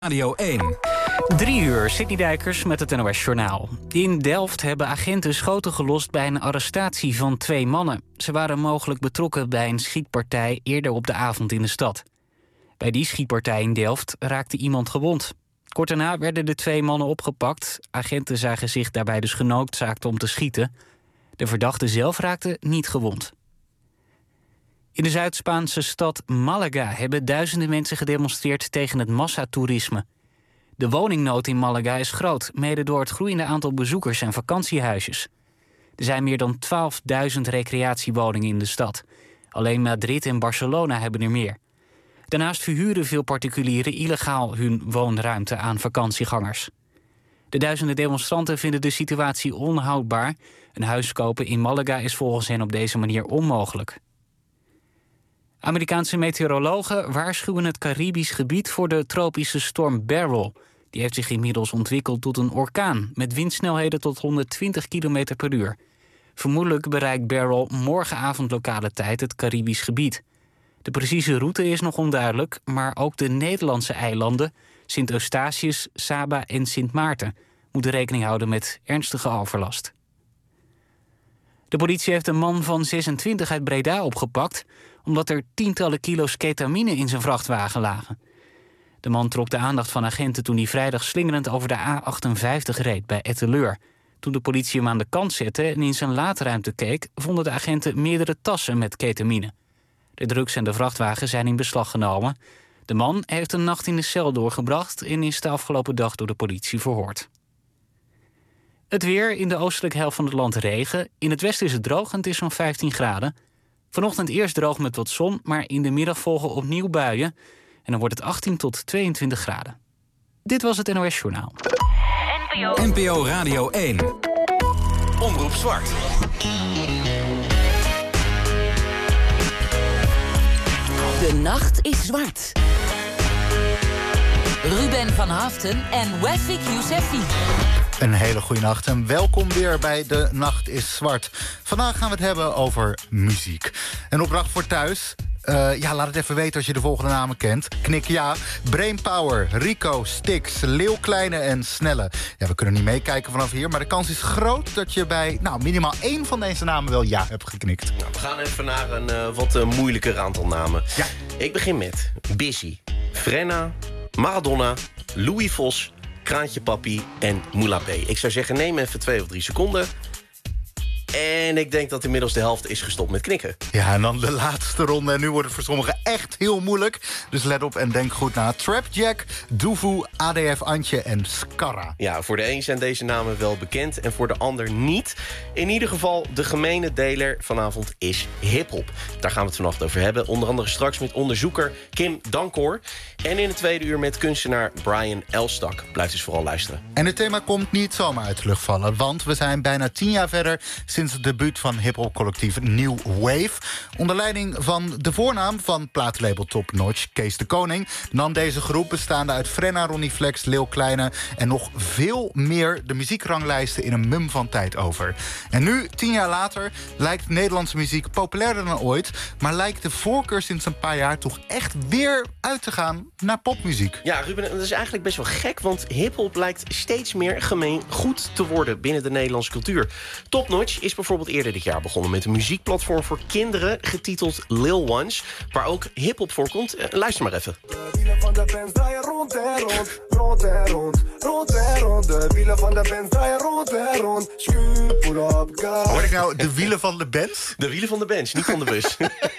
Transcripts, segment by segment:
Radio 1. 3 uur, Sidney Dijkers met het NOS Journaal. In Delft hebben agenten schoten gelost bij een arrestatie van 2 mannen. Ze waren mogelijk betrokken bij een schietpartij eerder op de avond in de stad. Bij die schietpartij in Delft raakte iemand gewond. Kort daarna werden de 2 mannen opgepakt. Agenten zagen zich daarbij dus genoodzaakt om te schieten. De verdachte zelf raakte niet gewond. In de Zuid-Spaanse stad Malaga hebben duizenden mensen gedemonstreerd tegen het massatoerisme. De woningnood in Malaga is groot, mede door het groeiende aantal bezoekers en vakantiehuisjes. Er zijn meer dan 12.000 recreatiewoningen in de stad. Alleen Madrid en Barcelona hebben er meer. Daarnaast verhuren veel particulieren illegaal hun woonruimte aan vakantiegangers. De duizenden demonstranten vinden de situatie onhoudbaar. Een huis kopen in Malaga is volgens hen op deze manier onmogelijk. Amerikaanse meteorologen waarschuwen het Caribisch gebied voor de tropische storm Beryl. Die heeft zich inmiddels ontwikkeld tot een orkaan met windsnelheden tot 120 km per uur. Vermoedelijk bereikt Beryl morgenavond lokale tijd het Caribisch gebied. De precieze route is nog onduidelijk, maar ook de Nederlandse eilanden, Sint Eustatius, Saba en Sint Maarten, moeten rekening houden met ernstige overlast. De politie heeft een man van 26 uit Breda opgepakt omdat er tientallen kilo's ketamine in zijn vrachtwagen lagen. De man trok de aandacht van agenten toen hij vrijdag slingerend over de A58 reed bij Etteleur. Toen de politie hem aan de kant zette en in zijn laadruimte keek, vonden de agenten meerdere tassen met ketamine. De drugs en de vrachtwagen zijn in beslag genomen. De man heeft een nacht in de cel doorgebracht en is de afgelopen dag door de politie verhoord. Het weer, in de oostelijke helft van het land regen. In het westen is het droog en het is zo'n 15 graden. Vanochtend eerst droog met wat zon, maar in de middag volgen opnieuw buien. En dan wordt het 18 tot 22 graden. Dit was het NOS Journaal. NPO Radio 1. Omroep Zwart. De nacht is zwart. Ruben van Haften en Wefik Yousefi. Een hele goede nacht en welkom weer bij De Nacht is Zwart. Vandaag gaan we het hebben over muziek. Een opdracht voor thuis. Laat het even weten als je de volgende namen kent. Knik ja, Brainpower, Rico, Styx, Leeuw Kleine en Snelle. Ja, we kunnen niet meekijken vanaf hier, maar de kans is groot dat je bij minimaal 1 van deze namen wel ja hebt geknikt. Nou, we gaan even naar een wat moeilijker aantal namen. Ja. Ik begin met Busy, Frenna, Maradona, Louis Vos, Kraantje Papi en Moula P. Ik zou zeggen, neem even 2 of 3 seconden. En ik denk dat inmiddels de helft is gestopt met knikken. Ja, en dan de laatste ronde. En nu wordt het voor sommigen echt heel moeilijk. Dus let op en denk goed na. Trapjack, Doevoe, ADF Antje en Scarra. Ja, voor de een zijn deze namen wel bekend en voor de ander niet. In ieder geval, de gemene deler vanavond is hiphop. Daar gaan we het vannacht over hebben. Onder andere straks met onderzoeker Kim Dankoor. En in het tweede uur met kunstenaar Brian Elstak. Blijf dus vooral luisteren. En het thema komt niet zomaar uit de lucht vallen. Want we zijn bijna 10 jaar verder sinds het debuut van hiphopcollectief New Wave. Onder leiding van de voornaam van plaatlabel Top Notch, Kees de Koning, nam deze groep bestaande uit Frenna, Ronnie Flex, Leeuw Kleine en nog veel meer de muziekranglijsten in een mum van tijd over. En nu, 10 jaar later, lijkt Nederlandse muziek populairder dan ooit, maar lijkt de voorkeur sinds een paar jaar toch echt weer uit te gaan naar popmuziek. Ja, Ruben, dat is eigenlijk best wel gek, want hiphop lijkt steeds meer gemeen goed te worden binnen de Nederlandse cultuur. Top Notch is bijvoorbeeld eerder dit jaar begonnen met een muziekplatform voor kinderen getiteld Lil Ones, waar ook hiphop voorkomt. Luister maar even. De wielen van de Benz draaien rond en rond, rond en rond, rond en rond. De wielen van de Benz draaien rond en rond. Scoop, pull up, guys. Hoor ik nou de wielen van de Benz? De wielen van de bench, niet van de bus.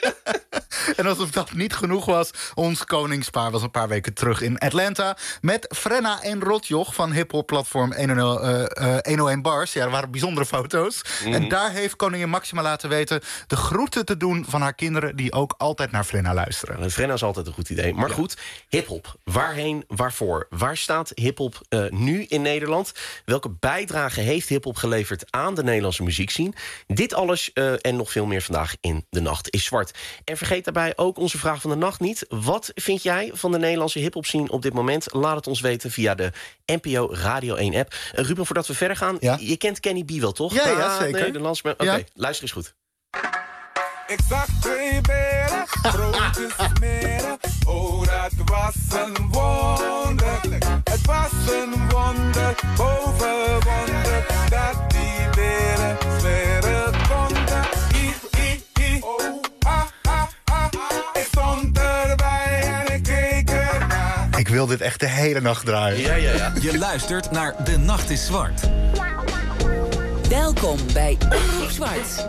En alsof dat niet genoeg was, ons koningspaar was een paar weken terug in Atlanta met Frenna en Rotjoch van hiphop-platform 101 Bars. Ja, dat waren bijzondere foto's. En daar heeft koningin Maxima laten weten de groeten te doen van haar kinderen die ook altijd naar Frenna luisteren. Frenna is altijd een goed idee. Maar goed, hiphop. Waarheen, waarvoor? Waar staat hiphop nu in Nederland? Welke bijdrage heeft hiphop geleverd aan de Nederlandse muziekscene? Dit alles en nog veel meer vandaag in De Nacht is Zwart. En vergeet daarbij ook onze vraag van de nacht niet. Wat vind jij van de Nederlandse hiphop scene op dit moment? Laat het ons weten via de NPO Radio 1 app. Ruben, voordat we verder gaan, je kent Kenny B wel, toch? Ja, zeker. Nederlands. Oké, luister eens goed. Ik zag 2 beren, broodjes smeren. Oh, dat was een wonder. Het was een wonder, boven wonder. Dat die beren smeren konden. Oh, ik stond erbij en ik keek ernaar. Ik wil dit echt de hele nacht draaien. Ja. Je luistert naar De Nacht is Zwart. Welkom bij Omroep Zwart.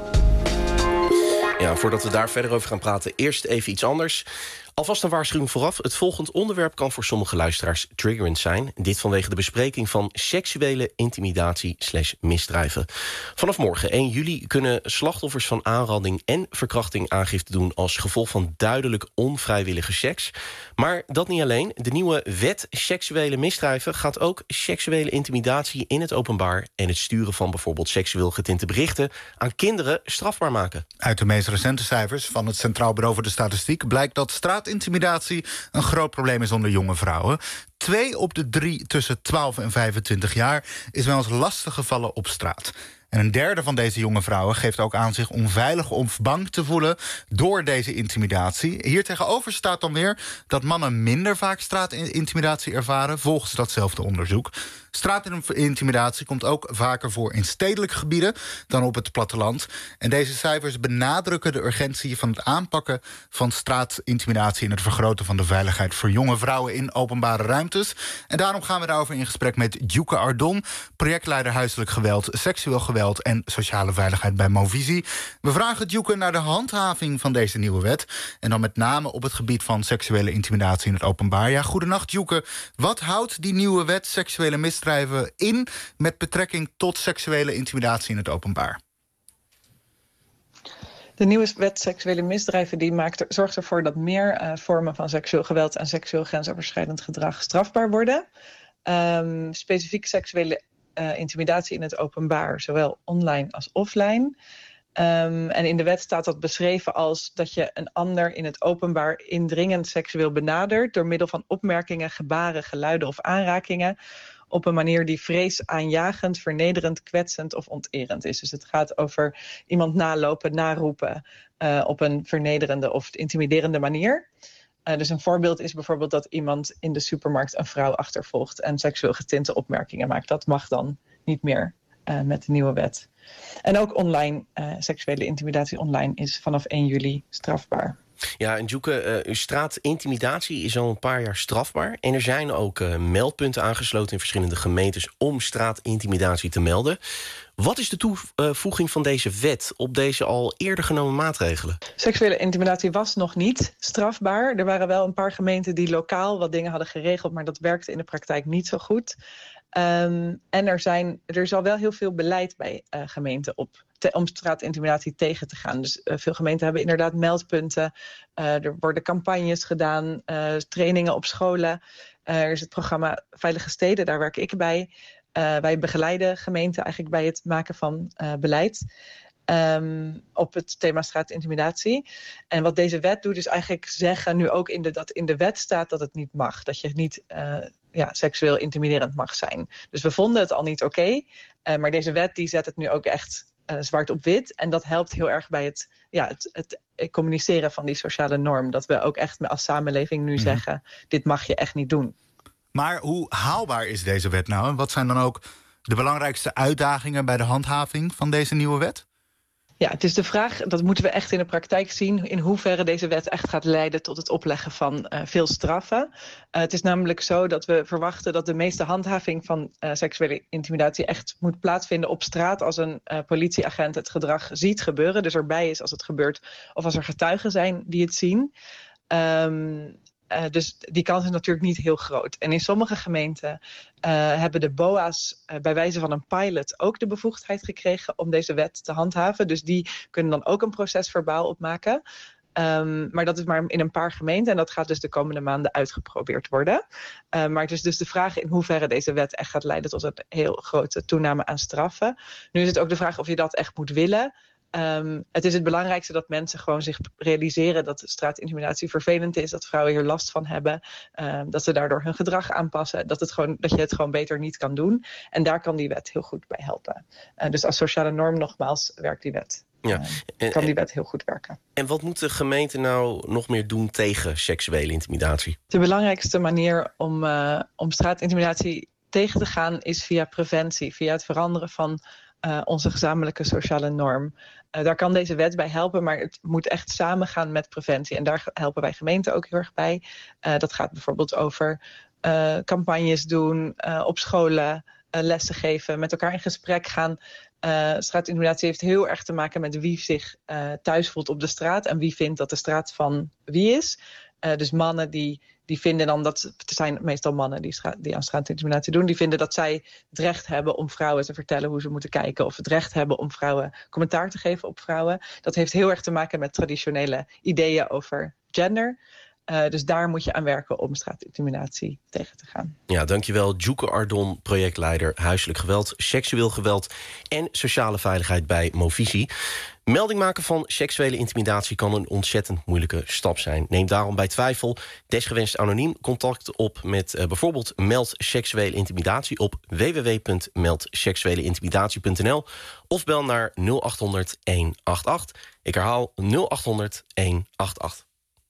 Ja, voordat we daar verder over gaan praten, eerst even iets anders. Alvast een waarschuwing vooraf. Het volgend onderwerp kan voor sommige luisteraars triggerend zijn. Dit vanwege de bespreking van seksuele intimidatie/misdrijven. Vanaf morgen, 1 juli, kunnen slachtoffers van aanranding en verkrachting aangifte doen als gevolg van duidelijk onvrijwillige seks. Maar dat niet alleen. De nieuwe wet seksuele misdrijven gaat ook seksuele intimidatie in het openbaar en het sturen van bijvoorbeeld seksueel getinte berichten aan kinderen strafbaar maken. Uit de meest recente cijfers van het Centraal Bureau voor de Statistiek blijkt dat straatintimidatie een groot probleem is onder jonge vrouwen. 2 op de 3 tussen 12 en 25 jaar is wel eens lastig gevallen op straat. En een derde van deze jonge vrouwen geeft ook aan zich onveilig of bang te voelen door deze intimidatie. Hier tegenover staat dan weer dat mannen minder vaak straatintimidatie ervaren volgens datzelfde onderzoek. Straatintimidatie komt ook vaker voor in stedelijke gebieden dan op het platteland. En deze cijfers benadrukken de urgentie van het aanpakken van straatintimidatie en het vergroten van de veiligheid voor jonge vrouwen in openbare ruimtes. En daarom gaan we daarover in gesprek met Djoeke Ardon, projectleider huiselijk geweld, seksueel geweld en sociale veiligheid bij Movisie. We vragen Djoeke naar de handhaving van deze nieuwe wet en dan met name op het gebied van seksuele intimidatie in het openbaar. Ja, goedenacht Djoeke. Wat houdt die nieuwe wet seksuele misdrijven in met betrekking tot seksuele intimidatie in het openbaar? De nieuwe wet seksuele misdrijven die zorgt ervoor dat meer vormen van seksueel geweld en seksueel grensoverschrijdend gedrag strafbaar worden. Specifiek seksuele intimidatie in het openbaar, zowel online als offline. En in de wet staat dat beschreven als dat je een ander in het openbaar indringend seksueel benadert door middel van opmerkingen, gebaren, geluiden of aanrakingen op een manier die vreesaanjagend, vernederend, kwetsend of onterend is. Dus het gaat over iemand nalopen, naroepen op een vernederende of intimiderende manier. Dus een voorbeeld is bijvoorbeeld dat iemand in de supermarkt een vrouw achtervolgt en seksueel getinte opmerkingen maakt. Dat mag dan niet meer met de nieuwe wet. En ook online, seksuele intimidatie online is vanaf 1 juli strafbaar. Ja, en Djoeke, uw straatintimidatie is al een paar jaar strafbaar. En er zijn ook meldpunten aangesloten in verschillende gemeentes om straatintimidatie te melden. Wat is de toevoeging van deze wet op deze al eerder genomen maatregelen? Seksuele intimidatie was nog niet strafbaar. Er waren wel een paar gemeenten die lokaal wat dingen hadden geregeld, maar dat werkte in de praktijk niet zo goed. En er is al wel heel veel beleid bij gemeenten om straatintimidatie tegen te gaan. Dus veel gemeenten hebben inderdaad meldpunten. Er worden campagnes gedaan, trainingen op scholen. Er is het programma Veilige Steden, daar werk ik bij. Wij begeleiden gemeenten eigenlijk bij het maken van beleid op het thema straatintimidatie. En wat deze wet doet is eigenlijk zeggen, nu ook dat in de wet staat dat het niet mag. Dat je niet seksueel intimiderend mag zijn. Dus we vonden het al niet oké. Maar deze wet die zet het nu ook echt zwart op wit. En dat helpt heel erg bij het communiceren van die sociale norm. Dat we ook echt als samenleving nu zeggen, dit mag je echt niet doen. Maar hoe haalbaar is deze wet nou? En wat zijn dan ook de belangrijkste uitdagingen bij de handhaving van deze nieuwe wet? Ja, het is de vraag, dat moeten we echt in de praktijk zien, in hoeverre deze wet echt gaat leiden tot het opleggen van veel straffen. Het is namelijk zo dat we verwachten dat de meeste handhaving van seksuele intimidatie echt moet plaatsvinden op straat als een politieagent het gedrag ziet gebeuren. Dus erbij is als het gebeurt of als er getuigen zijn die het zien. Dus die kans is natuurlijk niet heel groot. En in sommige gemeenten hebben de BOA's bij wijze van een pilot ook de bevoegdheid gekregen om deze wet te handhaven. Dus die kunnen dan ook een procesverbaal opmaken. Maar dat is maar in een paar gemeenten en dat gaat dus de komende maanden uitgeprobeerd worden. Maar het is dus de vraag in hoeverre deze wet echt gaat leiden tot een heel grote toename aan straffen. Nu is het ook de vraag of je dat echt moet willen. Het is het belangrijkste dat mensen gewoon zich realiseren dat straatintimidatie vervelend is, dat vrouwen hier last van hebben, dat ze daardoor hun gedrag aanpassen, dat je het gewoon beter niet kan doen. En daar kan die wet heel goed bij helpen. Dus als sociale norm nogmaals werkt die wet kan die wet heel goed werken. En wat moet de gemeente nou nog meer doen tegen seksuele intimidatie? De belangrijkste manier om straatintimidatie tegen te gaan is via preventie, via het veranderen van onze gezamenlijke sociale norm. Daar kan deze wet bij helpen, maar het moet echt samengaan met preventie. En daar helpen wij gemeenten ook heel erg bij. Dat gaat bijvoorbeeld over campagnes doen, op scholen lessen geven, met elkaar in gesprek gaan. Straatintimidatie heeft heel erg te maken met wie zich thuis voelt op de straat en wie vindt dat de straat van wie is. Dus mannen die vinden dan dat, het zijn meestal mannen die aan straatintimidatie doen, die vinden dat zij het recht hebben om vrouwen te vertellen hoe ze moeten kijken, of het recht hebben om vrouwen commentaar te geven op vrouwen. Dat heeft heel erg te maken met traditionele ideeën over gender. Dus daar moet je aan werken om straatintimidatie tegen te gaan. Ja, dankjewel. Djoeke Ardon, projectleider huiselijk geweld, seksueel geweld en sociale veiligheid bij Movisie. Melding maken van seksuele intimidatie kan een ontzettend moeilijke stap zijn. Neem daarom bij twijfel desgewenst anoniem contact op met bijvoorbeeld Meld Seksuele Intimidatie op www.meldseksueleintimidatie.nl of bel naar 0800 188. Ik herhaal 0800 188.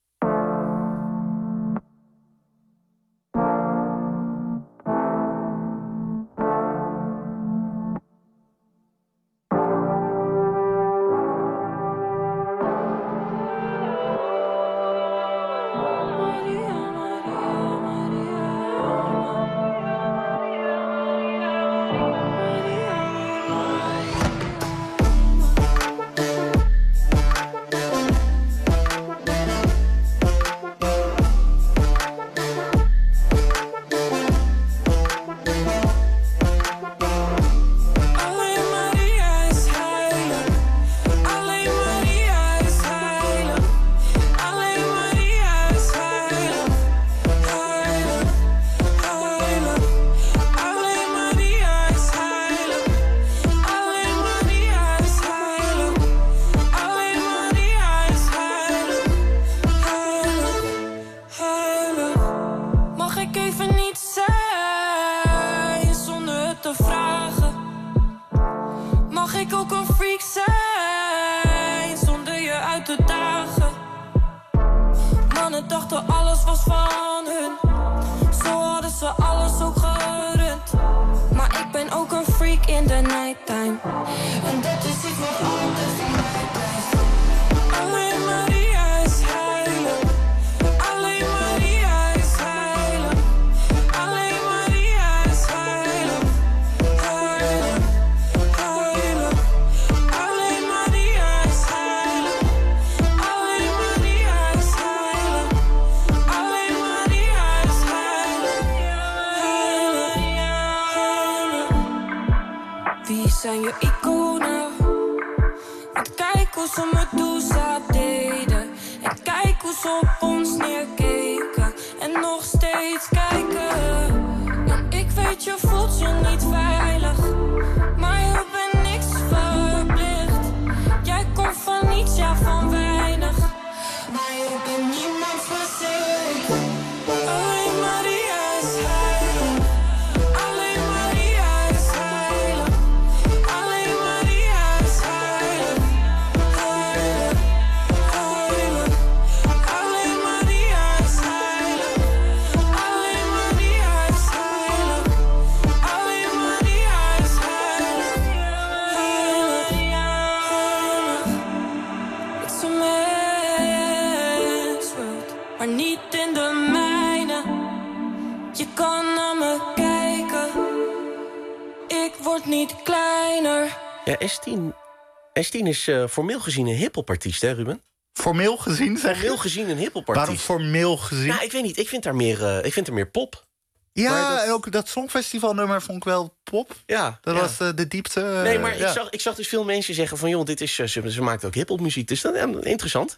S10 is formeel gezien een hiphopartiest, hè, Ruben? Formeel gezien, zeg je? Formeel gezien een hiphopartiest. Waarom formeel gezien? Nou, ik weet niet. Ik vind er meer pop. Ja, en ook dat Songfestivalnummer vond ik wel pop. Ja, dat was de diepte. Nee, maar ik zag dus veel mensen zeggen van, joh, dit is ze maakt ook hiphopmuziek. Dus dat interessant.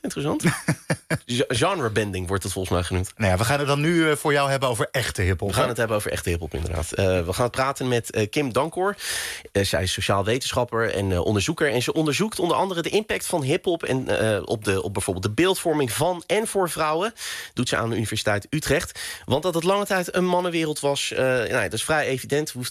Genrebending wordt het volgens mij genoemd. Nou ja, we gaan het dan nu voor jou hebben over echte hiphop. We gaan het hebben over echte hiphop, inderdaad. We gaan praten met Kim Dankoor. Zij is sociaal wetenschapper en onderzoeker. En ze onderzoekt onder andere de impact van hiphop en op bijvoorbeeld de beeldvorming van en voor vrouwen. Doet ze aan de Universiteit Utrecht. Want dat het lange tijd een mannenwereld was, dat is vrij evident. We hoeven het ook niet over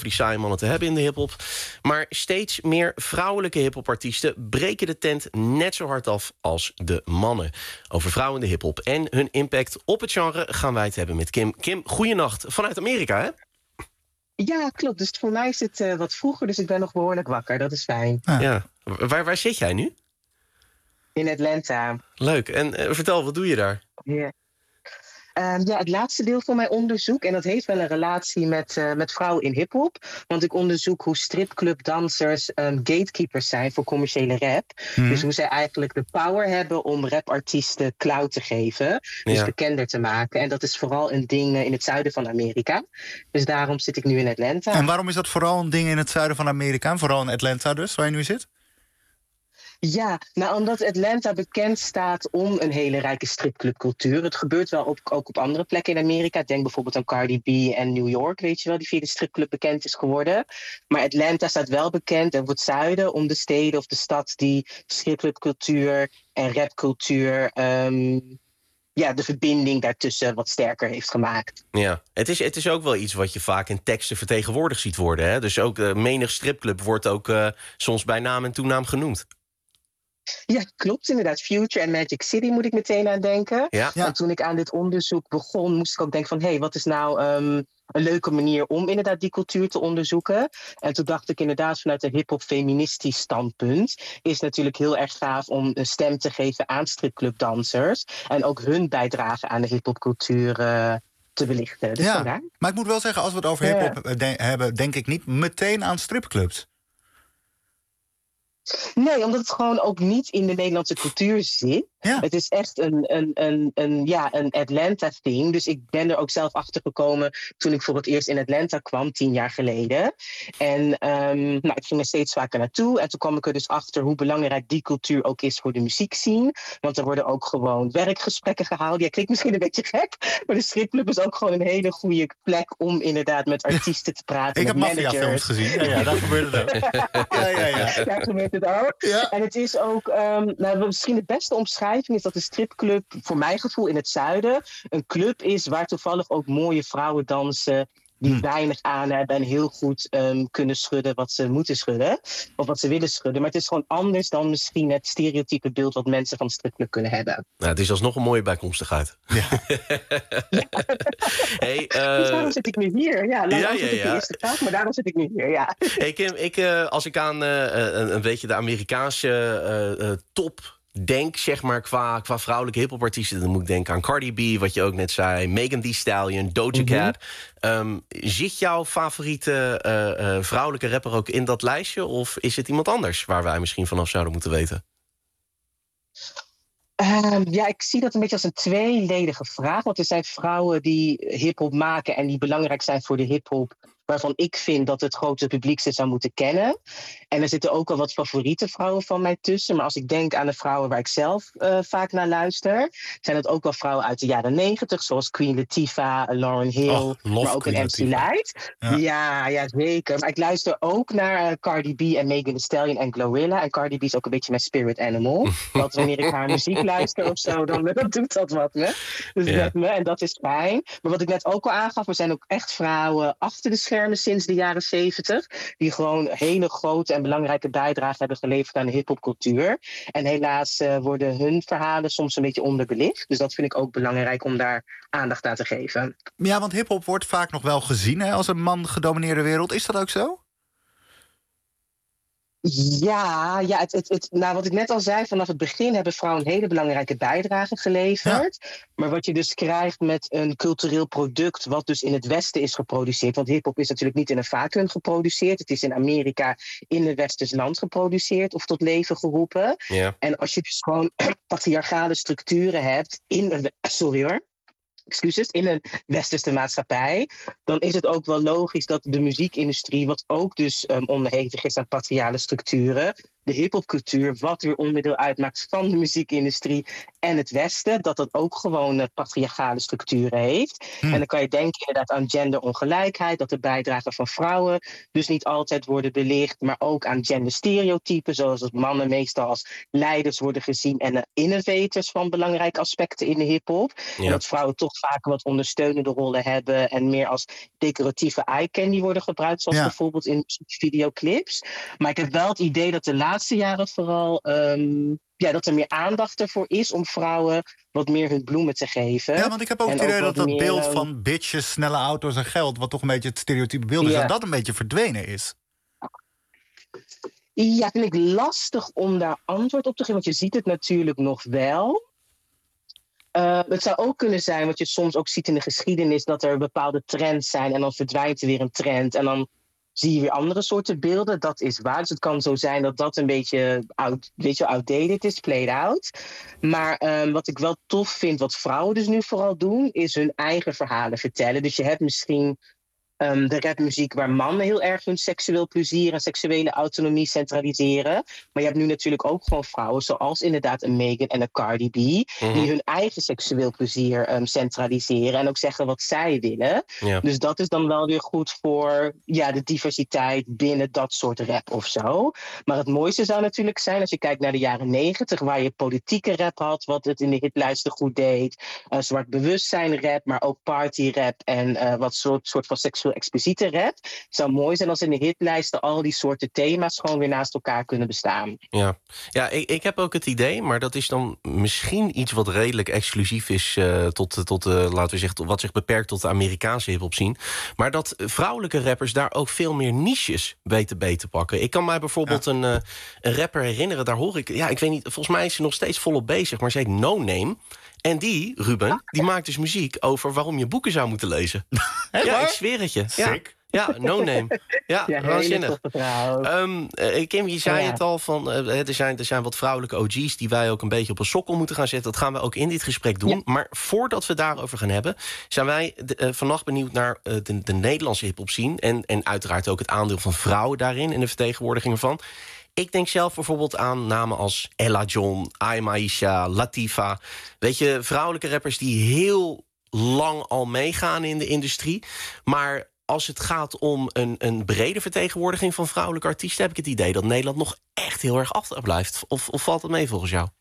over die saaie mannen te hebben in de hiphop. Maar steeds meer vrouwelijke hiphopartiesten breken de tent net zo hard af als de mannen. Over vrouwen in de hiphop en hun impact op het genre gaan wij het hebben met Kim. Kim, goeienacht vanuit Amerika, hè? Ja, klopt. Dus voor mij is het wat vroeger, dus ik ben nog behoorlijk wakker. Dat is fijn. Ja. Waar zit jij nu? In Atlanta. Leuk. En vertel, wat doe je daar? Ja. Het laatste deel van mijn onderzoek, en dat heeft wel een relatie met vrouwen in hiphop. Want ik onderzoek hoe stripclubdansers gatekeepers zijn voor commerciële rap. Dus hoe zij eigenlijk de power hebben om rapartiesten clout te geven. Dus bekender te maken. En dat is vooral een ding in het zuiden van Amerika. Dus daarom zit ik nu in Atlanta. En waarom is dat vooral een ding in het zuiden van Amerika? Vooral in Atlanta dus, waar je nu zit? Ja, nou omdat Atlanta bekend staat om een hele rijke stripclubcultuur. Het gebeurt wel ook op andere plekken in Amerika. Denk bijvoorbeeld aan Cardi B en New York, weet je wel, die via de stripclub bekend is geworden. Maar Atlanta staat wel bekend, en voor het zuiden, om de steden of de stad die stripclubcultuur en rapcultuur, de verbinding daartussen wat sterker heeft gemaakt. Ja, het is ook wel iets wat je vaak in teksten vertegenwoordigd ziet worden. Hè? Dus ook menig stripclub wordt ook soms bij naam en toenaam genoemd. Ja, klopt inderdaad. Future en Magic City moet ik meteen aan denken. Ja. En toen ik aan dit onderzoek begon, moest ik ook denken van, wat is nou een leuke manier om inderdaad die cultuur te onderzoeken. En toen dacht ik inderdaad vanuit een hip-hop feministisch standpunt is natuurlijk heel erg gaaf om een stem te geven aan stripclubdansers en ook hun bijdrage aan de hip-hopcultuur te belichten. Dus vandaar. Maar ik moet wel zeggen, als we het over hip-hop hebben, denk ik niet meteen aan stripclubs. Nee, omdat het gewoon ook niet in de Nederlandse cultuur zit. Ja. Het is echt een Atlanta-thing. Dus ik ben er ook zelf achter gekomen toen ik voor het eerst in Atlanta kwam, 10 jaar geleden. En ik ging er steeds vaker naartoe. En toen kwam ik er dus achter hoe belangrijk die cultuur ook is voor de muziekscene. Want er worden ook gewoon werkgesprekken gehouden. Ja, klinkt misschien een beetje gek. Maar de stripclub is ook gewoon een hele goede plek om inderdaad met artiesten te praten. Ik heb maffiafilms gezien. Ja, daar gebeurt het ook. Daar gebeurt het ook. Ja. En het is ook, misschien de beste omschrijving is dat de stripclub, voor mijn gevoel in het zuiden, een club is waar toevallig ook mooie vrouwen dansen die weinig aan hebben en heel goed kunnen schudden wat ze moeten schudden. Of wat ze willen schudden. Maar het is gewoon anders dan misschien het stereotype beeld wat mensen van de stripclub kunnen hebben. Nou, het is alsnog een mooie bijkomstigheid. Ja. Dus daarom zit ik nu hier. Ja, zit ik de eerste vraag, maar daarom zit ik nu hier, ja. Hey Kim, als ik aan een beetje de Amerikaanse top denk, zeg maar, qua vrouwelijke hiphopartiesten, dan moet ik denken aan Cardi B, wat je ook net zei, Megan Thee Stallion, Doja Cat. Zit jouw favoriete vrouwelijke rapper ook in dat lijstje? Of is het iemand anders waar wij misschien vanaf zouden moeten weten? Ik zie dat een beetje als een tweeledige vraag. Want er zijn vrouwen die hiphop maken en die belangrijk zijn voor de hiphop, waarvan ik vind dat het grote publiek ze zou moeten kennen. En er zitten ook al wat favoriete vrouwen van mij tussen. Maar als ik denk aan de vrouwen waar ik zelf vaak naar luister, zijn het ook wel vrouwen uit de jaren 90, zoals Queen Latifah, Lauryn Hill, maar ook een MC Lyte. Ja, zeker. Maar ik luister ook naar Cardi B en Megan Thee Stallion en Glorilla. En Cardi B is ook een beetje mijn spirit animal. Want wanneer ik haar muziek luister of zo, dan doet dat wat met me. En dat is fijn. Maar wat ik net ook al aangaf, er zijn ook echt vrouwen achter de schermen sinds de jaren 70, die gewoon hele grote en belangrijke bijdrage hebben geleverd aan de hiphopcultuur. En helaas worden hun verhalen soms een beetje onderbelicht. Dus dat vind ik ook belangrijk om daar aandacht aan te geven. Ja, want hiphop wordt vaak nog wel gezien als een man-gedomineerde wereld. Is dat ook zo? Ja, wat ik net al zei, vanaf het begin hebben vrouwen een hele belangrijke bijdrage geleverd. Ja. Maar wat je dus krijgt met een cultureel product wat dus in het Westen is geproduceerd. Want hiphop is natuurlijk niet in een vacuüm geproduceerd. Het is in Amerika in een westers land geproduceerd of tot leven geroepen. Ja. En als je dus gewoon patriarchale structuren hebt in een westerse maatschappij, dan is het ook wel logisch dat de muziekindustrie, wat ook dus onderhevig is aan patriarchale structuren, de hiphopcultuur, wat weer onderdeel uitmaakt van de muziekindustrie en het Westen, dat ook gewoon patriarchale structuren heeft. En dan kan je denken inderdaad aan genderongelijkheid, dat de bijdragen van vrouwen dus niet altijd worden belicht, maar ook aan genderstereotypen, zoals dat mannen meestal als leiders worden gezien en innovators van belangrijke aspecten in de hiphop. Ja. En dat vrouwen toch vaak wat ondersteunende rollen hebben en meer als decoratieve eye candy worden gebruikt, zoals bijvoorbeeld in videoclips. Maar ik heb wel het idee dat de laatste jaren vooral dat er meer aandacht ervoor is om vrouwen wat meer hun bloemen te geven. Ja, want ik heb ook het idee dat beeld van bitches, snelle auto's en geld, wat toch een beetje het stereotype beeld is, dat een beetje verdwenen is. Ja, vind ik lastig om daar antwoord op te geven, want je ziet het natuurlijk nog wel. Het zou ook kunnen zijn, wat je soms ook ziet in de geschiedenis, dat er bepaalde trends zijn en dan verdwijnt er weer een trend en dan zie je weer andere soorten beelden. Dat is waar. Dus het kan zo zijn dat dat een beetje outdated is, played out. Maar wat ik wel tof vind, wat vrouwen dus nu vooral doen, is hun eigen verhalen vertellen. Dus je hebt misschien de rapmuziek waar mannen heel erg hun seksueel plezier en seksuele autonomie centraliseren. Maar je hebt nu natuurlijk ook gewoon vrouwen zoals inderdaad een Megan en een Cardi B, die hun eigen seksueel plezier centraliseren en ook zeggen wat zij willen. Ja. Dus dat is dan wel weer goed voor de diversiteit binnen dat soort rap of zo. Maar het mooiste zou natuurlijk zijn als je kijkt naar de jaren 90, waar je politieke rap had, wat het in de hitlijsten goed deed. Zwart bewustzijn rap, maar ook party rap en wat soort van seksueel expliciete rap. Het zou mooi zijn als in de hitlijsten al die soorten thema's gewoon weer naast elkaar kunnen bestaan. Ja, ik heb ook het idee, maar dat is dan misschien iets wat redelijk exclusief is tot laten we zeggen, wat zich beperkt tot de Amerikaanse hip-hop scene. Maar dat vrouwelijke rappers daar ook veel meer niches weten beter te pakken. Ik kan mij bijvoorbeeld een rapper herinneren, daar hoor ik, ik weet niet, volgens mij is ze nog steeds volop bezig, maar ze heet No Name. En die, Ruben, die maakt dus muziek over waarom je boeken zou moeten lezen. Ja, ik zweer het je. Sick. Ja, No Name. Ja, waanzinnig. Kim, je zei het al, van er zijn wat vrouwelijke OG's die wij ook een beetje op een sokkel moeten gaan zetten. Dat gaan we ook in dit gesprek doen. Ja. Maar voordat we daarover gaan hebben, zijn wij vannacht benieuwd naar de Nederlandse hiphop scene. En uiteraard ook het aandeel van vrouwen daarin en de vertegenwoordiging ervan. Ik denk zelf bijvoorbeeld aan namen als Ella John, Aisha, Latifa. Weet je, vrouwelijke rappers die heel lang al meegaan in de industrie. Maar als het gaat om een brede vertegenwoordiging van vrouwelijke artiesten, heb ik het idee dat Nederland nog echt heel erg achterblijft. Of valt dat mee volgens jou?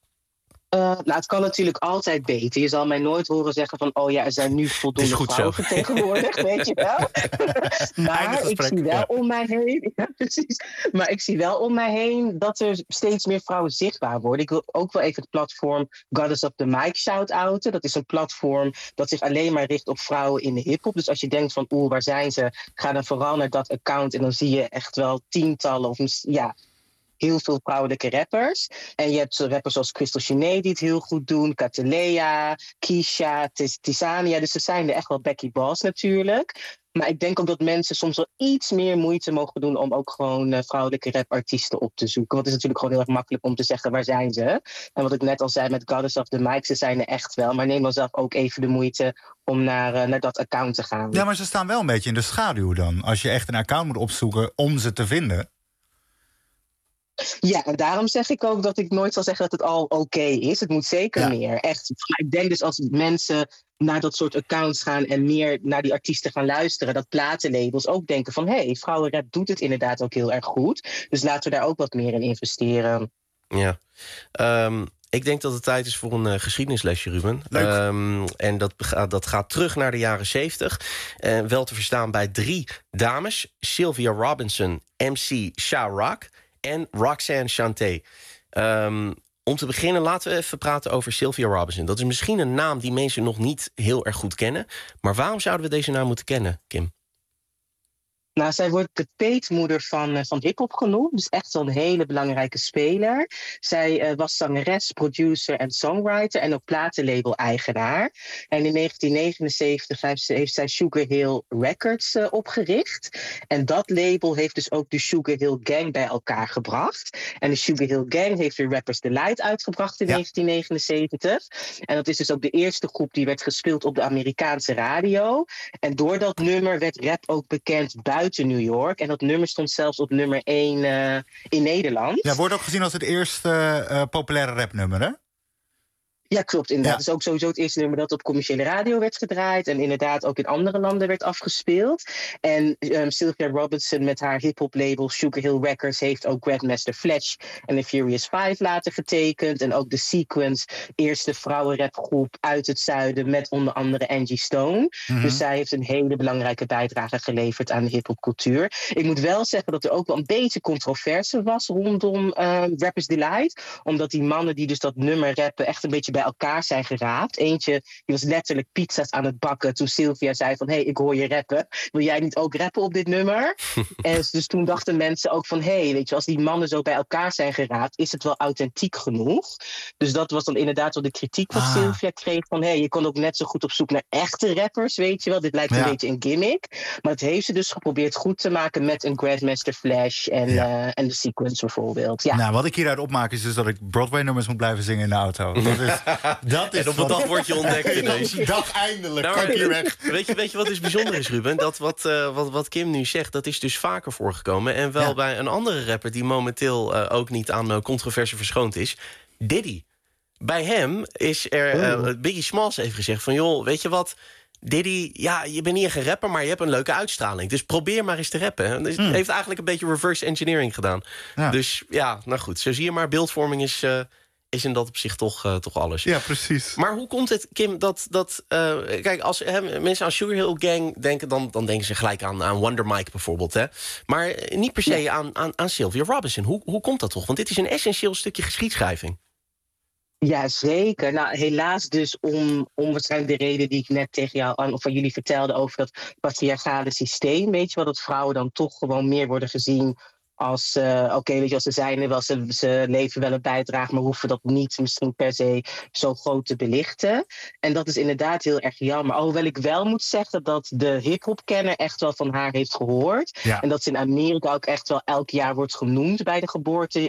Het kan natuurlijk altijd beter. Je zal mij nooit horen zeggen van, er zijn nu voldoende vrouwen vertegenwoordigd, weet je wel. Maar ik zie wel om mij heen, precies. Maar ik zie wel om mij heen dat er steeds meer vrouwen zichtbaar worden. Ik wil ook wel even het platform Goddess of the Mic shout-outen. Dat is een platform dat zich alleen maar richt op vrouwen in de hiphop. Dus als je denkt van, waar zijn ze? Ga dan vooral naar dat account en dan zie je echt wel tientallen of heel veel vrouwelijke rappers. En je hebt rappers zoals Crystal Cheney die het heel goed doen. Katalea, Keisha, Tisania. Dus er zijn er echt wel Becky Boss natuurlijk. Maar ik denk ook dat mensen soms wel iets meer moeite mogen doen om ook gewoon vrouwelijke rapartiesten op te zoeken. Want het is natuurlijk gewoon heel erg makkelijk om te zeggen waar zijn ze. En wat ik net al zei met Goddess of the Mic, ze zijn er echt wel. Maar neem dan zelf ook even de moeite om naar dat account te gaan. Ja, maar ze staan wel een beetje in de schaduw dan. Als je echt een account moet opzoeken om ze te vinden. Ja, en daarom zeg ik ook dat ik nooit zal zeggen dat het al oké is. Het moet zeker meer, echt. Maar ik denk dus als mensen naar dat soort accounts gaan en meer naar die artiesten gaan luisteren, dat platenlabels ook denken van, vrouwenrap doet het inderdaad ook heel erg goed. Dus laten we daar ook wat meer in investeren. Ja, ik denk dat het tijd is voor een geschiedenislesje, Ruben. En dat gaat terug naar de jaren 70. Wel te verstaan bij 3 dames. Sylvia Robinson, MC Sha Rock en Roxanne Shante. Om te beginnen, laten we even praten over Sylvia Robinson. Dat is misschien een naam die mensen nog niet heel erg goed kennen. Maar waarom zouden we deze naam moeten kennen, Kim? Nou, zij wordt de peetmoeder van hiphop genoemd. Dus echt zo'n hele belangrijke speler. Zij was zangeres, producer en songwriter en ook platenlabel-eigenaar. En in 1979 heeft zij Sugar Hill Records opgericht. En dat label heeft dus ook de Sugar Hill Gang bij elkaar gebracht. En de Sugar Hill Gang heeft weer Rappers Delight uitgebracht in 1979. En dat is dus ook de eerste groep die werd gespeeld op de Amerikaanse radio. En door dat nummer werd rap ook bekend buiten buiten New York. En dat nummer stond zelfs op nummer 1 in Nederland. Ja, wordt ook gezien als het eerste populaire rapnummer, hè? Ja, klopt, inderdaad. Het is ook sowieso het eerste nummer dat op commerciële radio werd gedraaid. En inderdaad ook in andere landen werd afgespeeld. En Sylvia Robinson met haar hip-hop label Sugar Hill Records heeft ook Grandmaster Flash en de Furious 5 later getekend. En ook The Sequence, eerste vrouwenrapgroep uit het zuiden met onder andere Angie Stone. Dus zij heeft een hele belangrijke bijdrage geleverd aan de hip-hopcultuur. Ik moet wel zeggen dat er ook wel een beetje controverse was rondom Rappers Delight. Omdat die mannen die dus dat nummer rappen echt een beetje bij elkaar zijn geraapt. Eentje die was letterlijk pizza's aan het bakken toen Sylvia zei van, hey, ik hoor je rappen. Wil jij niet ook rappen op dit nummer? En dus toen dachten mensen ook van, hey, weet je, als die mannen zo bij elkaar zijn geraapt, is het wel authentiek genoeg? Dus dat was dan inderdaad wel de kritiek wat Sylvia kreeg van, hey, je kon ook net zo goed op zoek naar echte rappers, weet je wel. Dit lijkt een beetje een gimmick. Maar het heeft ze dus geprobeerd goed te maken met een Grandmaster Flash en de Sequence bijvoorbeeld. Ja. Nou, wat ik hieruit opmaak is dus dat ik Broadway-nummers moet blijven zingen in de auto. Dat is en op een dag word je ontdekt ineens. Dag eindelijk, nou, kan ik hier weg. Weet je wat dus bijzonder is, Ruben? Dat wat Kim nu zegt, dat is dus vaker voorgekomen. En wel bij een andere rapper die momenteel ook niet aan controverse verschoond is. Diddy. Bij hem is er... Biggie Smalls heeft gezegd van, joh, weet je wat... Diddy, ja, je bent niet een rapper, maar je hebt een leuke uitstraling. Dus probeer maar eens te rappen. Dus heeft eigenlijk een beetje reverse engineering gedaan. Ja. Dus ja, nou goed, zo zie je maar. Beeldvorming is in dat opzicht toch alles. Ja, precies. Maar hoe komt het, Kim, kijk, als mensen aan Sugar Hill Gang denken, dan denken ze gelijk aan Wonder Mike bijvoorbeeld. Hè? Maar niet per se aan Sylvia Robinson. Hoe komt dat toch? Want dit is een essentieel stukje geschiedschrijving. Ja, zeker. Nou, helaas dus om waarschijnlijk de reden die ik net tegen jou of van jullie vertelde over dat patriarchale systeem. Weet je wel, dat vrouwen dan toch gewoon meer worden gezien als, weet je, als ze zijn er wel, ze leveren wel een bijdrage, maar hoeven dat niet misschien per se zo groot te belichten. En dat is inderdaad heel erg jammer. Alhoewel ik wel moet zeggen dat de hip-hop-kenner echt wel van haar heeft gehoord. Ja. En dat ze in Amerika ook echt wel elk jaar wordt genoemd bij de geboorte,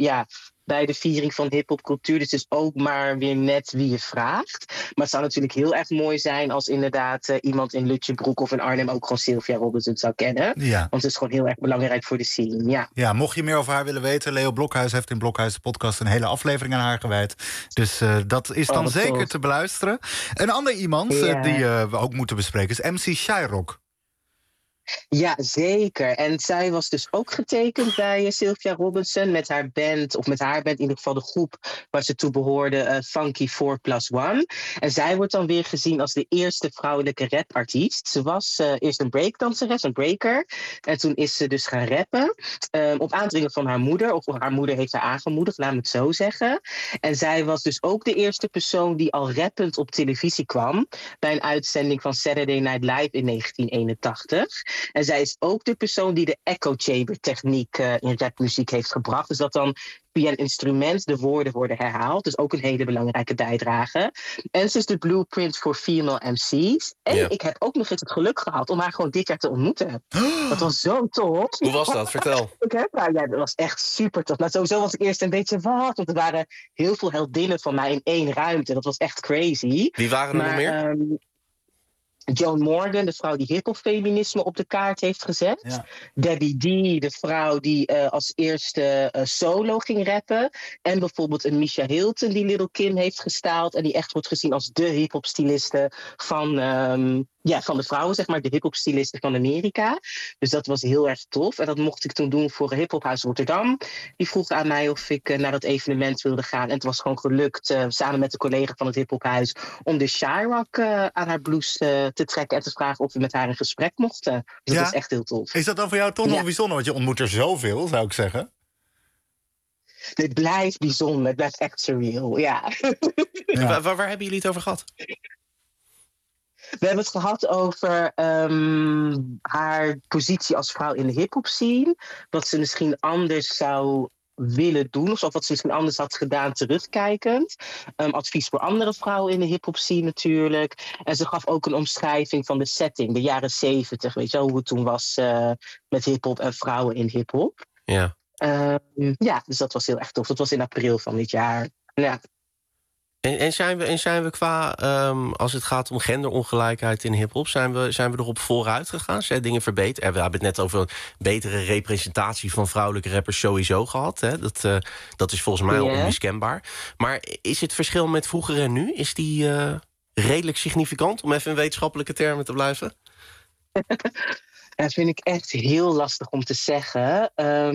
bij de viering van hip-hopcultuur. Dus het is ook maar weer net wie je vraagt. Maar het zou natuurlijk heel erg mooi zijn als inderdaad iemand in Lutjebroek of in Arnhem ook gewoon Sylvia Robinson zou kennen. Ja. Want het is gewoon heel erg belangrijk voor de scene. Ja. Ja, mocht je meer over haar willen weten, Leo Blokhuis heeft in Blokhuis de podcast een hele aflevering aan haar gewijd. Dus dat is dan zeker te beluisteren. Een ander iemand die we ook moeten bespreken is MC Shyrock. Ja, zeker. En zij was dus ook getekend bij Sylvia Robinson met haar band, in ieder geval de groep waar ze toe behoorde, Funky 4+1. En zij wordt dan weer gezien als de eerste vrouwelijke rapartiest. Ze was eerst een breakdanseres, een breaker. En toen is ze dus gaan rappen. Op aandringen van haar moeder, of haar moeder heeft haar aangemoedigd, laat me het zo zeggen. En zij was dus ook de eerste persoon die al rappend op televisie kwam bij een uitzending van Saturday Night Live in 1981. En zij is ook de persoon die de echo chamber techniek in rapmuziek heeft gebracht. Dus dat dan via een instrument de woorden worden herhaald. Dus ook een hele belangrijke bijdrage. En ze is de blueprint voor female MC's. En ik heb ook nog eens het geluk gehad om haar gewoon dit jaar te ontmoeten. Dat was zo tof. Hoe was dat? Vertel. Dat was echt super tof. Maar sowieso was ik eerst een beetje wat. Want er waren heel veel heldinnen van mij in één ruimte. Dat was echt crazy. Wie waren er nog meer? Joan Morgan, de vrouw die hiphop-feminisme op de kaart heeft gezet. Ja. Debbie D, de vrouw die als eerste solo ging rappen. En bijvoorbeeld een Misha Hilton die Lil' Kim heeft gestaald. En die echt wordt gezien als de hiphop-styliste van de vrouwen, zeg maar. De hiphop-styliste van Amerika. Dus dat was heel erg tof. En dat mocht ik toen doen voor Hiphophuis Rotterdam. Die vroeg aan mij of ik naar dat evenement wilde gaan. En het was gewoon gelukt, samen met de collega van het Hiphophuis, om de Shyrock aan haar blouse te trekken en te vragen of we met haar in gesprek mochten. Dus dat is echt heel tof. Is dat dan voor jou toch nog bijzonder? Want je ontmoet er zoveel, zou ik zeggen. Dit blijft bijzonder. Het blijft echt surreal, ja. Waar hebben jullie het over gehad? We hebben het gehad over haar positie als vrouw in de hip-hop scene. Wat ze misschien anders zou willen doen, of wat ze misschien anders had gedaan terugkijkend. Advies voor andere vrouwen in de hip-hop scene natuurlijk. En ze gaf ook een omschrijving van de setting, de jaren 70, weet je wel, hoe het toen was met hip-hop en vrouwen in hip-hop. Ja. Dus dat was heel erg tof. Dat was in april van dit jaar. Ja. En zijn we qua, als het gaat om genderongelijkheid in hiphop, zijn we erop vooruit gegaan? Zijn dingen verbeterd? We hebben het net over een betere representatie van vrouwelijke rappers sowieso gehad. Hè? Dat is volgens mij al onmiskenbaar. Maar is het verschil met vroeger en nu? Is die redelijk significant, om even in wetenschappelijke termen te blijven? Dat vind ik echt heel lastig om te zeggen.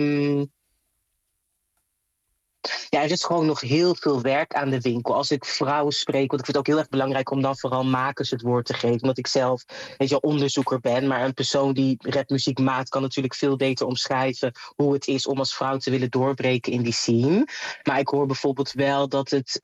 Ja, er is gewoon nog heel veel werk aan de winkel. Als ik vrouwen spreek, want ik vind het ook heel erg belangrijk om dan vooral makers het woord te geven. Omdat ik zelf, onderzoeker ben. Maar een persoon die rapmuziek maakt kan natuurlijk veel beter omschrijven hoe het is om als vrouw te willen doorbreken in die scene. Maar ik hoor bijvoorbeeld wel dat het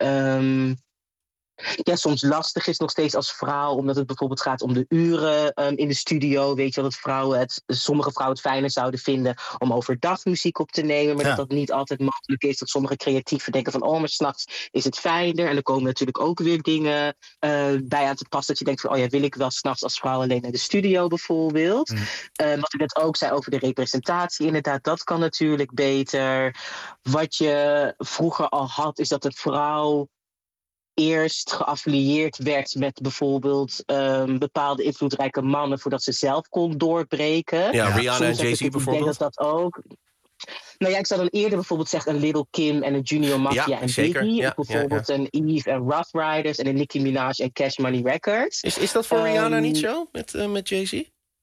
soms lastig is nog steeds als vrouw, omdat het bijvoorbeeld gaat om de uren in de studio. Weet je wel, dat sommige vrouwen het fijner zouden vinden om overdag muziek op te nemen, maar dat niet altijd mogelijk is. Dat sommige creatieven denken van, maar 's nachts is het fijner. En er komen natuurlijk ook weer dingen bij aan te pas dat je denkt van, wil ik wel 's nachts als vrouw alleen naar de studio bijvoorbeeld. Wat ik net ook zei over de representatie, inderdaad, dat kan natuurlijk beter. Wat je vroeger al had, is dat de vrouw eerst geaffilieerd werd met bijvoorbeeld bepaalde invloedrijke mannen voordat ze zelf kon doorbreken. Ja, Rihanna en Jay-Z bijvoorbeeld. Ik denk dat ook. Nou ja, ik zou dan eerder bijvoorbeeld zeggen een Little Kim en een Junior Mafia en Biggie. Ja, bijvoorbeeld een Eve en Rough Riders en een Nicki Minaj en Cash Money Records. Is dat voor Rihanna niet zo, met Jay-Z?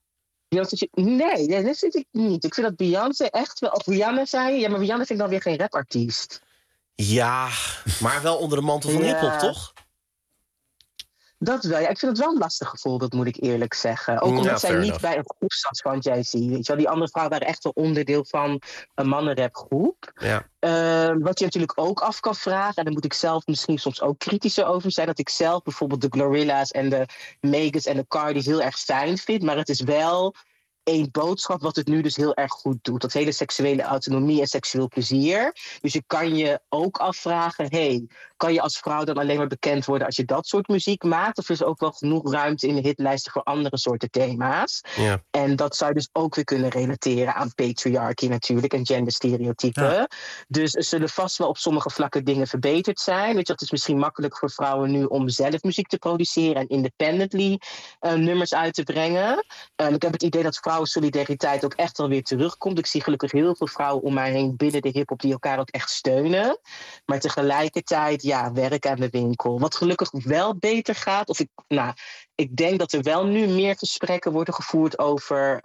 Nee, dat vind ik niet. Ik vind dat Beyoncé echt wel... Of Rihanna zei je? Ja, maar Rihanna vind ik dan weer geen rapartiest. Ja, maar wel onder de mantel van hiphop, toch? Dat wel. Ja, ik vind het wel een lastig voorbeeld, moet ik eerlijk zeggen. Ook omdat zij niet bij een groep zat van Jay-Z. Weet je wel? Die andere vrouwen waren echt wel onderdeel van een mannenrapgroep. Ja. Wat je natuurlijk ook af kan vragen, en daar moet ik zelf misschien soms ook kritischer over zijn, dat ik zelf bijvoorbeeld de Glorilla's en de Megas en de Cardi's heel erg fijn vind. Maar het is wel één boodschap wat het nu dus heel erg goed doet. Dat hele seksuele autonomie en seksueel plezier. Dus je kan je ook afvragen, kan je als vrouw dan alleen maar bekend worden als je dat soort muziek maakt? Of is er ook wel genoeg ruimte in de hitlijsten voor andere soorten thema's? Ja. En dat zou je dus ook weer kunnen relateren aan patriarchy natuurlijk en genderstereotypen. Ja. Dus er zullen vast wel op sommige vlakken dingen verbeterd zijn. Weet je, het is misschien makkelijk voor vrouwen nu om zelf muziek te produceren en independently nummers uit te brengen. Ik heb het idee dat vrouwensolidariteit ook echt wel weer terugkomt. Ik zie gelukkig heel veel vrouwen om mij heen binnen de hiphop die elkaar ook echt steunen. Maar tegelijkertijd, werk aan de winkel. Wat gelukkig wel beter gaat. Ik denk dat er wel nu meer gesprekken worden gevoerd over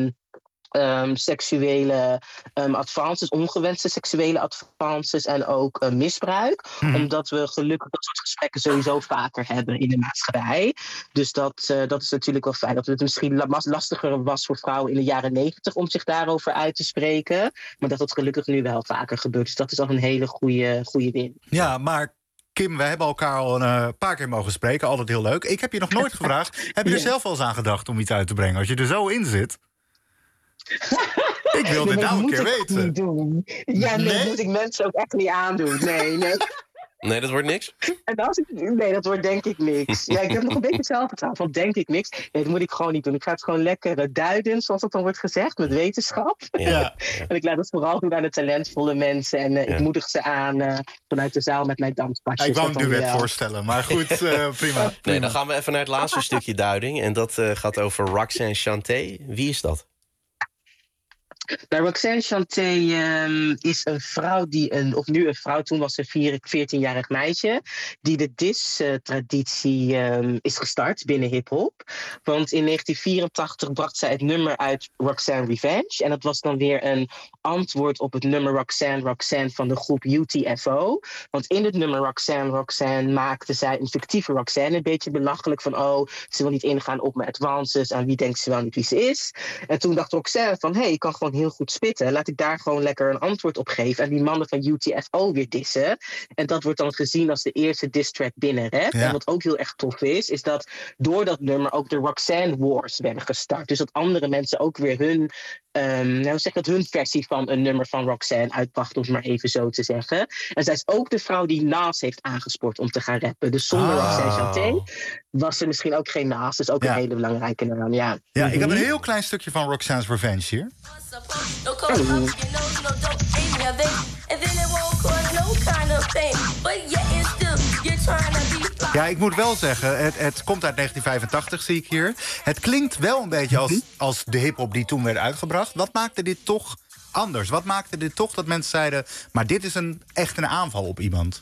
seksuele advances, ongewenste seksuele advances en ook misbruik. Omdat we gelukkig dat soort gesprekken sowieso vaker hebben in de maatschappij. Dus dat is natuurlijk wel fijn. Dat het misschien lastiger was voor vrouwen in de jaren 90 om zich daarover uit te spreken. Maar dat het gelukkig nu wel vaker gebeurt. Dus dat is al een hele goede win. Ja, maar Kim, wij hebben elkaar al een paar keer mogen spreken. Altijd heel leuk. Ik heb je nog nooit gevraagd. Heb je er zelf wel eens aan gedacht om iets uit te brengen? Als je er zo in zit. Ik wil dit nou een keer weten. Niet doen. Ja, dat moet ik mensen ook echt niet aandoen. Nee. Nee, dat wordt niks? Nee, dat wordt denk ik niks. Ja, ik heb nog een beetje zelfvertrouwen van denk ik niks. Nee, dat moet ik gewoon niet doen. Ik ga het gewoon lekker duiden, zoals dat dan wordt gezegd, met wetenschap. Ja. En ik laat het vooral doen aan de talentvolle mensen. En ik moedig ze aan vanuit de zaal met mijn danspasjes. Ik wou een duet voorstellen, maar goed, prima. Nee, dan gaan we even naar het laatste stukje duiding. En dat gaat over Roxanne Shante. Wie is dat? Nou, Roxanne Shante is een vrouw nu een vrouw, toen was ze een 14-jarig meisje, die de diss-traditie is gestart binnen hiphop. Want in 1984 bracht zij het nummer uit Roxanne Revenge. En dat was dan weer een antwoord op het nummer Roxanne van de groep UTFO. Want in het nummer Roxanne maakte zij een fictieve Roxanne. Een beetje belachelijk van, ze wil niet ingaan op mijn advances. En wie denkt ze wel niet wie ze is? En toen dacht Roxanne van, ik kan gewoon heel goed spitten. Laat ik daar gewoon lekker een antwoord op geven. En die mannen van UTFO weer dissen. En dat wordt dan gezien als de eerste diss track binnen rap. Ja. En wat ook heel erg tof is dat door dat nummer ook de Roxanne Wars werden gestart. Dus dat andere mensen ook weer hun versie van een nummer van Roxanne uitbrachten, om het maar even zo te zeggen. En zij is ook de vrouw die Nas heeft aangespoord om te gaan rappen. Dus zonder Roxanne Shante was er misschien ook geen Nas. Dus ook een hele belangrijke naam. Ja, ik heb een heel klein stukje van Roxanne's Revenge hier. together. And then it won't cause no kind of pain. But yet and still, you're trying to be fly. Ja, ik moet wel zeggen, het komt uit 1985, zie ik hier. Het klinkt wel een beetje als de hiphop die toen werd uitgebracht. Wat maakte dit toch anders? Wat maakte dit toch dat mensen zeiden... maar dit is echt een aanval op iemand?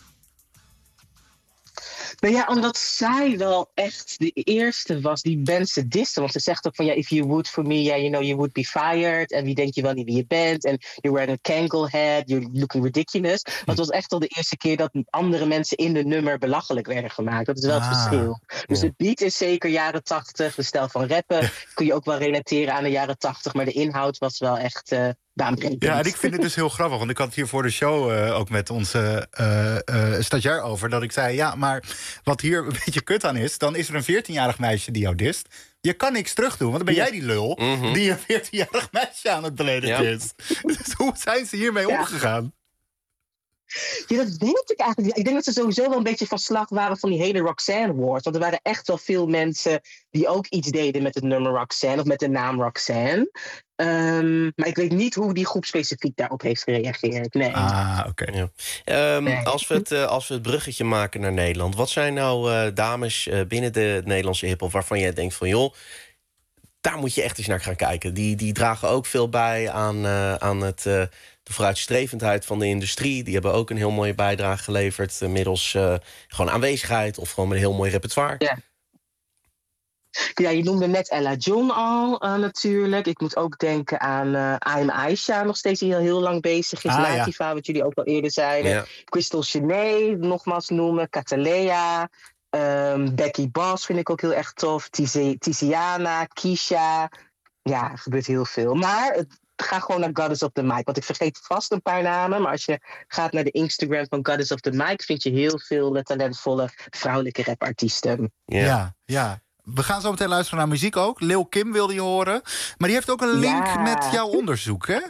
Nou ja, omdat zij wel echt de eerste was die mensen diste. Want ze zegt ook van, ja, if you would for me, yeah, you know, you would be fired. En wie denk je wel niet wie je bent? En you're wearing a Kangol hat, you're looking ridiculous. Maar het was echt al de eerste keer dat andere mensen in de nummer belachelijk werden gemaakt. Dat is wel het verschil. Dus de beat is zeker jaren 80. De stijl van rappen kun je ook wel relateren aan de jaren 80. Maar de inhoud was wel echt... Ja, en ik vind het dus heel grappig. Want ik had het hier voor de show ook met onze stagiair over. Dat ik zei, ja, maar wat hier een beetje kut aan is... dan is er een 14-jarig meisje die jou dist. Je kan niks terug doen, want dan ben jij die lul... die een 14-jarig meisje aan het beledigen is. Dus hoe zijn ze hiermee omgegaan? Ja, dat weet ik eigenlijk niet. Ik denk dat ze sowieso wel een beetje van slag waren van die hele Roxanne Wars. Want er waren echt wel veel mensen die ook iets deden met het nummer Roxanne... of met de naam Roxanne. Maar ik weet niet hoe die groep specifiek daarop heeft gereageerd. Nee. Oké. Nee. Als we het bruggetje maken naar Nederland... wat zijn nou dames binnen de Nederlandse hiphop... waarvan jij denkt van, joh... daar moet je echt eens naar gaan kijken. Die dragen ook veel bij aan de vooruitstrevendheid van de industrie. Die hebben ook een heel mooie bijdrage geleverd... middels gewoon aanwezigheid of gewoon met een heel mooi repertoire. Ja. Ja, je noemde net Ella John al natuurlijk. Ik moet ook denken aan I'm Aisha, nog steeds heel lang bezig is. Latifah, wat jullie ook al eerder zeiden. Ja. Crystal Chenet, nogmaals noemen. Catalea. Becky Bass vind ik ook heel erg tof. Tiziana, Keisha. Ja, er gebeurt heel veel. Maar ga gewoon naar Goddess of the Mic. Want ik vergeet vast een paar namen. Maar als je gaat naar de Instagram van Goddess of the Mic... vind je heel veel talentvolle vrouwelijke rapartiesten. Ja. We gaan zo meteen luisteren naar muziek ook. Lil Kim wilde je horen. Maar die heeft ook een link met jouw onderzoek, hè?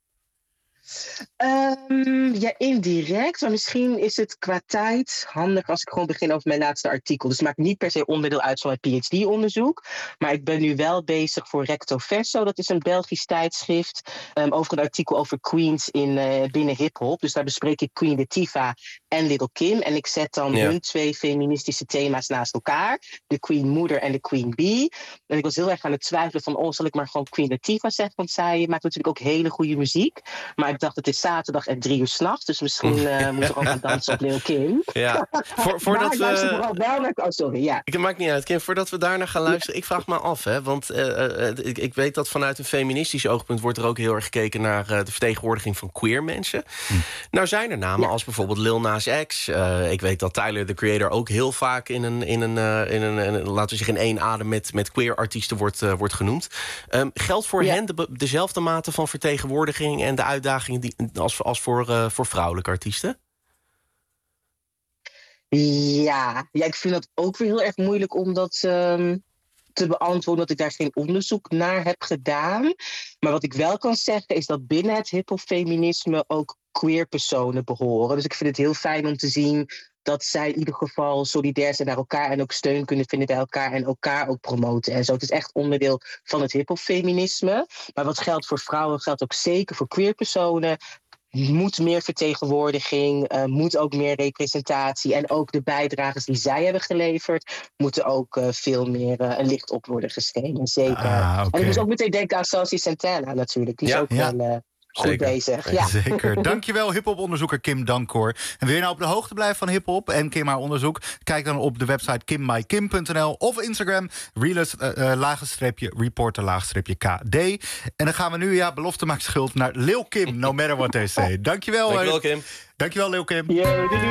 Ja, indirect. Maar misschien is het qua tijd handig als ik gewoon begin over mijn laatste artikel. Dus het maakt niet per se onderdeel uit van mijn PhD-onderzoek. Maar ik ben nu wel bezig voor Recto Verso. Dat is een Belgisch tijdschrift. Over een artikel over queens binnen hiphop. Dus daar bespreek ik Queen Latifah en Lil Kim. En ik zet dan hun twee feministische thema's naast elkaar. De Queen Moeder en de Queen Bee. En ik was heel erg aan het twijfelen van... zal ik maar gewoon Queen Latifah zeggen? Want zij maakt natuurlijk ook hele goede muziek. Maar ik dacht, het is zaterdag en 3 uur 's nachts. Dus misschien moeten we ook gaan dansen op Lil Kim. Ja. Voordat we... Het maakt niet uit, Kim. Voordat we daarna gaan luisteren, ik vraag me af. Hè, want ik weet dat vanuit een feministisch oogpunt... wordt er ook heel erg gekeken naar de vertegenwoordiging van queer mensen. Nou zijn er namen als bijvoorbeeld Lil Nas X. Ik weet dat Tyler, the Creator, ook heel vaak in een laten we zeggen, in één adem met queer artiesten wordt genoemd. Geldt voor hen dezelfde mate van vertegenwoordiging en de uitdagingen als voor vrouwelijke artiesten? Ja, ik vind dat ook weer heel erg moeilijk om dat te beantwoorden, dat ik daar geen onderzoek naar heb gedaan. Maar wat ik wel kan zeggen is dat binnen het hiphopfeminisme ook queer personen behoren. Dus ik vind het heel fijn om te zien dat zij in ieder geval solidair zijn naar elkaar en ook steun kunnen vinden bij elkaar en elkaar ook promoten en zo. Het is echt onderdeel van het hiphopfeminisme. Maar wat geldt voor vrouwen, geldt ook zeker voor queer personen. Moet meer vertegenwoordiging, moet ook meer representatie. En ook de bijdrages die zij hebben geleverd, moeten ook veel meer een licht op worden geschenen. Zeker. Okay. En ik moest ook meteen denken aan Saucy Santana natuurlijk. Die is ook wel goed bezig. Ja. Zeker. Dankjewel, hiphoponderzoeker Kim Dankor. En wil je nou op de hoogte blijven van hiphop en Kim haar onderzoek? Kijk dan op de website kimmykim.nl of Instagram _reporter_KD. En dan gaan we nu, belofte maakt schuld, naar Lil Kim, no matter what they say. Dankjewel. Dankjewel, Kim. Dankjewel, Lil Kim. Yo, doei.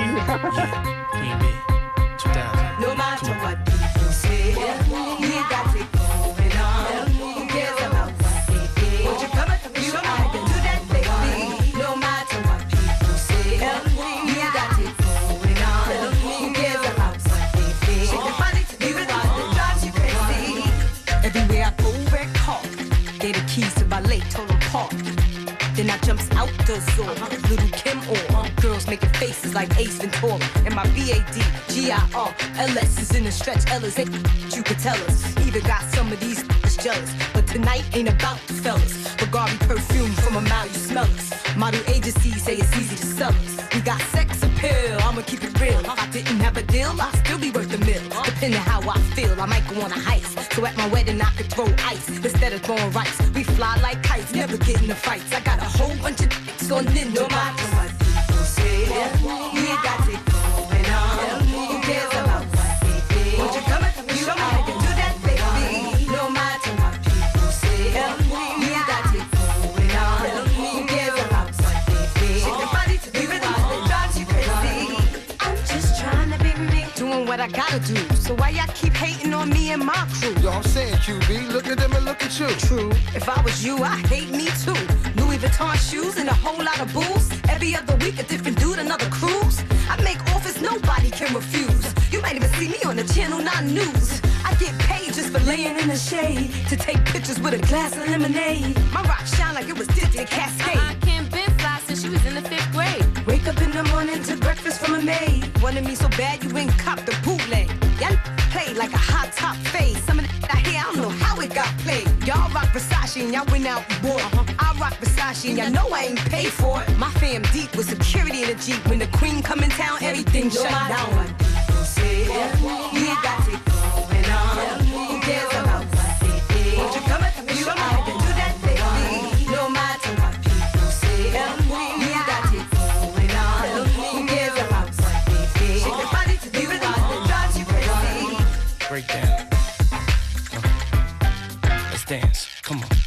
No matter what people say, we got it going on. Who cares about what they say? Won't you come and you I can do that, baby. No matter what people say, we got it going on. Who cares about what they say? Shake your body to the rhythm that drives you crazy. Everywhere I go, red car. They the keys to ballet, total park. Then I jumps out the door, Little Kim or girls making faces like Ace Ventura. And my BADGIR, LS is in the stretch, Ellis ain't you could tell us. Even got some of these jealous, but tonight ain't about the fellas. Bulgari perfume from a mile, you smell us. Model agencies say it's easy to sell us. We got sex appeal, I'ma keep it real. If I didn't have a deal, I'd still be worth a mill. Depending how I feel, I might go on a heist. So at my wedding, I could throw ice instead of throwing rice. We fly like kites, never get in the fights. I got a whole bunch of dicks on ninja. No matter what people say, we got it going on. Who cares about what they think? Won't you come and show me how you do that, baby? No matter what people say, we got it going on. Who cares about what they think? Shake your body to the rhythm, it drives you crazy. I'm just trying to be me, doing what I gotta do. So why y'all keep hating on me and my crew? Yo, I'm saying, QB, look at them and look at you. True, if I was you, I'd hate me too. Louis Vuitton shoes and a whole lot of booze. Every other week a different dude, another cruise. I make offers nobody can refuse. You might even see me on the Channel 9 News. I get paid just for laying in the shade to take pictures with a glass of lemonade. My rock shine like it was dipped in Cascade. Kim been fly since she was in the 5th grade. Wake up in the morning to breakfast from a maid. Wanted me so bad you ain't copped the bootleg. Y'all played like a hot top fade. Some of that I hear, I don't know how it got played. Y'all rock Versace and y'all went out and bought. I rock Versace and y'all know I ain't paid for it. My fam deep with security in the Jeep. When the queen come in town, everything shut down. What people say, we got it going on. Who cares about what they think? Won't you come and show me how you do that, baby? No matter what people say, we got it going on. Who cares about what they think? Shake your body to the rhythm, it drives you crazy. Break down. Let's dance. Come on.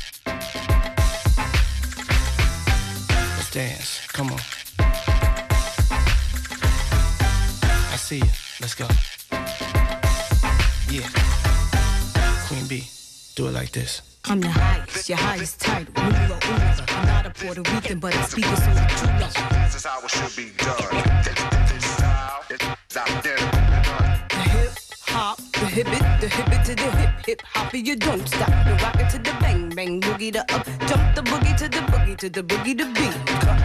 Let's dance. Come on. I see you. Let's go. Yeah. Queen B, do it like this. I'm the highest, your highest title. Numero uno. I'm not a Puerto Rican, but I speak it so true. This is how it should be done. This style is out there. The hip hop, the hip it to the hip hop, you don't stop. You rock it to the bang bang boogie, the up jump the boogie to the boogie to the boogie to beat.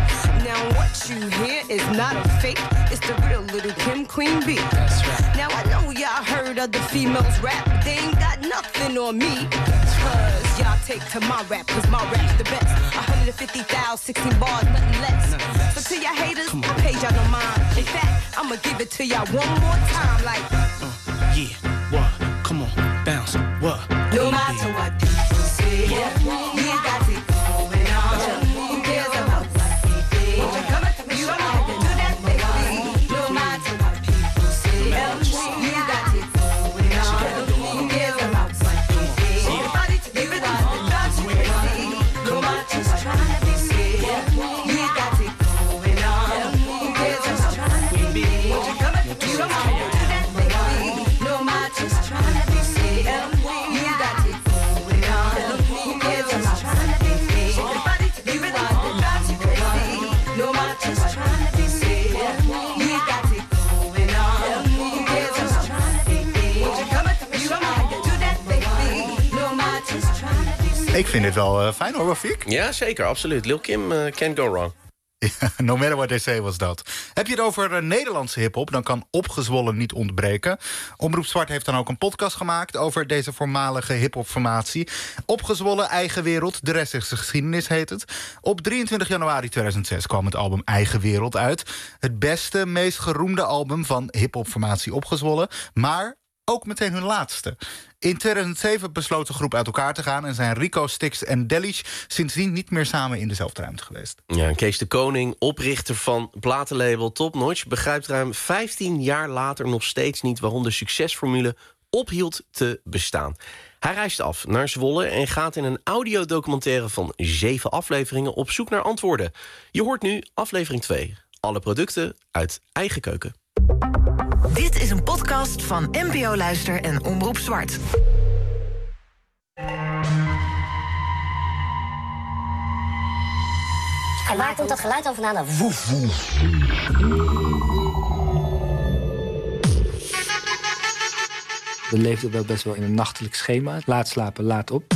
Now what you hear is not a fake, it's the real little Kim Queen B. That's right. Now I know y'all heard other females rap, but they ain't got nothing on me. Cause y'all take to my rap, cause my rap's the best. 150,000, 16 bars, nothing less. So to y'all haters, I paid y'all no mind. In fact, I'ma give it to y'all one more time, like Yeah, what? Come on, bounce, what? no matter what people say, we got it going on. Who cares about what they think? Won't you come and show me how you do that, baby? No matter what people say, we got it going on. Who cares about what they think? Everybody to give it up, it drives you crazy. No matter what people say, we got it going on. Who cares about what they think? Won't you come and show me how you do that, baby? No matter what people say, we got it going on. Who cares about what they think? Everybody to give it up, it drives you crazy. No matter what people say, we got it going on. Who cares about what they think? Won't you come and show me how you do that, baby? No matter what people say. Ik vind het wel fijn hoor, Rafik. Ja, zeker, absoluut. Lil Kim can't go wrong. No matter what they say was dat. Heb je het over Nederlandse hiphop, dan kan Opgezwollen niet ontbreken. Omroep Zwart heeft dan ook een podcast gemaakt over deze voormalige hiphopformatie. Opgezwollen, Eigen Wereld, de rest is de geschiedenis heet het. Op 23 januari 2006 kwam het album Eigen Wereld uit. Het beste, meest geroemde album van hiphopformatie Opgezwollen. Maar ook meteen hun laatste. In 2007 besloot de groep uit elkaar te gaan en zijn Rico, Styx en Delish sindsdien niet meer samen in dezelfde ruimte geweest. Ja, Kees de Koning, oprichter van platenlabel Top Notch, begrijpt ruim 15 jaar later nog steeds niet waarom de succesformule ophield te bestaan. Hij reist af naar Zwolle en gaat in een audiodocumentaire van 7 afleveringen op zoek naar antwoorden. Je hoort nu aflevering 2. Alle producten uit eigen keuken. Dit is een podcast van NPO Luister en Omroep Zwart. En waar komt dat geluid dan vandaan? Woef, woef. We leefden wel best wel in een nachtelijk schema. Laat slapen, laat op.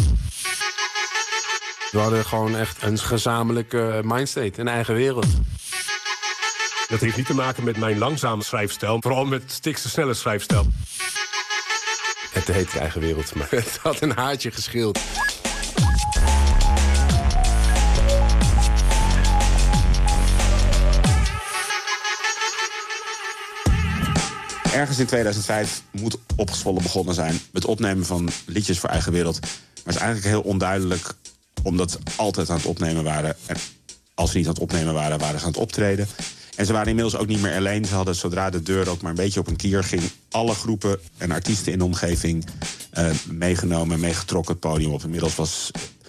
We hadden gewoon echt een gezamenlijke mindstate, een eigen wereld. Dat heeft niet te maken met mijn langzame schrijfstijl. Vooral met Styx' snelle schrijfstijl. Het heet eigen wereld, maar het had een haartje gescheeld. ergens in 2005 moet Opgezwollen begonnen zijn met opnemen van liedjes voor Eigen Wereld. Maar het is eigenlijk heel onduidelijk, omdat ze altijd aan het opnemen waren. En als ze niet aan het opnemen waren, waren ze aan het optreden. En ze waren inmiddels ook niet meer alleen. Ze hadden, zodra de deur ook maar een beetje op een kier ging, alle groepen en artiesten in de omgeving meegenomen, meegetrokken het podium op. Inmiddels was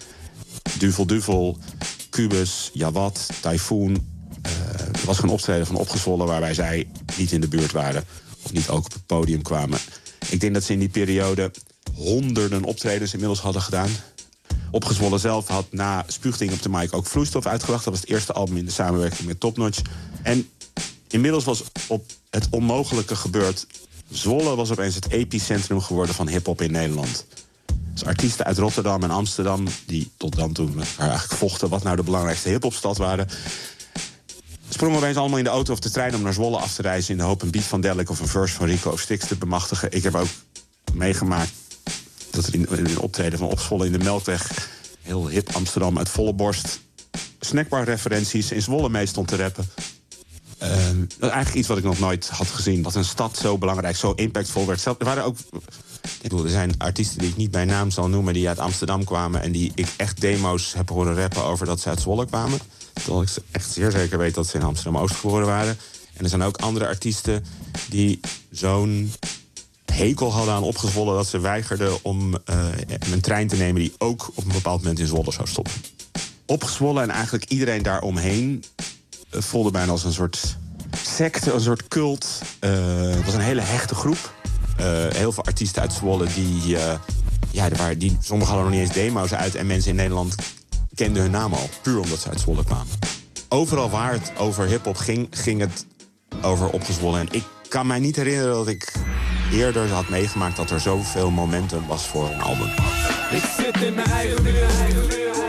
Duvel, Cubus, Jawad, Typhoon. Er was een optreden van Opgezwollen waarbij zij niet in de buurt waren of niet ook op het podium kwamen. Ik denk dat ze in die periode honderden optredens inmiddels hadden gedaan. Opgezwollen zelf had na Spuugding op de mic ook Vloeistof uitgebracht. Dat was het eerste album in de samenwerking met Top Notch. En inmiddels was op het onmogelijke gebeurd. Zwolle was opeens het epicentrum geworden van hiphop in Nederland. Dus artiesten uit Rotterdam en Amsterdam, die tot dan toe eigenlijk vochten wat nou de belangrijkste hiphopstad waren, sprongen opeens allemaal in de auto of de trein om naar Zwolle af te reizen in de hoop een beat van Delic of een verse van Rico of Styx te bemachtigen. Ik heb ook meegemaakt dat er in een optreden van Opgezwollen in de Melkweg, heel hip Amsterdam uit volle borst, snackbar-referenties in Zwolle mee stond te rappen. Dat is eigenlijk iets wat ik nog nooit had gezien. Dat een stad zo belangrijk, zo impactvol werd. Er waren ook, er zijn artiesten die ik niet bij naam zal noemen, die uit Amsterdam kwamen en die ik echt demo's heb horen rappen over dat ze uit Zwolle kwamen. Terwijl ik echt zeer zeker weet dat ze in Amsterdam-Oost geboren waren. En er zijn ook andere artiesten die zo'n hekel hadden aan Opgezwollen dat ze weigerden om een trein te nemen die ook op een bepaald moment in Zwolle zou stoppen. Opgezwollen en eigenlijk iedereen daaromheen voelde bijna als een soort secte, een soort cult. Het was een hele hechte groep. Heel veel artiesten uit Zwolle die sommigen hadden nog niet eens demo's uit en mensen in Nederland kenden hun naam al, puur omdat ze uit Zwolle kwamen. Overal waar het over hiphop ging het over Opgezwollen. En ik kan mij niet herinneren dat ik eerder had meegemaakt dat er zoveel momentum was voor een album. Ik zit in mijn eigen wereld.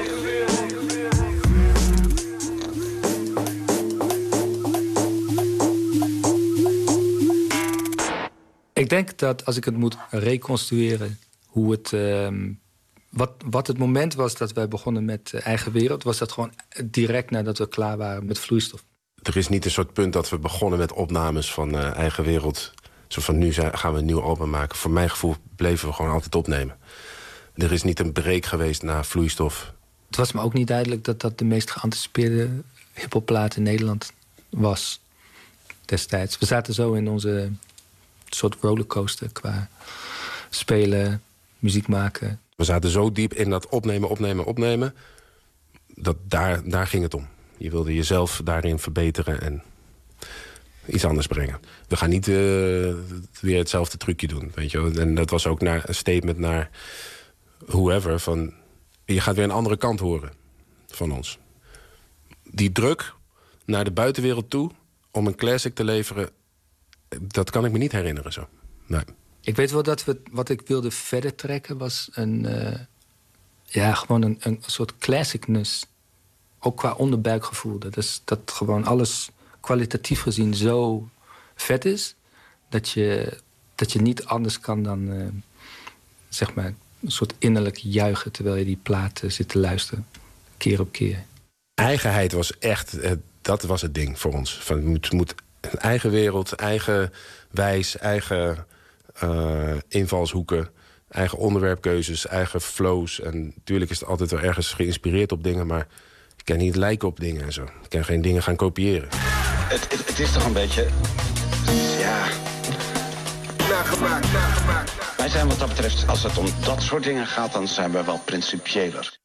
Ik denk dat als ik het moet reconstrueren, hoe het, wat het moment was dat wij begonnen met Eigen Wereld, was dat gewoon direct nadat we klaar waren met Vloeistof. Er is niet een soort punt dat we begonnen met opnames van Eigen Wereld. Zo van nu gaan we een nieuw album maken. Voor mijn gevoel bleven we gewoon altijd opnemen. Er is niet een break geweest na Vloeistof. Het was me ook niet duidelijk dat dat de meest geanticipeerde hiphopplaat in Nederland was destijds. We zaten zo in onze soort rollercoaster qua spelen, muziek maken. We zaten zo diep in dat opnemen. Dat daar ging het om. Je wilde jezelf daarin verbeteren en iets anders brengen. We gaan niet weer hetzelfde trucje doen, weet je wel. En dat was ook een statement naar whoever van je gaat weer een andere kant horen van ons. Die druk naar de buitenwereld toe om een classic te leveren, dat kan ik me niet herinneren zo. Nee. Ik weet wel dat wat ik wilde verder trekken was gewoon een soort classicness. Ook qua onderbuikgevoel. Dat gewoon alles kwalitatief gezien zo vet is dat je niet anders kan dan zeg maar een soort innerlijk juichen terwijl je die plaat zit te luisteren, keer op keer. Eigenheid was echt, dat was het ding voor ons. Van, het moet een eigen wereld, eigen wijs, eigen invalshoeken, eigen onderwerpkeuzes, eigen flows. En natuurlijk is het altijd wel ergens geïnspireerd op dingen, maar ik kan niet lijken op dingen en zo. Ik kan geen dingen gaan kopiëren. Het is toch een beetje, ja, nagemaakt. Wij zijn wat dat betreft, als het om dat soort dingen gaat, dan zijn we wel principiëler.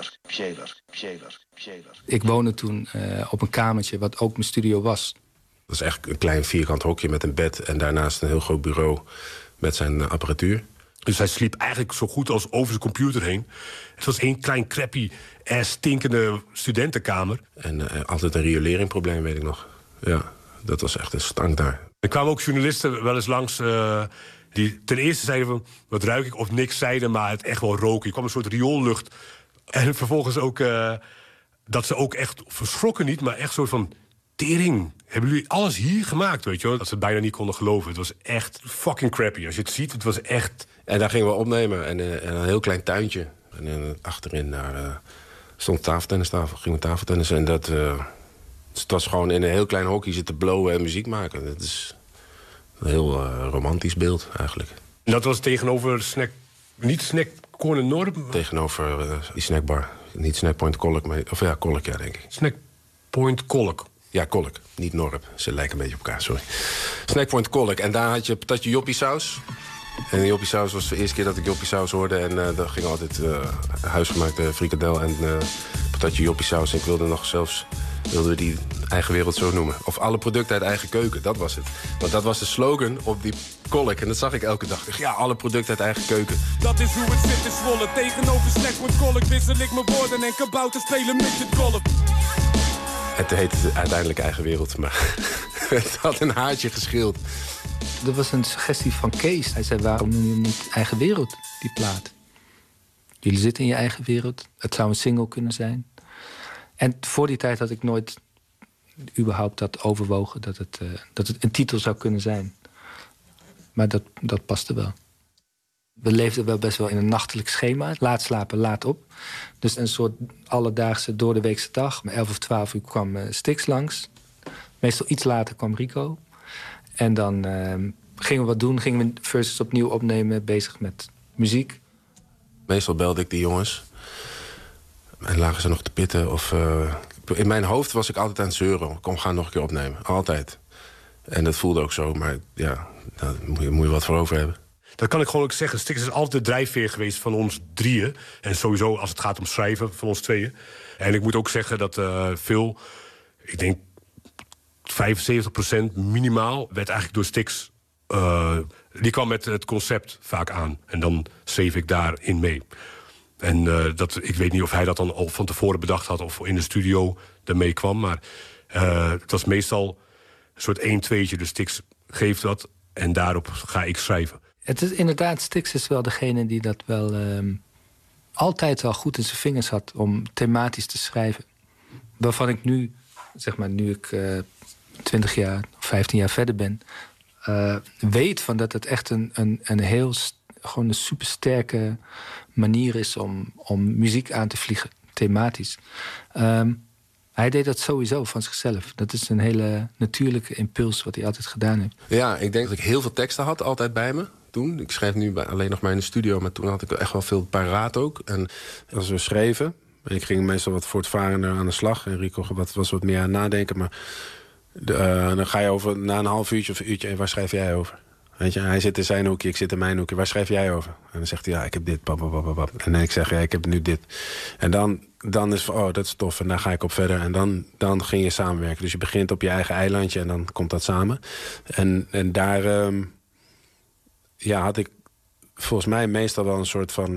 Ik woonde toen op een kamertje wat ook mijn studio was. Dat is echt een klein vierkant hokje met een bed en daarnaast een heel groot bureau met zijn apparatuur. Dus hij sliep eigenlijk zo goed als over zijn computer heen. Het was één klein crappy, stinkende studentenkamer. En altijd een rioleringprobleem, weet ik nog. Ja, dat was echt een stank daar. Er kwamen ook journalisten wel eens langs die ten eerste zeiden van, wat ruik ik, of niks zeiden, maar het echt wel roken. Er kwam een soort rioollucht. En vervolgens ook dat ze ook echt verschrokken niet, maar echt een soort van tering. Hebben jullie alles hier gemaakt, weet je wel? Dat ze het bijna niet konden geloven. Het was echt fucking crappy. Als je het ziet, het was echt. En daar gingen we opnemen. En een heel klein tuintje. En achterin stond tafeltennistafel. Gingen we tafeltennissen. En dat het was gewoon in een heel klein hokje zitten blowen en muziek maken. Dat Een heel romantisch beeld, eigenlijk. En dat was tegenover niet Snack Corner Norp? Tegenover die snackbar. Niet Snackpoint Kolk, maar... Of ja, Kolk, ja, denk ik. Snackpoint Kolk. Ja, Kolk. Niet Norp. Ze lijken een beetje op elkaar, sorry. Snackpoint Kolk. En daar had je patatje joppie saus. En joppie saus was de eerste keer dat ik joppie saus hoorde. En daar ging altijd huisgemaakte frikandel en patatje joppie saus. En ik wilde nog zelfs... wilden we die eigen wereld zo noemen. Of alle producten uit eigen keuken, dat was het. Want dat was de slogan op die kolk. En dat zag ik elke dag. Ik dacht, ja, alle producten uit eigen keuken. Dat is hoe het zit in Zwolle. Tegenover Snackpoint Kolk wissel ik mijn woorden en kabouter spelen midgetgolf. Het heette uiteindelijk eigen wereld, maar het had een haartje geschild. Er was een suggestie van Kees. Hij zei, waarom noem je hem niet eigen wereld, die plaat? Jullie zitten in je eigen wereld. Het zou een single kunnen zijn. En voor die tijd had ik nooit überhaupt dat overwogen... dat het een titel zou kunnen zijn. Maar dat paste wel. We leefden wel best wel in een nachtelijk schema. Laat slapen, laat op. Dus een soort alledaagse doordeweekse dag. Om 11 of 12 uur kwam Styx langs. Meestal iets later kwam Rico. En dan gingen we wat doen. Gingen we verses opnieuw opnemen. Bezig met muziek. Meestal belde ik die jongens... En lagen ze nog te pitten. Of, in mijn hoofd was ik altijd aan het zeuren. Kom, ga nog een keer opnemen. Altijd. En dat voelde ook zo. Maar ja, daar moet je wat voor over hebben. Dat kan ik gewoon ook zeggen. Styx is altijd de drijfveer geweest van ons drieën. En sowieso als het gaat om schrijven van ons tweeën. En ik moet ook zeggen dat veel... Ik denk 75% minimaal werd eigenlijk door Styx... die kwam met het concept vaak aan. En dan schreef ik daarin mee. En ik weet niet of hij dat dan al van tevoren bedacht had... of in de studio ermee kwam. Maar het was meestal een soort 1-2'tje. Dus Styx geeft dat en daarop ga ik schrijven. Het is inderdaad, Styx is wel degene die dat wel... altijd wel goed in zijn vingers had om thematisch te schrijven. Waarvan ik nu, zeg maar, nu ik 20 jaar of 15 jaar verder ben... weet van dat het echt een heel... gewoon een supersterke manier is om muziek aan te vliegen, thematisch. Hij deed dat sowieso van zichzelf. Dat is een hele natuurlijke impuls wat hij altijd gedaan heeft. Ja, ik denk dat ik heel veel teksten had, altijd bij me toen. Ik schreef nu alleen nog maar in de studio, maar toen had ik echt wel veel paraat ook. En als we schreven, ik ging meestal wat voortvarender aan de slag. En Rico was wat meer aan het nadenken. Maar dan ga je over na een half uurtje of een uurtje... waar schrijf jij over? Weet je, hij zit in zijn hoekje, ik zit in mijn hoekje. Waar schrijf jij over? En dan zegt hij, ja, ik heb dit, pap. En ik zeg, ja, ik heb nu dit. En dan is van, oh, dat is tof. En daar ga ik op verder. En dan ging je samenwerken. Dus je begint op je eigen eilandje en dan komt dat samen. En daar had ik volgens mij meestal wel een soort van...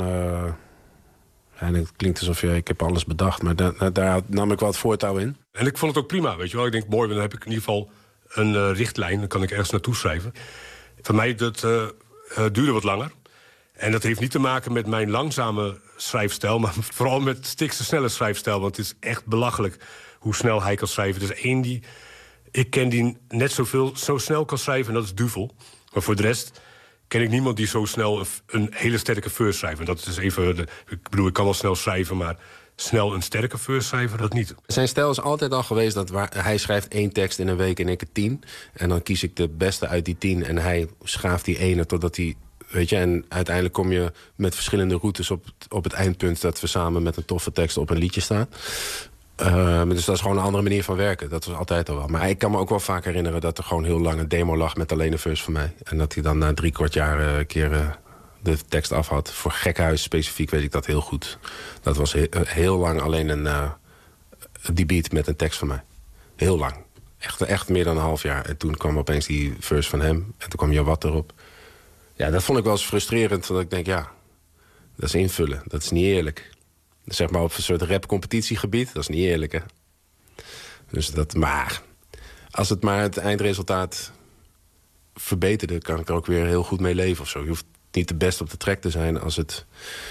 en het klinkt alsof ik heb alles bedacht. Maar daar nam ik wel het voortouw in. En ik vond het ook prima, weet je wel. Ik denk, mooi, dan heb ik in ieder geval een richtlijn. Dan kan ik ergens naartoe schrijven. Voor mij dat duurde wat langer. En dat heeft niet te maken met mijn langzame schrijfstijl... maar vooral met Styx' snelle schrijfstijl. Want het is echt belachelijk hoe snel hij kan schrijven. Er is één die ik ken die net zo snel kan schrijven... en dat is Duvel. Maar voor de rest ken ik niemand die zo snel een hele sterke verse schrijft. En dat is even... ik bedoel, ik kan wel snel schrijven, maar... snel een sterke verse schrijven, dat niet. Zijn stijl is altijd al geweest dat hij schrijft 1 tekst in een week en ik het 10. En dan kies ik de beste uit die 10 en hij schaaft die ene totdat hij... Weet je, en uiteindelijk kom je met verschillende routes op het eindpunt... dat we samen met een toffe tekst op een liedje staan. Dus dat is gewoon een andere manier van werken. Dat was altijd al wel. Maar ik kan me ook wel vaak herinneren dat er gewoon heel lang een demo lag... met alleen een verse van mij. En dat hij dan na 3/4 jaar een keer... de tekst af had. Voor Gekhuis specifiek weet ik dat heel goed. Dat was heel lang alleen die beat met een tekst van mij. Heel lang. Echt meer dan een half jaar. En toen kwam opeens die verse van hem. En toen kwam Jawad erop. Ja, dat vond ik wel eens frustrerend. Want ik denk, ja, dat is invullen. Dat is niet eerlijk. Zeg maar op een soort rap-competitiegebied. Dat is niet eerlijk, hè. Dus dat, maar... Als het maar het eindresultaat verbeterde... kan ik er ook weer heel goed mee leven of zo. Je hoeft niet de beste op de track te zijn als het...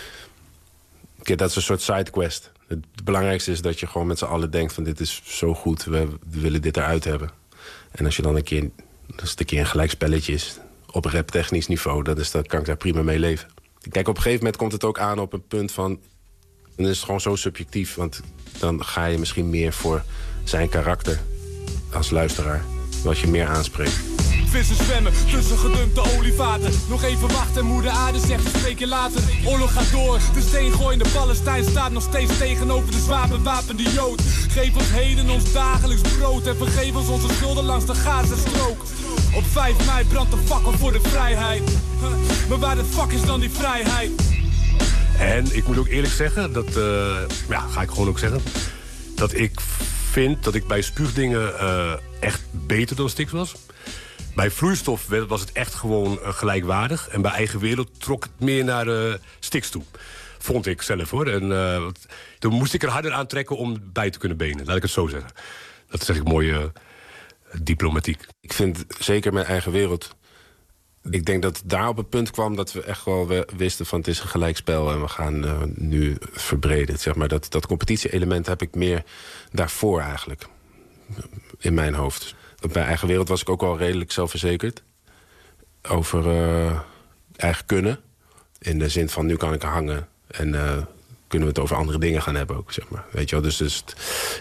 Kijk, dat is een soort sidequest. Het belangrijkste is dat je gewoon met z'n allen denkt... van dit is zo goed, we willen dit eruit hebben. En als je dan een keer een gelijk spelletje is... op raptechnisch niveau, dan kan ik daar prima mee leven. Kijk, op een gegeven moment komt het ook aan op een punt van... dan is het gewoon zo subjectief, want dan ga je misschien meer voor zijn karakter... als luisteraar, wat je meer aanspreekt. vissen zwemmen tussen gedumpte olievaten. Nog even wachten, moeder aarde zegt, we spreken later. Oorlog gaat door, de steengooiende Palestijn staat nog steeds tegenover de zwaarwapende Jood. Geef ons heden ons dagelijks brood en vergeef ons onze schulden langs de Gazastrook. Op 5 mei brandt de fakkel voor de vrijheid. Maar waar de fuck is dan die vrijheid? En ik moet ook eerlijk zeggen, dat ga ik gewoon ook zeggen, dat ik vind dat ik bij spuugdingen echt beter dan Styx was. Bij vloeistof was het echt gewoon gelijkwaardig. En bij eigen wereld trok het meer naar Styx toe. Vond ik zelf, hoor. En toen moest ik er harder aan trekken om bij te kunnen benen. Laat ik het zo zeggen. Dat is eigenlijk mooie diplomatiek. Ik vind zeker mijn eigen wereld. Ik denk dat het daar op het punt kwam dat we echt wel wisten van het is een gelijkspel en we gaan nu verbreden. Zeg maar dat competitie-element heb ik meer daarvoor eigenlijk. In mijn hoofd. Bij eigen wereld was ik ook wel redelijk zelfverzekerd. Over eigen kunnen. In de zin van nu kan ik hangen. En kunnen we het over andere dingen gaan hebben ook, zeg maar. Weet je wel, dus het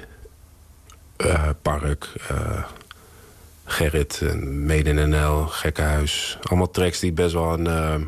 Park, Gerrit, Made in NL, Gekkenhuis. Allemaal tracks die best wel een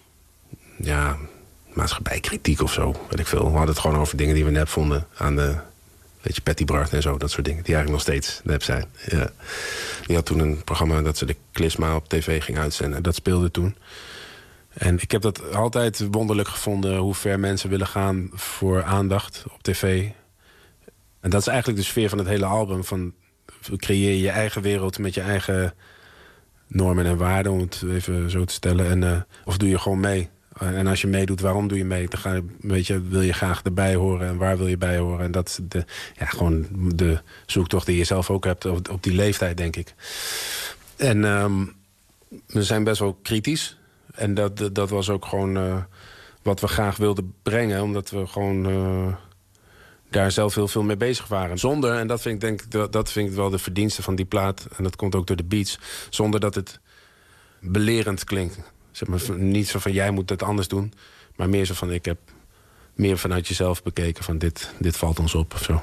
maatschappijkritiek of zo, weet ik veel. We hadden het gewoon over dingen die we nep vonden aan de... Weet je, Patty Bart en zo, dat soort dingen. Die eigenlijk nog steeds nep zijn. Ja. Die had toen een programma dat ze de Klisma op tv ging uitzenden. Dat speelde toen. En ik heb dat altijd wonderlijk gevonden hoe ver mensen willen gaan voor aandacht op tv. En dat is eigenlijk de sfeer van het hele album. Van creëer je eigen wereld met je eigen normen en waarden, om het even zo te stellen. En, of doe je gewoon mee. En als je meedoet, waarom doe je mee? Dan wil je graag erbij horen en waar wil je bij horen? En dat is gewoon de zoektocht die je zelf ook hebt op die leeftijd, denk ik. En we zijn best wel kritisch. En dat was ook gewoon wat we graag wilden brengen. Omdat we gewoon daar zelf heel veel mee bezig waren. Zonder, en dat vind ik wel de verdienste van die plaat. En dat komt ook door de beats. Zonder dat het belerend klinkt. Zeg maar, niet zo van jij moet het anders doen. Maar meer zo van ik heb meer vanuit jezelf bekeken. Van dit valt ons op of zo.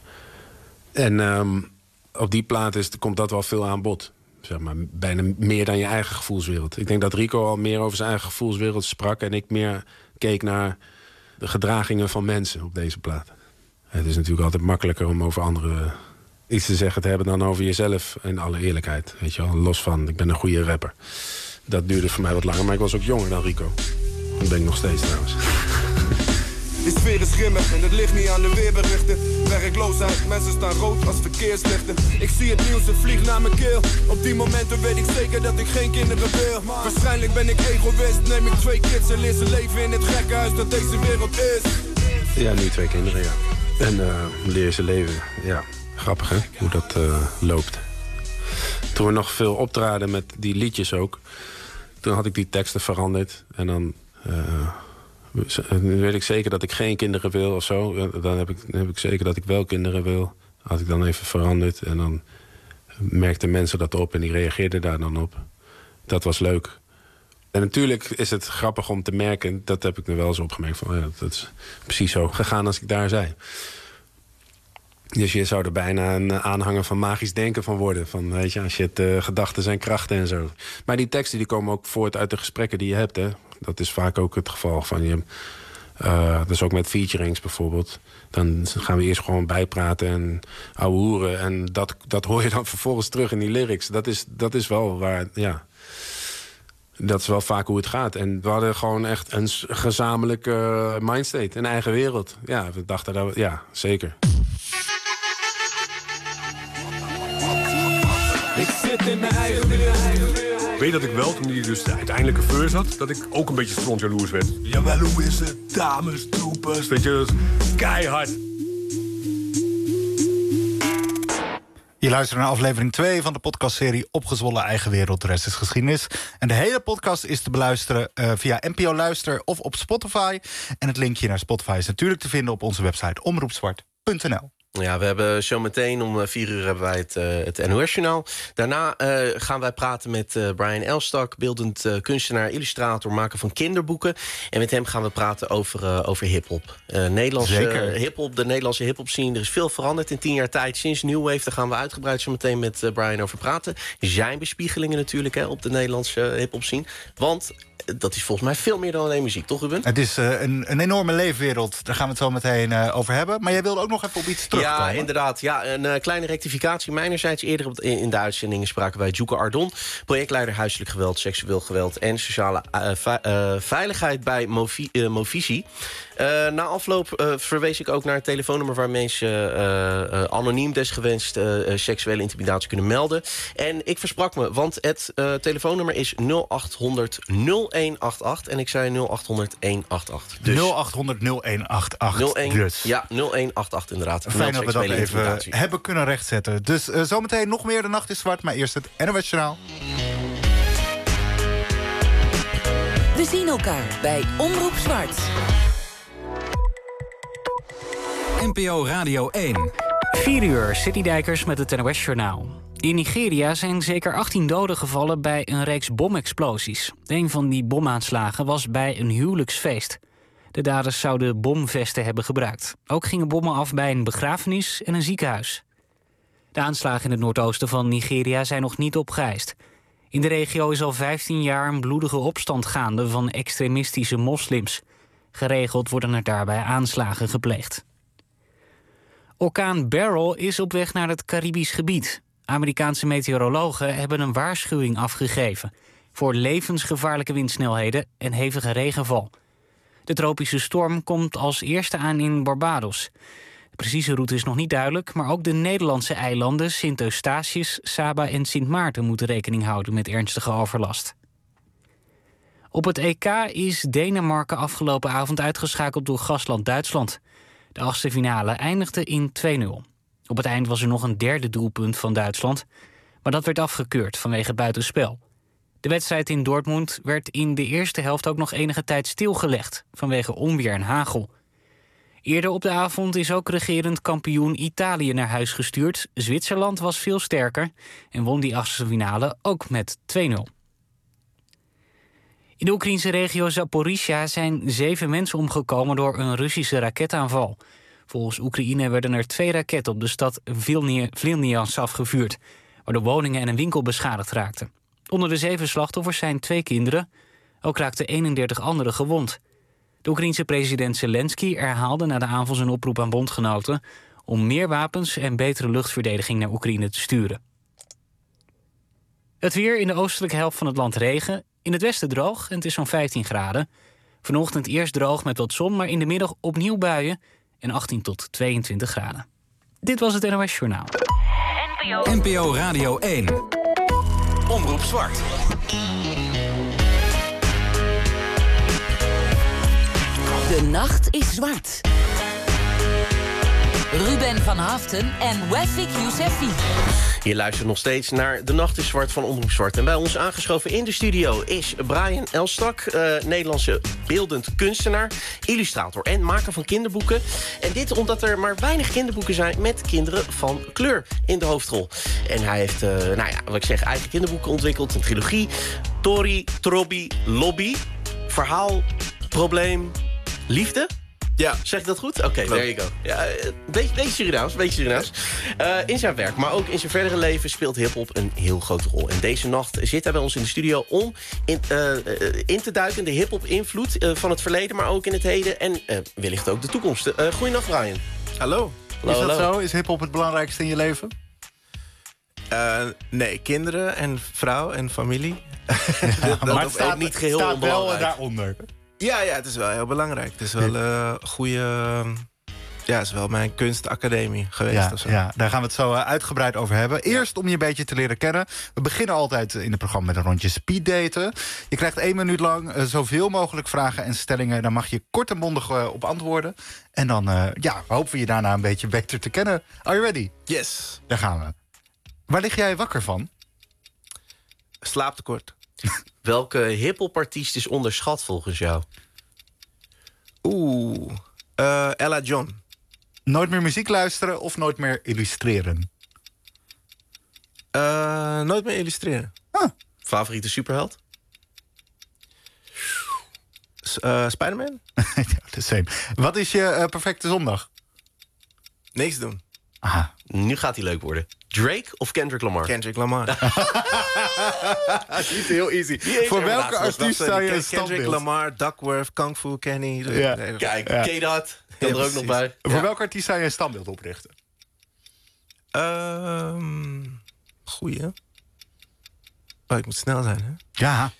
En op die plaat komt dat wel veel aan bod. Zeg maar, bijna meer dan je eigen gevoelswereld. Ik denk dat Rico al meer over zijn eigen gevoelswereld sprak. En ik meer keek naar de gedragingen van mensen op deze plaat. Het is natuurlijk altijd makkelijker om over anderen iets te zeggen te hebben dan over jezelf. In alle eerlijkheid. Weet je wel, los van, ik ben een goede rapper. Dat duurde voor mij wat langer, maar ik was ook jonger dan Rico. Dat ben ik nog steeds trouwens. Die sfeer is grimmig en het ligt niet aan de weerberichten. Werkloosheid, mensen staan rood als verkeerslichten. Ik zie het nieuws en vlieg naar mijn keel. Op die momenten weet ik zeker dat ik geen kinderen wil. Waarschijnlijk ben ik egoïst, neem ik 2 kids en leer ze leven in het gekkenhuis dat deze wereld is. Ja, nu 2 kinderen, ja. En leer ze leven, ja. Grappig, hè, hoe dat loopt. Toen we nog veel optraden met die liedjes ook, toen had ik die teksten veranderd. En dan weet ik zeker dat ik geen kinderen wil of zo. Dan heb ik zeker dat ik wel kinderen wil. Had ik dan even veranderd. En dan merkten mensen dat op en die reageerden daar dan op. Dat was leuk. En natuurlijk is het grappig om te merken, dat heb ik nu wel eens opgemerkt, van, ja, dat is precies zo gegaan als ik daar zei. Dus je zou er bijna een aanhanger van magisch denken van worden. Van, weet je, als je het gedachten zijn krachten en zo. Maar die teksten die komen ook voort uit de gesprekken die je hebt. Hè. Dat is vaak ook het geval. Van je, dat is ook met featurings bijvoorbeeld. Dan gaan we eerst gewoon bijpraten en ouwe hoeren. En dat hoor je dan vervolgens terug in die lyrics. Dat is wel waar, ja. Dat is wel vaak hoe het gaat. En we hadden gewoon echt een gezamenlijke mindstate. Een eigen wereld. Ja, we dachten dat we, ja, zeker. Ik zit in mijn eigen wereld. Ik weet dat ik wel, toen hij dus de uiteindelijke verse had, dat ik ook een beetje strontjaloers werd. Jawel, hoe is het? Dames, troepers, weet je, keihard. Je luistert naar aflevering 2 van de podcastserie Opgezwollen Eigen Wereld, de rest is geschiedenis. En de hele podcast is te beluisteren via NPO Luister of op Spotify. En het linkje naar Spotify is natuurlijk te vinden op onze website omroepzwart.nl. Ja, we hebben zometeen om 4 uur hebben wij het NOS-journaal. Daarna gaan wij praten met Brian Elstak, beeldend kunstenaar, illustrator, maker van kinderboeken. En met hem gaan we praten over hiphop. Nederlandse hiphop, de Nederlandse hiphop scene. Er is veel veranderd in 10 jaar tijd sinds New Wave. Daar gaan we uitgebreid zometeen met Brian over praten. Zijn bespiegelingen natuurlijk op de Nederlandse hiphop scene. Want dat is volgens mij veel meer dan alleen muziek, toch Ruben? Het is een enorme leefwereld. Daar gaan we het zo meteen over hebben. Maar jij wilde ook nog even op iets terugkomen. Ja, inderdaad. Ja, een kleine rectificatie mijnerzijds. Eerder in de uitzendingen spraken wij Djoeke Ardon, projectleider huiselijk geweld, seksueel geweld en sociale veiligheid bij Movisie. Na afloop verwees ik ook naar het telefoonnummer waar mensen anoniem desgewenst seksuele intimidatie kunnen melden. En ik versprak me, want het telefoonnummer is 0800 0188 en ik zei 0800 188. Dus 0800 0188. 01, dus. Ja, 0188 inderdaad. Fijn dat we dat even hebben kunnen rechtzetten. Dus zometeen nog meer De Nacht is Zwart, maar eerst het NOS Journaal. We zien elkaar bij Omroep Zwart. NPO Radio 1. 4 uur, Citydijkers met het NOS-journaal. In Nigeria zijn zeker 18 doden gevallen bij een reeks bomexplosies. Een van die bomaanslagen was bij een huwelijksfeest. De daders zouden bomvesten hebben gebruikt. Ook gingen bommen af bij een begrafenis en een ziekenhuis. De aanslagen in het noordoosten van Nigeria zijn nog niet opgeëist. In de regio is al 15 jaar een bloedige opstand gaande van extremistische moslims. Geregeld worden er daarbij aanslagen gepleegd. Orkaan Beryl is op weg naar het Caribisch gebied. Amerikaanse meteorologen hebben een waarschuwing afgegeven voor levensgevaarlijke windsnelheden en hevige regenval. De tropische storm komt als eerste aan in Barbados. De precieze route is nog niet duidelijk, maar ook de Nederlandse eilanden Sint Eustatius, Saba en Sint Maarten moeten rekening houden met ernstige overlast. Op het EK is Denemarken afgelopen avond uitgeschakeld door gastland Duitsland. De achtste finale eindigde in 2-0. Op het eind was er nog een derde doelpunt van Duitsland, maar dat werd afgekeurd vanwege buitenspel. De wedstrijd in Dortmund werd in de eerste helft ook nog enige tijd stilgelegd vanwege onweer en hagel. Eerder op de avond is ook regerend kampioen Italië naar huis gestuurd. Zwitserland was veel sterker en won die achtste finale ook met 2-0. In de Oekraïnse regio Zaporizhia zijn 7 mensen omgekomen door een Russische raketaanval. Volgens Oekraïne werden er 2 raketten op de stad Vilnius afgevuurd, waardoor woningen en een winkel beschadigd raakten. Onder de 7 slachtoffers zijn 2 kinderen. Ook raakten 31 anderen gewond. De Oekraïense president Zelensky herhaalde na de aanval zijn oproep aan bondgenoten om meer wapens en betere luchtverdediging naar Oekraïne te sturen. Het weer in de oostelijke helft van het land regen. In het westen droog en het is zo'n 15 graden. Vanochtend eerst droog met wat zon, maar in de middag opnieuw buien en 18 tot 22 graden. Dit was het NOS Journaal. NPO Radio 1. Omroep Zwart. De nacht is zwart. Ruben van Haften en Wefik Yousefi. Je luistert nog steeds naar De Nacht is Zwart van Omroep Zwart. En bij ons aangeschoven in de studio is Brian Elstak, Nederlandse beeldend kunstenaar, illustrator en maker van kinderboeken. En dit omdat er maar weinig kinderboeken zijn met kinderen van kleur in de hoofdrol. En hij heeft, wat ik zeg, eigen kinderboeken ontwikkeld, een trilogie. Tori, Trobi, Lobby, verhaal, probleem, liefde. Ja. Zeg ik dat goed? Oké, there you go. Ja, beetje Surinaams. In zijn werk, maar ook in zijn verdere leven speelt hiphop een heel grote rol. En deze nacht zit hij bij ons in de studio om in te duiken in de hiphop invloed van het verleden, maar ook in het heden en wellicht ook de toekomst. Goeienacht, Brian. Hallo. Is dat zo? Is hiphop het belangrijkste in je leven? Nee, kinderen en vrouw en familie. Maar het staat niet geheel staat wel daaronder. Ja, het is wel heel belangrijk. Het is wel een goede... het is wel mijn kunstacademie geweest. Of zo. Ja, daar gaan we het zo uitgebreid over hebben. Eerst om je een beetje te leren kennen. We beginnen altijd in het programma met een rondje speeddaten. Je krijgt 1 minuut lang zoveel mogelijk vragen en stellingen. Daar mag je kort en bondig op antwoorden. En dan hopen we je daarna een beetje beter te kennen. Are you ready? Yes. Daar gaan we. Waar lig jij wakker van? Slaaptekort. Welke hiphopartiest is onderschat volgens jou? Ella John. Nooit meer muziek luisteren of nooit meer illustreren? Nooit meer illustreren. Favoriete superheld? Spider-Man? Ja, de same. Wat is je perfecte zondag? Niks doen. Aha. Nu gaat hij leuk worden. Drake of Kendrick Lamar? Kendrick Lamar. Die is heel easy. Voor welke artiest zou je een standbeeld? Kendrick Lamar, Duckworth, Kung Fu Kenny. Ja. Kijk, K-Dot kan er ook nog bij. Voor welke artiest zou je een standbeeld oprichten? Goeie. Ik moet snel zijn, hè? Ja.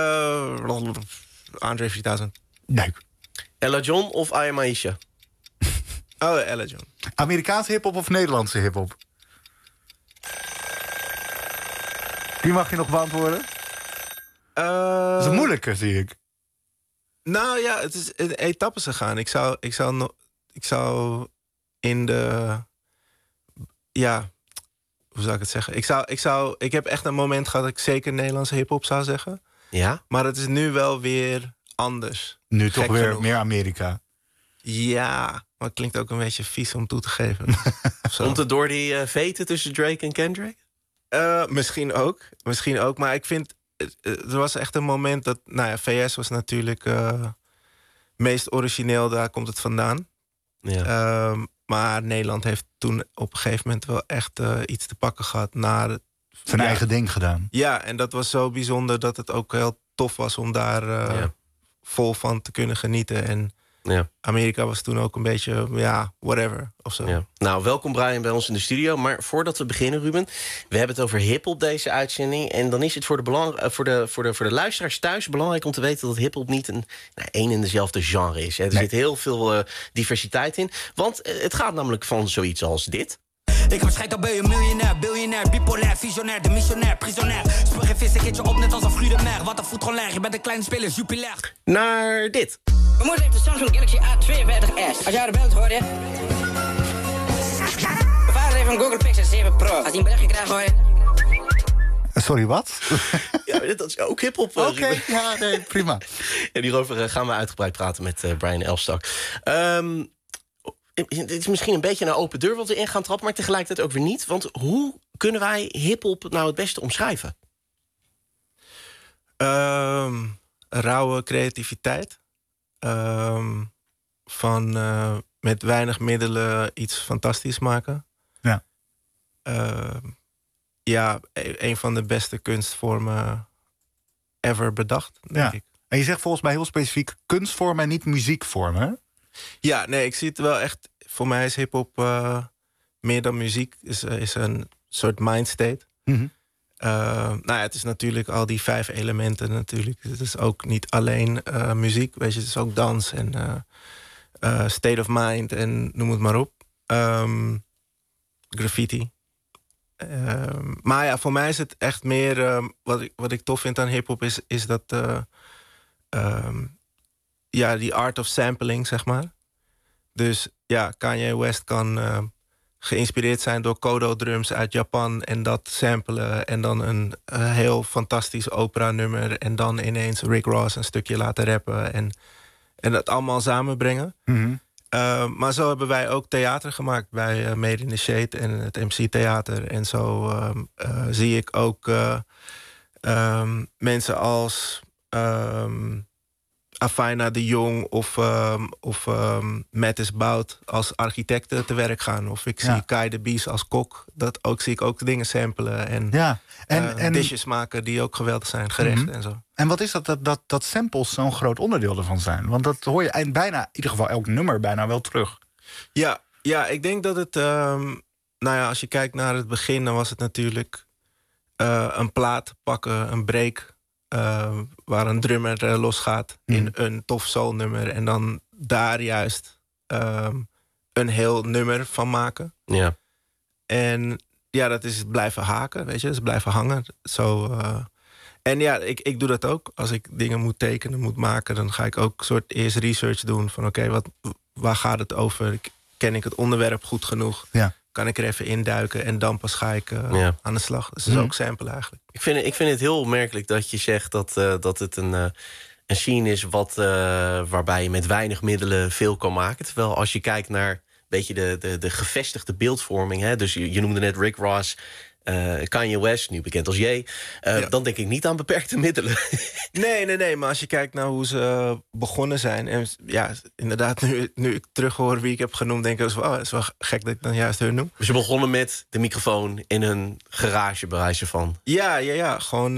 Andre 3000. Leuk. Ella John of I Am Aisha? Ella John. Amerikaanse hiphop of Nederlandse hiphop? Die mag je nog beantwoorden? Dat is een moeilijke, zie ik. Nou ja, het is in etappes gegaan. Ik zou in de... Ja, hoe zou ik het zeggen? Ik heb echt een moment gehad dat ik zeker Nederlandse hiphop zou zeggen. Ja? Maar het is nu wel weer anders. Nu toch Gek weer genoeg. meer Amerika. Ja, maar het klinkt ook een beetje vies om toe te geven. Komt het door die veten tussen Drake en Kendrick? Misschien ook. Maar ik vind... Er was echt een moment dat... Nou ja, VS was natuurlijk meest origineel. Daar komt het vandaan. Ja. Maar Nederland heeft toen op een gegeven moment wel echt iets te pakken gehad. Naar Zijn eigen ding gedaan. Ja, en dat was zo bijzonder dat het ook heel tof was om daar vol van te kunnen genieten. En Amerika was toen ook een beetje, whatever of zo. Ja. Nou, welkom Brian bij ons in de studio. Maar voordat we beginnen, Ruben, we hebben het over hiphop deze uitzending. En dan is het voor de luisteraars thuis belangrijk om te weten dat hiphop niet een en dezelfde genre is. Hè. Er zit heel veel diversiteit in. Want het gaat namelijk van zoiets als dit. Ik heb scheid, dan ben je miljonair, biljonair, bipolair, visionair, de missionair, prisonair. Speel geen vis, ik hit je op net als een Fruit de Mer. Wat een voetronlair, je bent een kleine speler, Jupiler. Naar dit. Mijn moeder heeft de Samsung Galaxy A52s. Als jij er belt, hoor je. Mijn vader heeft een Google Pixel 7 Pro. Als hij een berichtje krijgt, hoor je. Sorry, wat? Ja, dat is ook hiphop. Oké, ja, nee, prima. En hierover gaan we uitgebreid praten met Brian Elstak. Het is misschien een beetje een open deur wat we in gaan trappen, maar tegelijkertijd ook weer niet. Want hoe kunnen wij hiphop nou het beste omschrijven? Rauwe creativiteit. Van met weinig middelen iets fantastisch maken. Ja. Een van de beste kunstvormen ever bedacht, denk ik. En je zegt volgens mij heel specifiek kunstvormen en niet muziekvormen, hè? Ja, nee, ik zie het wel echt. Voor mij is hiphop meer dan muziek. Is een soort mindstate. Mm-hmm. Het is natuurlijk al die 5 elementen natuurlijk. Het is ook niet alleen muziek, weet je. Het is ook dans en state of mind en noem het maar op. Graffiti. Maar ja, voor mij is het echt meer... wat ik tof vind aan hiphop is dat... die art of sampling, zeg maar. Dus ja, Kanye West kan geïnspireerd zijn door Kodo drums uit Japan en dat samplen en dan een heel fantastisch opera-nummer en dan ineens Rick Ross een stukje laten rappen en dat allemaal samenbrengen. Mm-hmm. Maar zo hebben wij ook theater gemaakt bij Made in the Shade en het MC-theater. En zo zie ik ook mensen als... Afaina de Jong of Mattis Bout als architecten te werk gaan. Of ik zie Kai de Bies als kok. Zie ik ook dingen samplen en dishes maken die ook geweldig zijn, gerechten en zo. En wat is dat samples zo'n groot onderdeel ervan zijn? Want dat hoor je bijna, in ieder geval elk nummer bijna wel terug. Ja, ik denk dat het... als je kijkt naar het begin, dan was het natuurlijk een plaat pakken, een break... waar een drummer losgaat in een tof soulnummer... en dan daar juist een heel nummer van maken. Ja. En ja, dat is blijven haken, weet je. Dat is blijven hangen. En ja, ik doe dat ook. Als ik dingen moet tekenen, moet maken... dan ga ik ook soort eerst research doen van... oké, waar gaat het over? Ken ik het onderwerp goed genoeg? Ja. Kan ik er even induiken en dan pas ga ik aan de slag. Dus dat is ook samplen eigenlijk. Ik vind het heel opmerkelijk dat je zegt dat het een scene is waarbij je met weinig middelen veel kan maken. Terwijl als je kijkt naar beetje de gevestigde beeldvorming. Hè? Dus je noemde net Rick Ross, Kanye West, nu bekend als Ye. Dan denk ik niet aan beperkte middelen. Nee, maar als je kijkt naar hoe ze begonnen zijn... en ja, inderdaad, nu ik terughoor wie ik heb genoemd... denk ik, het is wel gek dat ik dan juist hun noem. Ze begonnen met de microfoon in hun garage, bij wijze van. Ja, gewoon...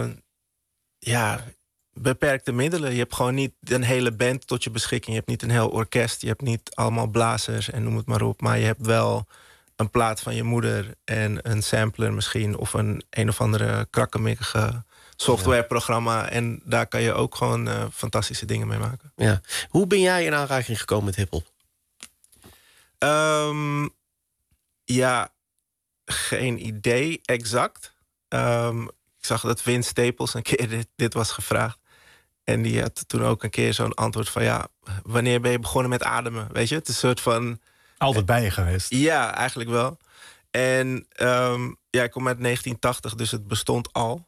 beperkte middelen. Je hebt gewoon niet een hele band tot je beschikking. Je hebt niet een heel orkest. Je hebt niet allemaal blazers en noem het maar op. Maar je hebt wel een plaat van je moeder en een sampler misschien... of een of andere krakkemikkige softwareprogramma. En daar kan je ook gewoon fantastische dingen mee maken. Ja. Hoe ben jij in aanraking gekomen met hiphop? Geen idee exact. Ik zag dat Vince Staples een keer dit was gevraagd. En die had toen ook een keer zo'n antwoord van... wanneer ben je begonnen met ademen? Weet je, het is een soort van... Altijd bij je geweest? Ja, eigenlijk wel. En ik kom uit 1980, dus het bestond al.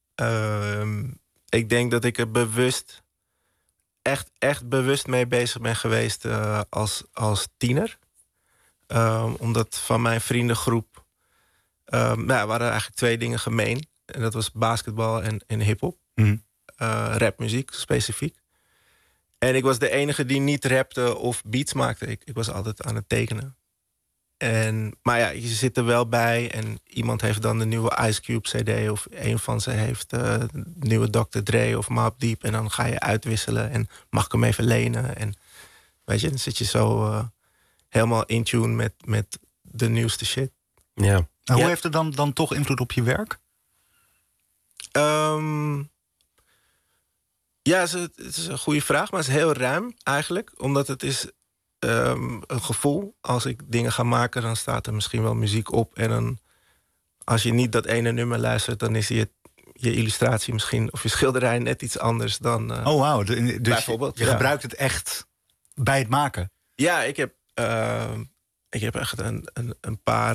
Ik denk dat ik er bewust... echt bewust mee bezig ben geweest als tiener. Omdat van mijn vriendengroep... waren eigenlijk 2 dingen gemeen. En dat was basketbal en hiphop. Mm. Rapmuziek specifiek. En ik was de enige die niet rapte of beats maakte. Ik was altijd aan het tekenen. Maar ja, je zit er wel bij. En iemand heeft dan de nieuwe Ice Cube CD... of een van ze heeft de nieuwe Dr. Dre of Mobb Deep. En dan ga je uitwisselen en mag ik hem even lenen. En weet je, dan zit je zo helemaal in tune met de nieuwste shit. Ja. Hoe heeft het dan toch invloed op je werk? Het is een goede vraag, maar het is heel ruim eigenlijk. Omdat het is een gevoel. Als ik dingen ga maken, dan staat er misschien wel muziek op. En dan, als je niet dat ene nummer luistert... dan is je illustratie misschien, of je schilderij net iets anders dan... Dus bijvoorbeeld. Je gebruikt het echt bij het maken? Ja, ik heb echt een paar...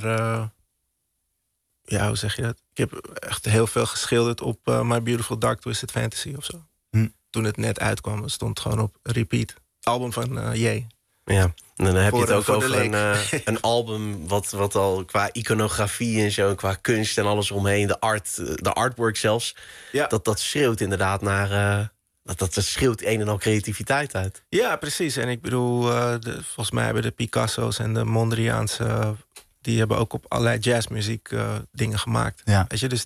hoe zeg je dat? Ik heb echt heel veel geschilderd op My Beautiful Dark Twisted Fantasy of zo. Toen het net uitkwam, het stond gewoon op repeat. Album van Ye. Ja, en dan heb je het ook over een album wat al qua iconografie en zo, qua kunst en alles omheen, de artwork zelfs, dat schreeuwt inderdaad naar... Dat schreeuwt een en al creativiteit uit. Ja, precies. En ik bedoel, volgens mij hebben de Picasso's en de Mondriaanse... die hebben ook op allerlei jazzmuziek dingen gemaakt. Ja. Weet je, dus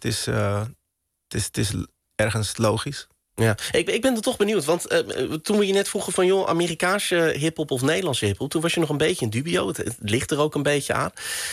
het is ergens logisch. Ja, ik ben er toch benieuwd. Want toen we je net vroegen van... Amerikaanse hiphop of Nederlandse hiphop... toen was je nog een beetje in dubio. Het ligt er ook een beetje aan.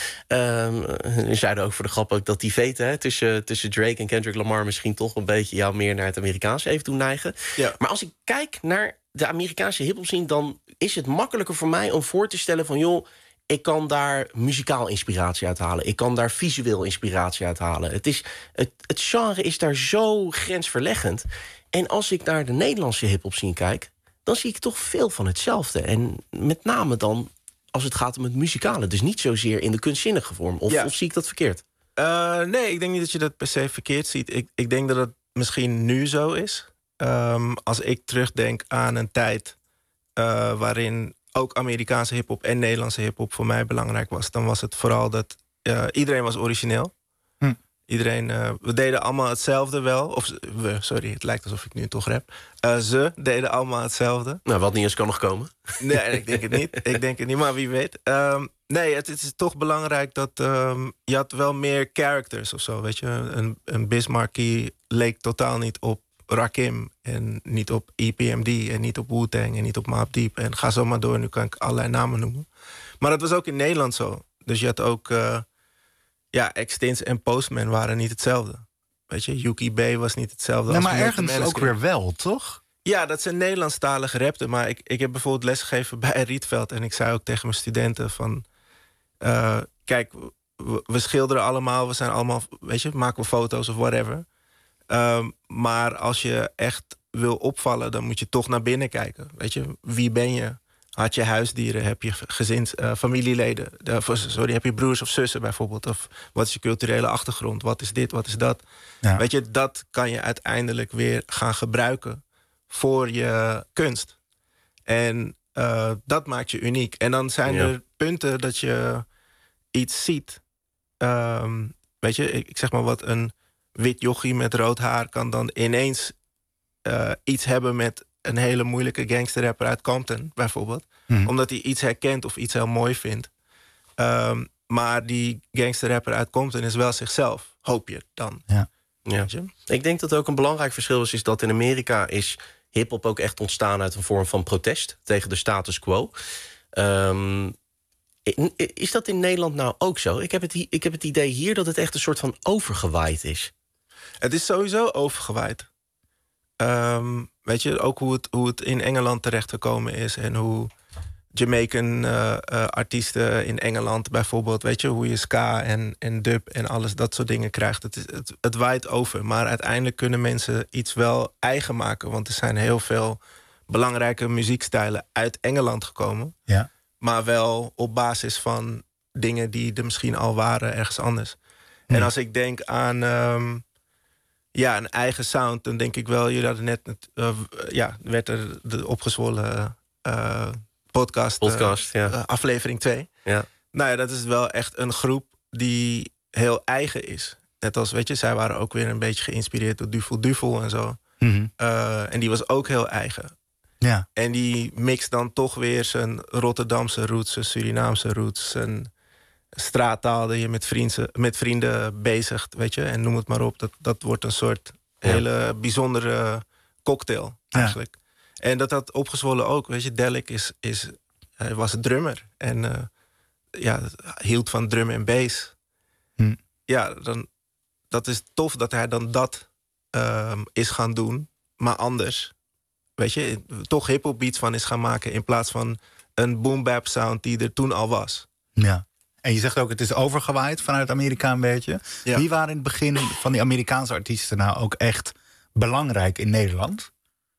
Je zeiden ook voor de grap ook dat die veten... tussen Drake en Kendrick Lamar... misschien toch een beetje jou meer naar het Amerikaanse heeft doen neigen. Ja. Maar als ik kijk naar de Amerikaanse hiphop scene... dan is het makkelijker voor mij om voor te stellen van... ik kan daar muzikaal inspiratie uithalen. Ik kan daar visueel inspiratie uithalen. Het genre is daar zo grensverleggend. En als ik naar de Nederlandse hiphop scene kijk... dan zie ik toch veel van hetzelfde. En met name dan als het gaat om het muzikale. Dus niet zozeer in de kunstzinnige vorm. Of zie ik dat verkeerd? Nee, ik denk niet dat je dat per se verkeerd ziet. Ik denk dat het misschien nu zo is. Als ik terugdenk aan een tijd waarin... ook Amerikaanse hiphop en Nederlandse hiphop voor mij belangrijk was... dan was het vooral dat iedereen was origineel. Iedereen, we deden allemaal hetzelfde wel. Of het lijkt alsof ik nu toch rap. Ze deden allemaal hetzelfde. Nou, wat niet eens kan nog komen. Nee, ik denk het niet. Maar wie weet. Het is toch belangrijk dat... je had wel meer characters of zo, weet je. Een Bismarcky leek totaal niet op Rakim en niet op EPMD en niet op Wu-Tang en niet op Mobb Deep. En ga zo maar door, nu kan ik allerlei namen noemen. Maar dat was ook in Nederland zo. Dus je had ook... Extins en Postman waren niet hetzelfde. Weet je, Yuki B was niet hetzelfde. Nee, maar ergens ook weer wel, toch? Ja, dat zijn Nederlandstalige rapten. Maar ik heb bijvoorbeeld lesgegeven bij Rietveld. En ik zei ook tegen mijn studenten van... kijk, we schilderen allemaal. We zijn allemaal, weet je, maken we foto's of whatever. Maar als je echt wil opvallen, dan moet je toch naar binnen kijken. Weet je, wie ben je? Had je huisdieren? Heb je familieleden? Heb je broers of zussen bijvoorbeeld? Of wat is je culturele achtergrond? Wat is dit? Wat is dat? Ja. Weet je, dat kan je uiteindelijk weer gaan gebruiken voor je kunst. En dat maakt je uniek. En dan zijn er punten dat je iets ziet. Weet je, ik zeg maar wat, een wit jochie met rood haar kan dan ineens iets hebben met een hele moeilijke gangsterrapper uit Compton, bijvoorbeeld. Omdat hij iets herkent of iets heel mooi vindt. Maar die gangsterrapper uit Compton is wel zichzelf, hoop je dan. Ja. Ik denk dat ook een belangrijk verschil is dat in Amerika is hiphop ook echt ontstaan uit een vorm van protest tegen de status quo. Is dat in Nederland nou ook zo? Ik heb het idee hier dat het echt een soort van overgewaaid is. Het is sowieso overgewaaid. Weet je, ook hoe het in Engeland terechtgekomen is en hoe Jamaican artiesten in Engeland bijvoorbeeld, weet je, hoe je ska en dub en alles, dat soort dingen krijgt. Het waait over, maar uiteindelijk kunnen mensen iets wel eigen maken, want er zijn heel veel belangrijke muziekstijlen uit Engeland gekomen. Ja. Maar wel op basis van dingen die er misschien al waren ergens anders. En als ik denk aan een eigen sound, dan denk ik wel, jullie hadden net werd er de opgezwollen podcast aflevering 2. Ja. Nou ja, dat is wel echt een groep die heel eigen is. Net als, weet je, zij waren ook weer een beetje geïnspireerd door Duvel Duvel en zo. En die was ook heel eigen. Ja. En die mixt dan toch weer zijn Rotterdamse roots, zijn Surinaamse roots, zijn straattaal die je met vrienden bezigt, weet je, en noem het maar op. Dat wordt een soort hele bijzondere cocktail eigenlijk. En dat had opgezwollen ook, weet je. Delik hij was een drummer en hield van drum en bass. Ja, dat is tof dat hij dan dat is gaan doen, maar anders. Weet je, toch hiphop beats van is gaan maken in plaats van een boom bap sound die er toen al was. Ja. En je zegt ook, het is overgewaaid vanuit Amerika een beetje. Ja. Wie waren in het begin van die Amerikaanse artiesten nou ook echt belangrijk in Nederland?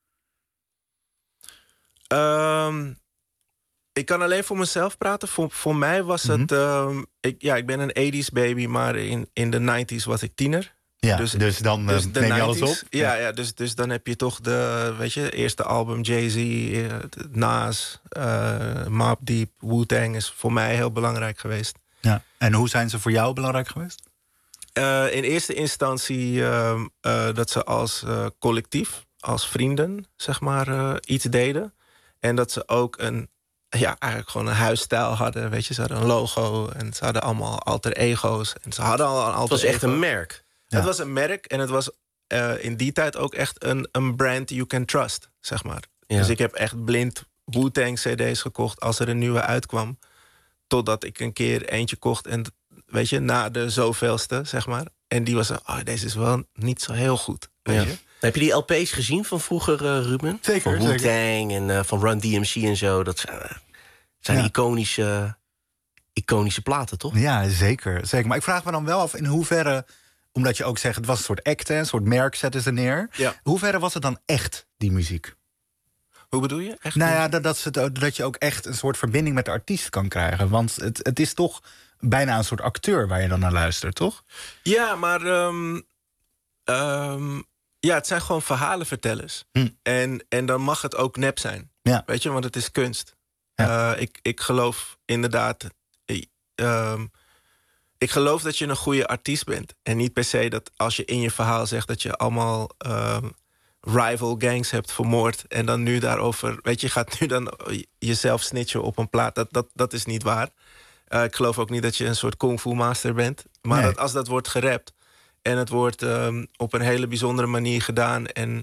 Ik kan alleen voor mezelf praten. Voor mij was het... ik ben een 80s baby, maar in de 90s was ik tiener. Ja, dus dan neem je alles op. Dus dan heb je toch de, weet je, eerste album Jay-Z, Nas, Mobb Deep, Wu-Tang is voor mij heel belangrijk geweest. Ja. En hoe zijn ze voor jou belangrijk geweest? In eerste instantie dat ze als collectief, als vrienden, zeg maar, iets deden. En dat ze ook eigenlijk gewoon een huisstijl hadden. Weet je, ze hadden een logo en ze hadden allemaal alter ego's. En ze hadden al een alter ego. Het was echt een merk. Ja. Het was een merk en het was in die tijd ook echt een brand you can trust, zeg maar. Ja. Dus ik heb echt blind Wu-Tang CD's gekocht als er een nieuwe uitkwam. Totdat ik een keer eentje kocht en, weet je, na de zoveelste, zeg maar. En die was deze is wel niet zo heel goed, weet je. Heb je die LP's gezien van vroeger, Ruben? Zeker. Van Wu-Tang en van Run DMC en zo. Dat zijn iconische platen, toch? Ja, zeker. Maar ik vraag me dan wel af in hoeverre, omdat je ook zegt, het was een soort act, een soort merk zetten ze neer. Ja. Hoe verre was het dan echt, die muziek? Hoe bedoel je? Echt? Nou ja, dat je ook echt een soort verbinding met de artiest kan krijgen. Want het is toch bijna een soort acteur waar je dan naar luistert, toch? Ja, maar het zijn gewoon verhalenvertellers. En dan mag het ook nep zijn. Ja. Weet je, want het is kunst. Ja. Ik geloof inderdaad... ik geloof dat je een goede artiest bent. En niet per se dat als je in je verhaal zegt dat je allemaal rival gangs hebt vermoord. En dan nu daarover, weet je, gaat nu dan jezelf snitchen op een plaat. Dat is niet waar. Ik geloof ook niet dat je een soort kung fu master bent. Maar als dat wordt gerapt en het wordt op een hele bijzondere manier gedaan en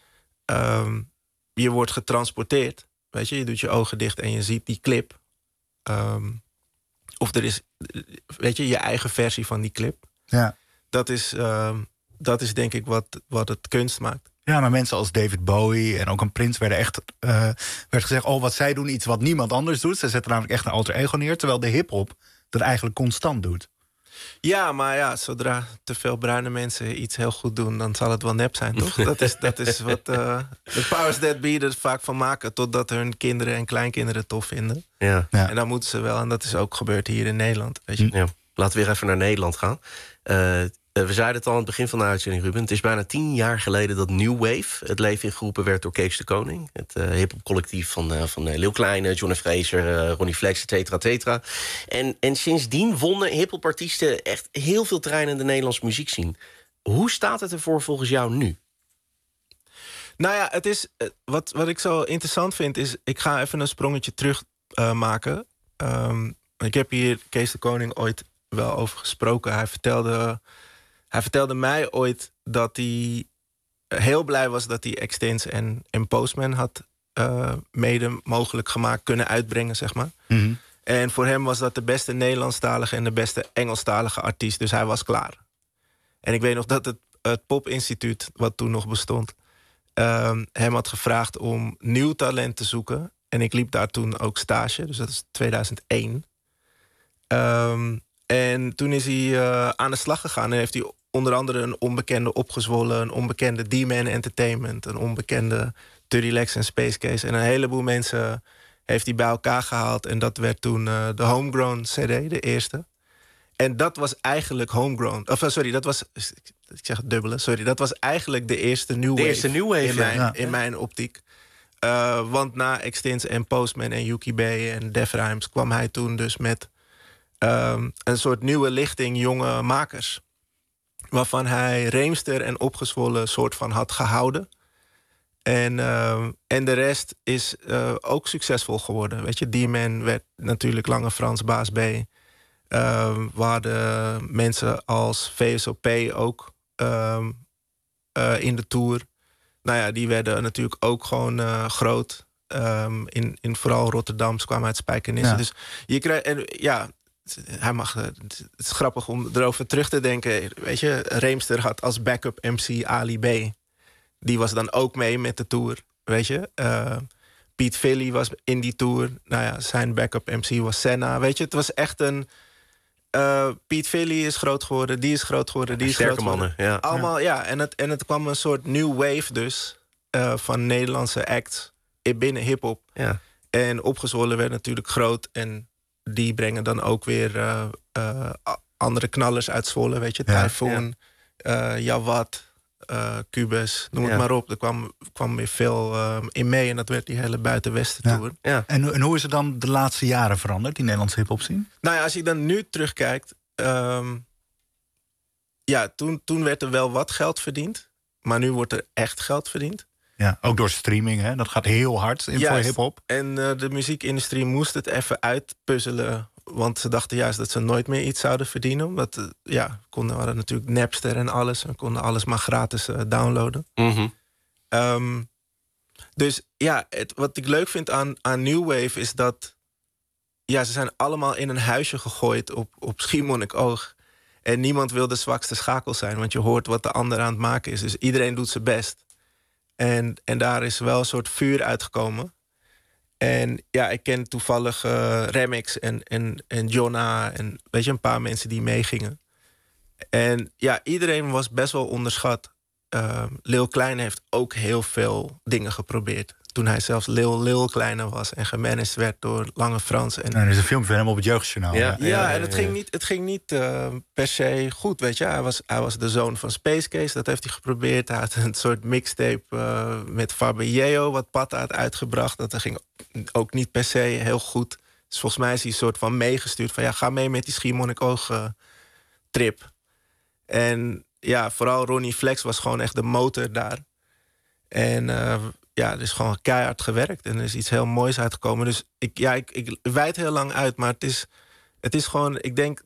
je wordt getransporteerd. Weet je doet je ogen dicht en je ziet die clip. Of er is, weet je eigen versie van die clip. Ja. Dat is denk ik wat het kunst maakt. Ja, maar mensen als David Bowie en ook een Prince werden echt... werd gezegd, wat zij doen, iets wat niemand anders doet. Ze zetten namelijk echt een alter ego neer. Terwijl de hiphop dat eigenlijk constant doet. Ja, maar zodra te veel bruine mensen iets heel goed doen, dan zal het wel nep zijn, toch? Dat is wat de powers that be er vaak van maken, totdat hun kinderen en kleinkinderen het tof vinden. Ja. En dan moeten ze wel, en dat is ook gebeurd hier in Nederland. Weet je? Ja. Laten we weer even naar Nederland gaan. We zeiden het al aan het begin van de uitzending, Ruben. Het is bijna 10 jaar geleden dat New Wave het leven ingeroepen werd door Kees de Koning. Het hip-hop collectief van Lil Kleine, John F. Fraser, Ronnie Flex, et cetera, et cetera. En sindsdien wonnen hip-hop artiesten echt heel veel terrein in de Nederlandse muziekscene. Hoe staat het ervoor volgens jou nu? Nou ja, het is, wat ik zo interessant vind is... Ik ga even een sprongetje terug maken. Ik heb hier Kees de Koning ooit wel over gesproken. Hij vertelde mij ooit dat hij heel blij was... dat hij Extins en Postman had mede mogelijk gemaakt... kunnen uitbrengen, zeg maar. Mm-hmm. En voor hem was dat de beste Nederlandstalige... en de beste Engelstalige artiest. Dus hij was klaar. En ik weet nog dat het Pop-instituut, wat toen nog bestond... hem had gevraagd om nieuw talent te zoeken. En ik liep daar toen ook stage, dus dat is 2001. En toen is hij aan de slag gegaan en heeft hij onder andere een onbekende Opgezwollen... een onbekende D-Man Entertainment, een onbekende Turdy Lex en Space Case... en een heleboel mensen heeft hij bij elkaar gehaald. En dat werd toen de Homegrown CD, de eerste. En dat was eigenlijk Homegrown. Of sorry, dat was... Ik zeg het dubbele, sorry. Dat was eigenlijk de eerste New Wave in mijn optiek. Want na Extins en Postman en Yuki B en Def Rhymes... kwam hij toen dus met een soort nieuwe lichting jonge makers. Waarvan hij Reemster en Opgezwollen soort van had gehouden. En de rest is ook succesvol geworden. Weet je, D-Man werd natuurlijk Lange Frans, Baas B. We hadden mensen als VSOP ook in de tour. Nou ja, die werden natuurlijk ook gewoon groot. In vooral Rotterdam, kwamen uit Spijkenisse. Ja. Dus je krijgt... hij mag... Het is grappig om erover terug te denken. Weet je, Reemster had als backup MC Ali B. Die was dan ook mee met de tour. Weet je, Piet Philly was in die tour. Nou ja, zijn backup MC was Senna. Weet je, het was echt een... Piet Philly is groot geworden, die is groot geworden, die is groot geworden. Mannen, ja. Allemaal, ja. En het kwam een soort new wave dus... van Nederlandse acts binnen hiphop. Ja. En Opgezwollen werd natuurlijk groot... en die brengen dan ook weer andere knallers uit Zwolle, weet je. Typhoon, Jawad, Cubus, noem het maar op. Er kwam weer veel in mee en dat werd die hele buitenwesten-tour. Ja. Ja. En hoe is het dan de laatste jaren veranderd, die Nederlandse hiphop scene? Nou ja, als je dan nu terugkijkt... toen werd er wel wat geld verdiend. Maar nu wordt er echt geld verdiend. Ja, ook door streaming, hè? Dat gaat heel hard voor hiphop. En de muziekindustrie moest het even uitpuzzelen. Want ze dachten juist dat ze nooit meer iets zouden verdienen. Omdat, we hadden natuurlijk Napster en alles. We konden alles maar gratis downloaden. Mm-hmm. Dus ja, wat ik leuk vind aan New Wave is dat... Ja, ze zijn allemaal in een huisje gegooid op Schiermonnikoog. En niemand wil de zwakste schakel zijn. Want je hoort wat de ander aan het maken is. Dus iedereen doet zijn best. En daar is wel een soort vuur uitgekomen. En ja, ik ken toevallig Remix en Jonna... en weet je, een paar mensen die meegingen. En ja, iedereen was best wel onderschat. Lil Kleine heeft ook heel veel dingen geprobeerd. Toen hij zelfs Lil Kleine was en gemanaged werd door Lange Frans. En er is een filmpje van hem op het Jeugdjournaal. Ja, en het ging niet per se goed, weet je. Hij was de zoon van Space Case, dat heeft hij geprobeerd. Hij had een soort mixtape met Fabio, wat Patta had uitgebracht. Dat ging ook niet per se heel goed. Dus volgens mij is hij een soort van meegestuurd van... ga mee met die Schiermonnikoog trip. En ja, vooral Ronnie Flex was gewoon echt de motor daar. En... er is gewoon keihard gewerkt en er is iets heel moois uitgekomen. Dus ik wijd heel lang uit, maar het is gewoon... Ik denk,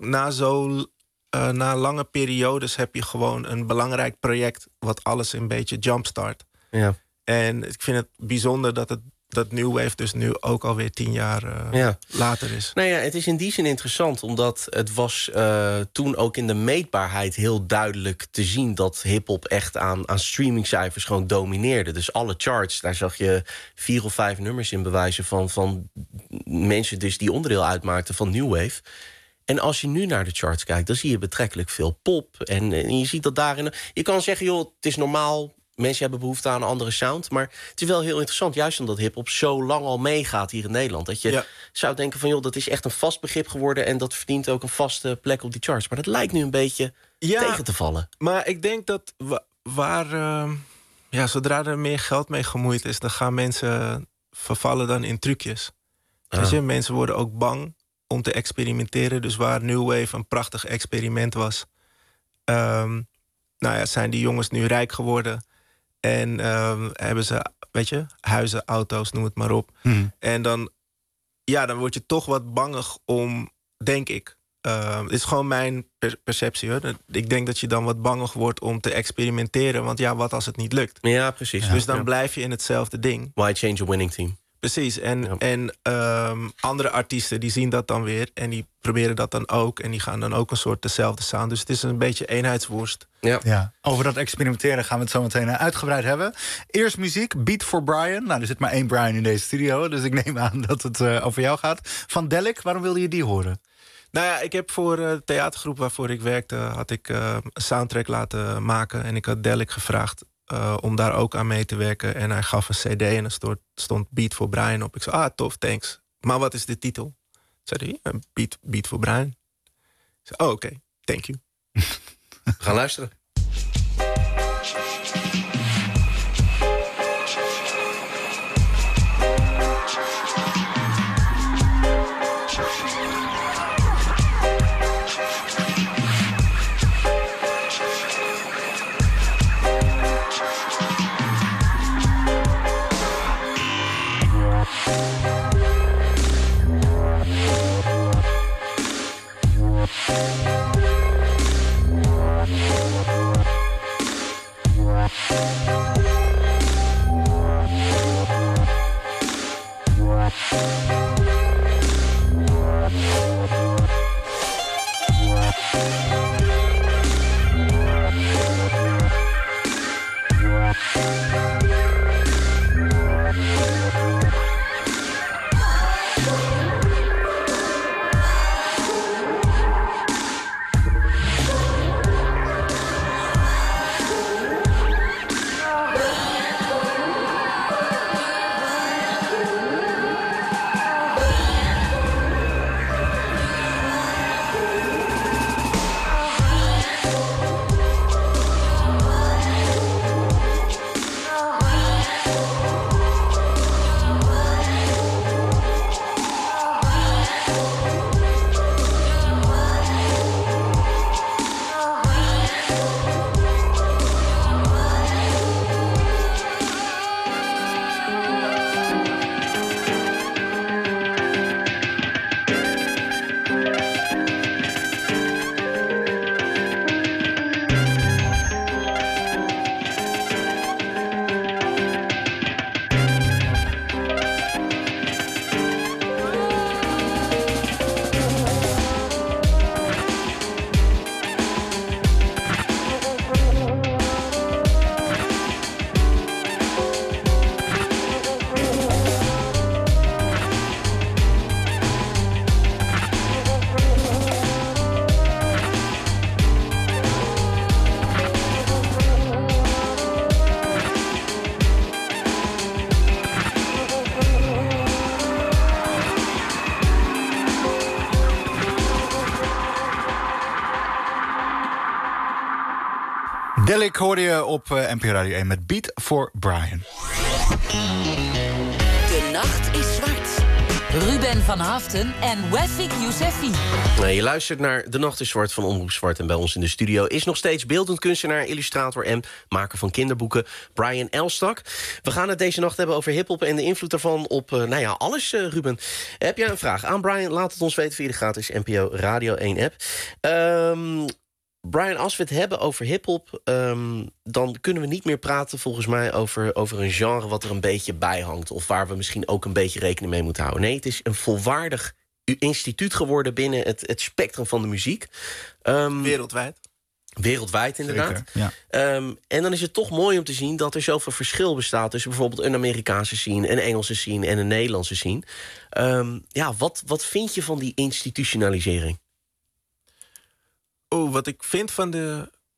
na lange periodes heb je gewoon een belangrijk project... wat alles een beetje jumpstart. Ja. En ik vind het bijzonder dat New Wave dus nu ook alweer 10 jaar later is. Nou ja, het is in die zin interessant, omdat het was toen ook in de meetbaarheid heel duidelijk te zien dat hiphop echt aan streamingcijfers gewoon domineerde. Dus alle charts, daar zag je 4 of 5 nummers in bewijzen van mensen dus die onderdeel uitmaakten van New Wave. En als je nu naar de charts kijkt, dan zie je betrekkelijk veel pop. En je ziet dat daarin... Je kan zeggen, joh, het is normaal... mensen hebben behoefte aan een andere sound. Maar het is wel heel interessant, juist omdat hiphop zo lang al meegaat hier in Nederland. Dat je zou denken van, joh, dat is echt een vast begrip geworden en dat verdient ook een vaste plek op die charts. Maar dat lijkt nu een beetje tegen te vallen. Maar ik denk dat zodra er meer geld mee gemoeid is, dan gaan mensen vervallen dan in trucjes. Mensen worden ook bang om te experimenteren. Dus waar New Wave een prachtig experiment was, zijn die jongens nu rijk geworden. En hebben ze, huizen, auto's, noem het maar op. En dan word je toch wat bangig om, denk ik. Het is gewoon mijn perceptie, hoor. Ik denk dat je dan wat bangig wordt om te experimenteren. Want wat als het niet lukt? Ja, precies. Dus dan blijf je in hetzelfde ding. Why change a winning team? Precies. En andere artiesten die zien dat dan weer. En die proberen dat dan ook. En die gaan dan ook een soort dezelfde sound. Dus het is een beetje eenheidsworst. Ja. Over dat experimenteren gaan we het zo meteen uitgebreid hebben. Eerst muziek, Beat for Brian. Nou, er zit maar 1 Brian in deze studio. Dus ik neem aan dat het over jou gaat. Van Delic, waarom wilde je die horen? Nou ja, ik heb voor de theatergroep waarvoor ik werkte, had ik een soundtrack laten maken. En ik had Delic gevraagd om daar ook aan mee te werken. En hij gaf een cd en er stond Beat for Brian op. Ik zei, tof, thanks. Maar wat is de titel? Zei hij, Beat for Brian. Ik zei, oké, thank you. We gaan luisteren. Delic hoorde je op NPO Radio 1 met Beat for Brian. De nacht is zwart. Ruben van Haften en Wefik Yousefi. Je luistert naar De Nacht is Zwart van Omroep Zwart. En bij ons in de studio is nog steeds beeldend kunstenaar, illustrator en maker van kinderboeken Brian Elstak. We gaan het deze nacht hebben over hiphop en de invloed daarvan op alles, Ruben. Heb jij een vraag aan Brian? Laat het ons weten via de gratis NPO Radio 1 app. Brian, als we het hebben over hiphop, dan kunnen we niet meer praten volgens mij over een genre wat er een beetje bij hangt, of waar we misschien ook een beetje rekening mee moeten houden. Nee, het is een volwaardig instituut geworden binnen het spectrum van de muziek. Wereldwijd. Wereldwijd, inderdaad. Zeker, ja. En dan is het toch mooi om te zien dat er zoveel verschil bestaat tussen bijvoorbeeld een Amerikaanse scene, een Engelse scene en een Nederlandse scene. Wat vind je van die institutionalisering? Wat ik vind van de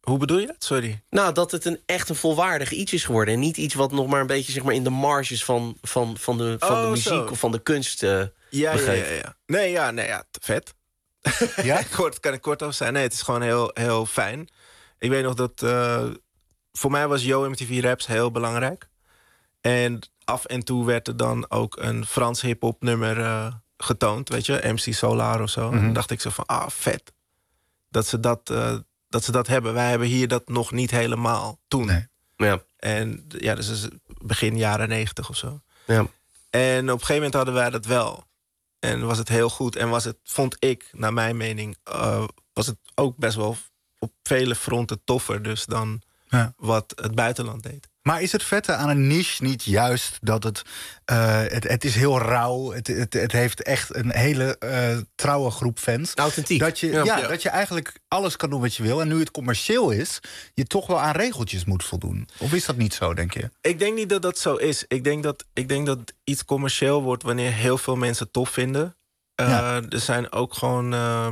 Hoe bedoel je dat? Sorry. Nou, dat het echt een volwaardig iets is geworden. En niet iets wat nog maar een beetje zeg maar, in de marges van de muziek zo. of van de kunst Ja. Nee, vet. Ja? Kan ik kort over zijn? Nee, het is gewoon heel, heel fijn. Ik weet nog dat... voor mij was Yo MTV Raps heel belangrijk. En af en toe werd er dan ook een Frans hip-hop nummer getoond. Weet je, MC Solar of zo. En dan dacht ik zo van, vet. Dat ze dat hebben. Wij hebben hier dat nog niet helemaal toen. Nee. Ja. En ja, dus is begin jaren 90 of zo. Ja. En op een gegeven moment hadden wij dat wel. En was het heel goed. En was het, vond ik, naar mijn mening... was het ook best wel op vele fronten toffer dus dan wat het buitenland deed. Maar is het vette aan een niche niet juist dat het is heel rauw. Het heeft echt een hele trouwe groep fans. Authentiek. Dat je eigenlijk alles kan doen wat je wil. En nu het commercieel is, je toch wel aan regeltjes moet voldoen. Of is dat niet zo, denk je? Ik denk niet dat dat zo is. Ik denk dat iets commercieel wordt wanneer heel veel mensen het tof vinden. Er zijn ook gewoon...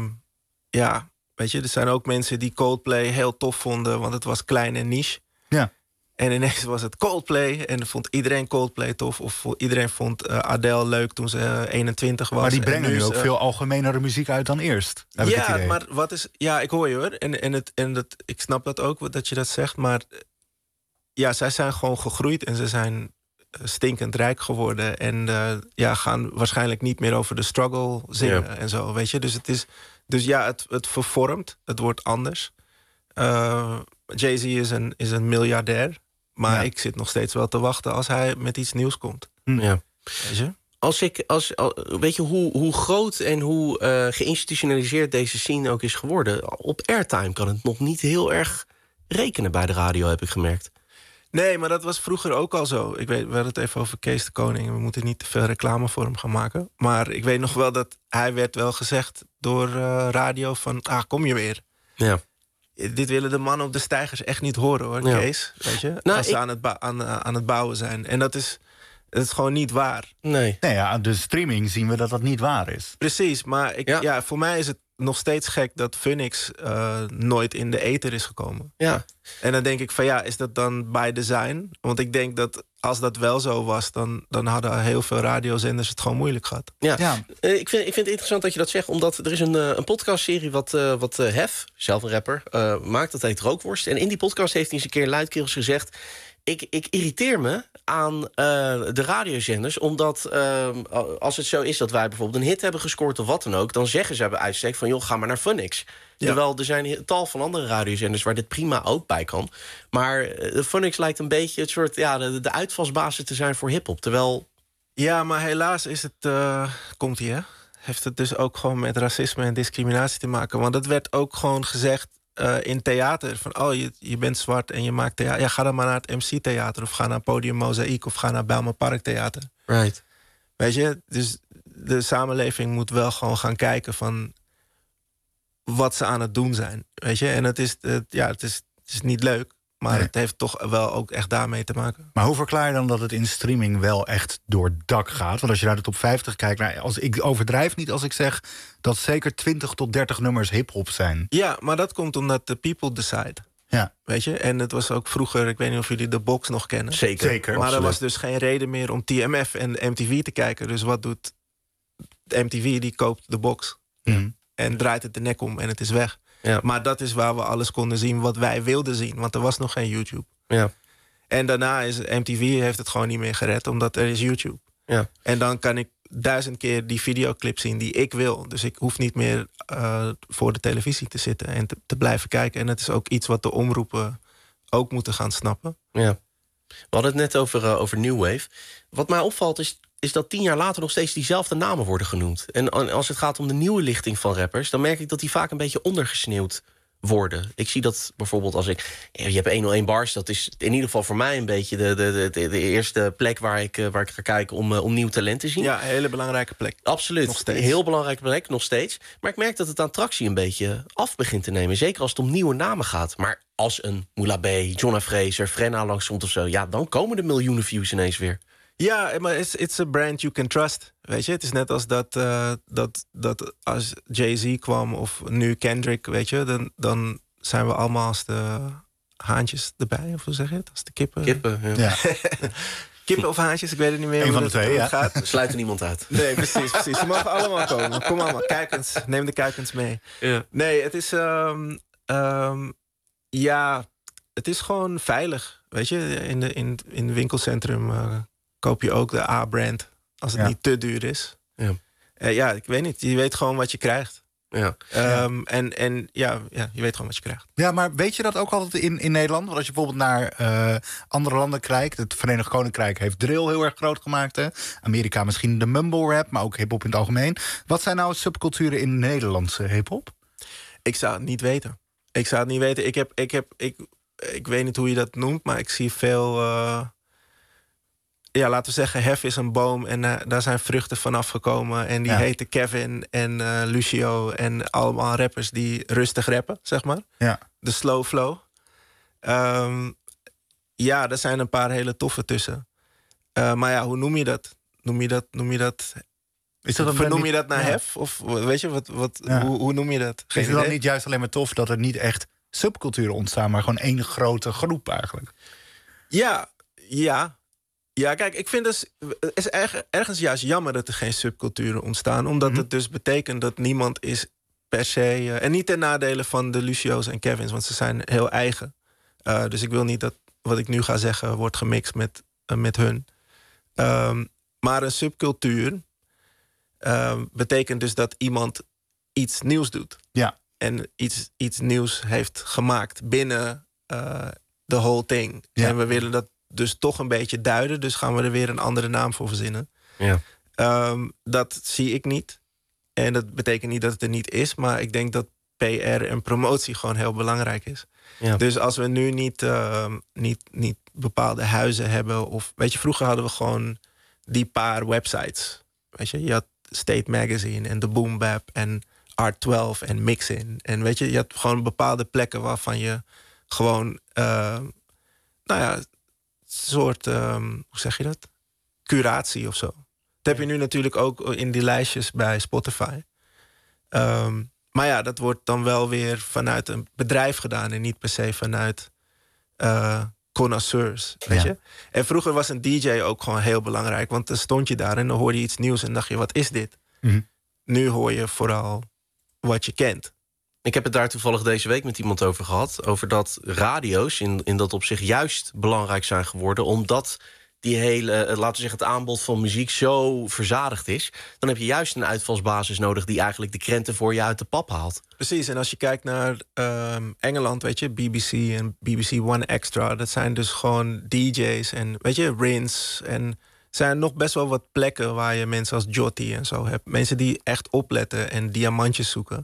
weet je, er zijn ook mensen die Coldplay heel tof vonden, want het was klein en niche. Ja. En ineens was het Coldplay en vond iedereen Coldplay tof. Of iedereen vond Adele leuk toen ze 21 was. Maar die brengen nu ook veel algemenere muziek uit dan eerst. Heb ik het idee. Maar wat is... Ja, ik hoor je hoor. En ik snap dat ook, dat je dat zegt. Maar ja, zij zijn gewoon gegroeid en ze zijn stinkend rijk geworden. En gaan waarschijnlijk niet meer over de struggle zingen en zo, weet je. Dus het is... Dus ja, het vervormt. Het wordt anders. Jay-Z is een miljardair. Maar ik zit nog steeds wel te wachten als hij met iets nieuws komt. Ja. Weet je? Weet je hoe groot en hoe geïnstitutionaliseerd deze scene ook is geworden? Op airtime kan het nog niet heel erg rekenen bij de radio, heb ik gemerkt. Nee, maar dat was vroeger ook al zo. We hadden het even over Kees de Koning. We moeten niet te veel reclame voor hem gaan maken. Maar ik weet nog wel dat hij werd wel gezegd door radio van... kom je weer. Ja. Dit willen de mannen op de steigers echt niet horen, hoor, Kees. Weet je? Als ze aan het bouwen zijn. En dat is gewoon niet waar. Nee. Aan de streaming zien we dat dat niet waar is. Precies, maar voor mij is het nog steeds gek dat Phoenix nooit in de ether is gekomen. Ja. En dan denk ik van is dat dan by design? Want ik denk dat als dat wel zo was, dan hadden heel veel radiozenders het gewoon moeilijk gehad. Ja. Ik vind het interessant dat je dat zegt, omdat er is een podcastserie wat Hef, zelf een rapper, maakt. Dat heet Rookworst. En in die podcast heeft hij eens een keer luidkeels gezegd... Ik irriteer me aan de radiozenders, omdat als het zo is dat wij bijvoorbeeld een hit hebben gescoord of wat dan ook, dan zeggen ze bij uitstek van joh, ga maar naar Phoenix. Ja. Terwijl er zijn tal van andere radiozenders waar dit prima ook bij kan. Maar Phoenix lijkt een beetje het soort de uitvalsbasis te zijn voor hiphop. Terwijl... Ja, maar helaas is het heeft het dus ook gewoon met racisme en discriminatie te maken. Want het werd ook gewoon gezegd in theater van je bent zwart en je maakt theater. Ja, ga dan maar naar het MC-theater of ga naar Podium Mozaïek of ga naar Bijlmer Parktheater. Right. Weet je, dus de samenleving moet wel gewoon gaan kijken van wat ze aan het doen zijn. Weet je, en het is niet leuk, maar het heeft toch wel ook echt daarmee te maken. Maar hoe verklaar je dan dat het in streaming wel echt door het dak gaat? Want als je naar de top 50 kijkt, ik overdrijf niet als ik zeg dat zeker 20 tot 30 nummers hip-hop zijn. Ja, maar dat komt omdat the people decide. Ja. Weet je, en het was ook vroeger, ik weet niet of jullie de box nog kennen. Zeker. Maar er was dus geen reden meer om TMF en MTV te kijken. Dus wat doet MTV? Die koopt de box. En draait het de nek om en het is weg. Ja. Maar dat is waar we alles konden zien wat wij wilden zien. Want er was nog geen YouTube. Ja. En daarna is MTV heeft het gewoon niet meer gered, omdat er is YouTube. Ja. En dan kan ik 1000 keer die videoclip zien die ik wil. Dus ik hoef niet meer voor de televisie te zitten en te blijven kijken. En het is ook iets wat de omroepen ook moeten gaan snappen. Ja. We hadden het net over New Wave. Wat mij opvalt is dat 10 jaar later nog steeds diezelfde namen worden genoemd. En als het gaat om de nieuwe lichting van rappers, dan merk ik dat die vaak een beetje ondergesneeuwd worden. Ik zie dat bijvoorbeeld als je hebt 101 Bars, dat is in ieder geval voor mij een beetje de eerste plek waar ik ga kijken om nieuw talent te zien. Ja, een hele belangrijke plek. Absoluut. Nog steeds. Een heel belangrijke plek, nog steeds. Maar ik merk dat het aan tractie een beetje af begint te nemen. Zeker als het om nieuwe namen gaat. Maar als een Moula B, Jonna Fraser, Frenna langs komt of zo, dan komen de miljoenen views ineens weer. Ja, maar it's a brand you can trust. Weet je, het is net als dat als Jay-Z kwam of nu Kendrick, weet je, zijn we allemaal als de haantjes erbij. Of hoe zeg je het? Als de kippen. Kippen, ja. Kippen of haantjes, ik weet het niet meer. Eén van de twee, ja. gaat. We sluiten niemand uit. Nee, precies. Ze mogen allemaal komen. Kom allemaal, kuikens. Neem de kuikens mee. Ja. Nee, het is... het is gewoon veilig. Weet je, in het winkelcentrum koop je ook de A-brand. Als het niet te duur is. Ja. Ik weet niet. Je weet gewoon wat je krijgt. Ja. En je weet gewoon wat je krijgt. Ja, maar weet je dat ook altijd in Nederland? Want als je bijvoorbeeld naar andere landen kijkt... het Verenigd Koninkrijk heeft drill heel erg groot gemaakt. Hè? Amerika misschien de mumble rap, maar ook hiphop in het algemeen. Wat zijn nou subculturen in Nederlandse hiphop? Ik zou het niet weten. Ik weet niet hoe je dat noemt, maar ik zie veel... laten we zeggen, hef is een boom en daar zijn vruchten vanaf gekomen. En die heten Kevin en Lucio en allemaal rappers die rustig rappen, zeg maar. Ja. De slow flow. Daar zijn een paar hele toffe tussen. Maar ja, hoe noem je dat? Noem je dat... Vernoem je dat naar hef? Of weet je, hoe noem je dat? Is het dan niet juist alleen maar tof dat er niet echt subculturen ontstaan, maar gewoon één grote groep eigenlijk? Ja, kijk, ik vind het is ergens juist jammer dat er geen subculturen ontstaan. Omdat het dus betekent dat niemand is per se... en niet ten nadele van de Lucio's en Kevins, want ze zijn heel eigen. Dus ik wil niet dat wat ik nu ga zeggen wordt gemixt met hun. Maar een subcultuur betekent dus dat iemand iets nieuws doet. Ja. En iets nieuws heeft gemaakt binnen the whole thing. Ja. En we willen dat dus toch een beetje duiden. Dus gaan we er weer een andere naam voor verzinnen. Ja. Dat zie ik niet. En dat betekent niet dat het er niet is. Maar ik denk dat PR en promotie gewoon heel belangrijk is. Ja. Dus als we nu niet bepaalde huizen hebben... of weet je, vroeger hadden we gewoon die paar websites. Weet je had State Magazine en The Boom Bap en Art 12 en Mixin. En weet je had gewoon bepaalde plekken waarvan je gewoon... soort, hoe zeg je dat? Curatie of zo. Dat heb je nu natuurlijk ook in die lijstjes bij Spotify. Maar ja, dat wordt dan wel weer vanuit een bedrijf gedaan... en niet per se vanuit connoisseurs, weet je? En vroeger was een DJ ook gewoon heel belangrijk... want dan stond je daar en dan hoorde je iets nieuws... en dacht je, wat is dit? Mm-hmm. Nu hoor je vooral wat je kent. Ik heb het daar toevallig deze week met iemand over gehad. Over dat radio's in dat opzicht juist belangrijk zijn geworden. Omdat die hele, laten we zeggen, het aanbod van muziek zo verzadigd is. Dan heb je juist een uitvalsbasis nodig die eigenlijk de krenten voor je uit de pap haalt. Precies, en als je kijkt naar Engeland, weet je, BBC en BBC One Extra. Dat zijn dus gewoon DJ's en weet je, Rins. En er zijn nog best wel wat plekken waar je mensen als Jotty en zo hebt. Mensen die echt opletten en diamantjes zoeken.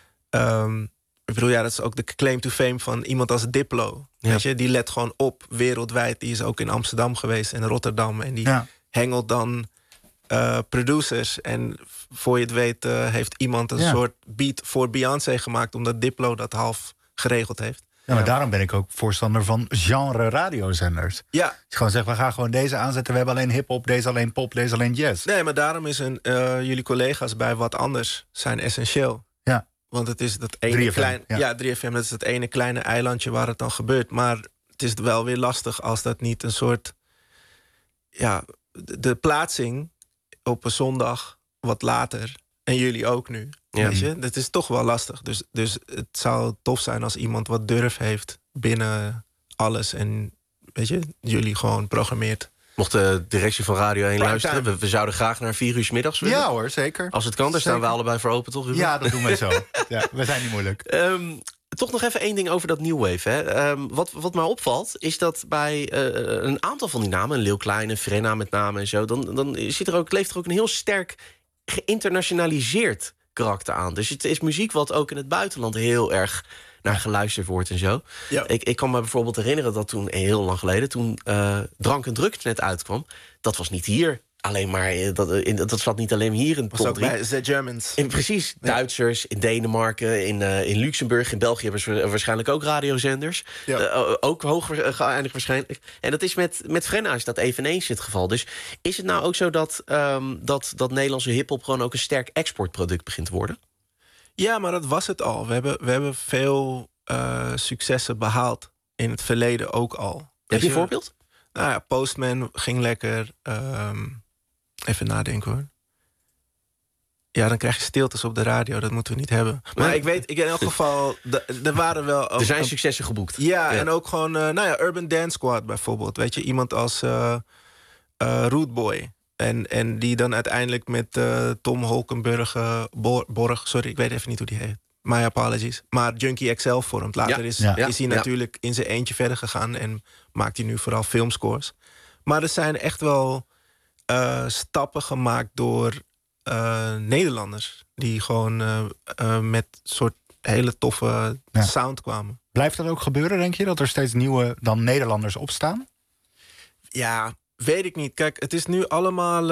Ik bedoel, dat is ook de claim to fame van iemand als Diplo. Ja. Weet je, die let gewoon op wereldwijd. Die is ook in Amsterdam geweest en Rotterdam. En die hengelt dan producers. En voor je het weet heeft iemand een soort beat voor Beyoncé gemaakt... omdat Diplo dat half geregeld heeft. Ja, maar daarom ben ik ook voorstander van genre radiozenders. Ja. Dus gewoon zeggen, we gaan gewoon deze aanzetten. We hebben alleen hiphop, deze alleen pop, deze alleen jazz. Nee, maar daarom is jullie collega's bij Wat Anders zijn essentieel. Ja. Want het is dat ene 3FM, klein, 3FM, dat is dat ene kleine eilandje waar het dan gebeurt. Maar het is wel weer lastig als dat niet een soort... Ja, de plaatsing op een zondag wat later. En jullie ook nu. Ja. Weet je? Dat is toch wel lastig. Dus het zou tof zijn als iemand wat durf heeft binnen alles. En weet je, jullie gewoon programmeert. Mocht de directie van Radio 1 luisteren, we zouden graag naar 4 uur 's middags willen. Ja hoor, zeker. Als het kan, daar staan we allebei voor open, toch? Ruben? Ja, dat doen wij zo. Ja, we zijn niet moeilijk. Toch nog even één ding over dat New Wave. Hè. Wat mij opvalt, is dat bij een aantal van die namen... Lil Kleine, Frenna met name en zo... dan leeft er ook een heel sterk geïnternationaliseerd karakter aan. Dus het is muziek wat ook in het buitenland heel erg naar geluisterd wordt en zo. Ja. Ik kan me bijvoorbeeld herinneren dat toen, heel lang geleden... toen Drank en Drugs net uitkwam, dat was niet hier... Alleen maar, dat zat niet alleen hier in de top 3. Bij The Germans. Precies, Duitsers, in Denemarken, in Luxemburg, in België... hebben ze waarschijnlijk ook radiozenders. Ja. Ook hoog geëindigd waarschijnlijk. En dat is met Frenna is dat eveneens het geval. Dus is het nou ook zo dat Nederlandse hiphop... gewoon ook een sterk exportproduct begint te worden? Ja, maar dat was het al. We hebben veel successen behaald in het verleden ook al. Heb je een voorbeeld? Nou ja, Postman ging lekker. Even nadenken hoor. Ja, dan krijg je stiltes op de radio. Dat moeten we niet hebben. Maar ik weet, in elk geval, er waren wel... Er zijn successen geboekt. Ja, en ook gewoon, Urban Dance Squad bijvoorbeeld. Weet je, iemand als Rude Boy. En die dan uiteindelijk met Tom Holkenborg... sorry, ik weet even niet hoe die heet. My apologies. Maar Junkie XL vormt. Later is hij natuurlijk in zijn eentje verder gegaan... en maakt hij nu vooral filmscores. Maar er zijn echt wel stappen gemaakt door Nederlanders... die gewoon met soort hele toffe sound kwamen. Blijft dat ook gebeuren, denk je? Dat er steeds nieuwe dan Nederlanders opstaan? Ja, weet ik niet. Kijk, het is nu allemaal...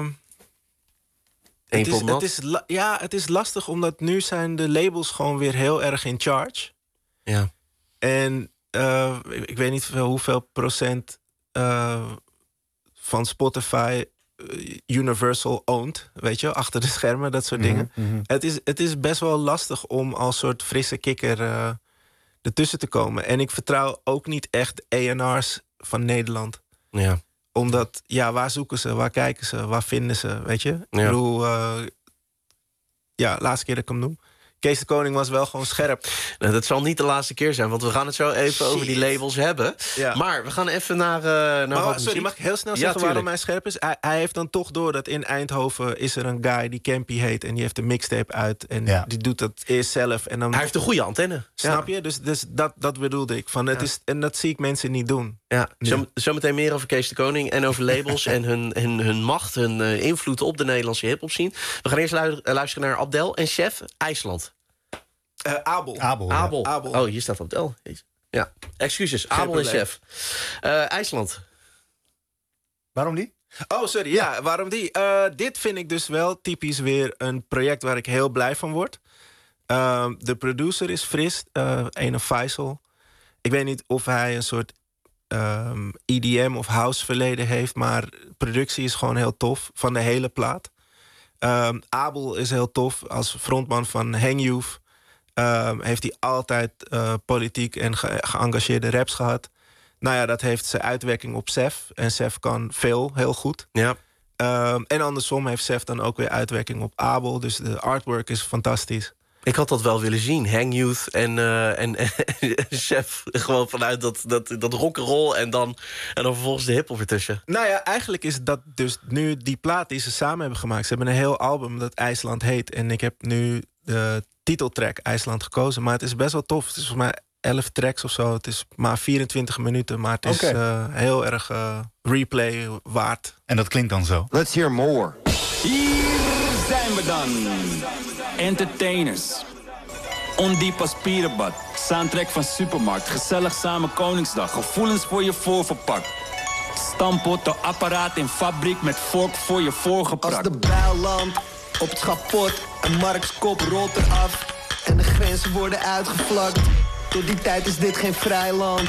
Het is lastig, omdat nu zijn de labels gewoon weer heel erg in charge. Ja. En ik weet niet hoeveel procent van Spotify Universal owned, weet je, achter de schermen, dat soort dingen. Mm-hmm. Het is best wel lastig om als soort frisse kikker ertussen te komen. En ik vertrouw ook niet echt A&R's van Nederland. Ja. Omdat, waar zoeken ze, waar kijken ze, waar vinden ze, weet je? Ja. Ik bedoel, laatste keer dat ik hem noem. Kees de Koning was wel gewoon scherp. Nou, dat zal niet de laatste keer zijn, want we gaan het zo even over die labels hebben. Ja. Maar we gaan even naar mag ik heel snel zeggen waarom hij scherp is? Hij heeft dan toch door dat in Eindhoven is er een guy die Campy heet... en die heeft een mixtape uit en die doet dat eerst zelf. En dan, hij heeft een goede antenne. Snap je? Dus dat bedoelde ik. En dat zie ik mensen niet doen. Ja, zometeen meer over Kees de Koning en over labels... en hun macht, hun invloed op de Nederlandse hiphop scene. We gaan eerst luisteren naar Abdel en Chef IJsland. Abel. Abel. Oh, hier staat Abdel. Ja, excuses. Geen Abel probleem. En Chef. IJsland. Waarom die? Oh, sorry. Ja, waarom die? Dit vind ik dus wel typisch weer een project waar ik heel blij van word. De producer is fris, ene Faisal. Ik weet niet of hij een soort EDM of house verleden heeft... maar productie is gewoon heel tof van de hele plaat. Abel is heel tof als frontman van Hang Youth. Heeft hij altijd politiek en geëngageerde raps gehad. Nou ja, dat heeft zijn uitwerking op Sef. En Sef kan veel, heel goed. Ja. En andersom heeft Sef dan ook weer uitwerking op Abel. Dus de artwork is fantastisch. Ik had dat wel willen zien. Hang Youth en Chef. Gewoon vanuit dat rock'n'roll en dan vervolgens de hiphop weer tussen. Nou ja, eigenlijk is dat dus nu die plaat die ze samen hebben gemaakt. Ze hebben een heel album dat IJsland heet. En ik heb nu de titeltrack IJsland gekozen. Maar het is best wel tof. Het is volgens mij 11 tracks of zo. Het is maar 24 minuten. Maar het is heel erg replay waard. En dat klinkt dan zo. Let's hear more. Hier zijn we dan. Entertainers. Ondiep als Pierenbad. Soundtrack van Supermarkt. Gezellig samen Koningsdag. Gevoelens voor je voorverpakt. Stampotten, apparaat in fabriek met vork voor je voorgepakt. Als de bijl landt op het schapot, een markskop rolt eraf en de grenzen worden uitgevlakt. Tot die tijd is dit geen vrij land.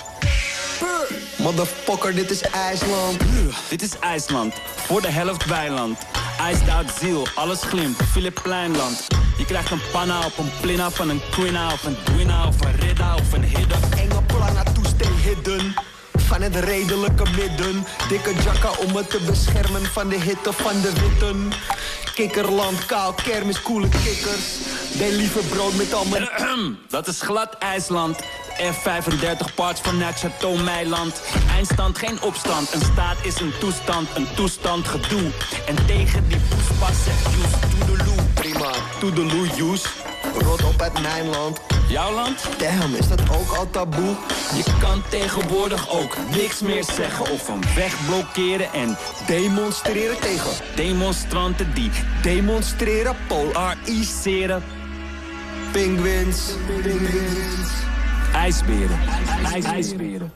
Motherfucker, dit is IJsland. Dit is IJsland, voor de helft weiland. IJsd uit ziel, alles glimt, Philip Pleinland. Je krijgt een panna op een plinna van een quinna of een dwina of een ridda of een hidden. Enge planga toestel hidden. Van het redelijke midden. Dikke jacka om het te beschermen van de hitte van de witten. Kikkerland, kaal, kermis, coole kikkers. Deel liever brood met allemaal... Dat is glad IJsland. F35 parts van Chateau Meiland. Eindstand, geen opstand. Een staat is een toestand gedoe. En tegen die poespas zegt Joes, toedeloe. Prima, toedeloe, Joes. Rot op uit mijn land. Jouw land? Damn, is dat ook al taboe? Je kan tegenwoordig ook niks meer zeggen of een weg blokkeren en demonstreren tegen demonstranten die demonstreren, polariseren. Penguins. IJsberen. IJsberen.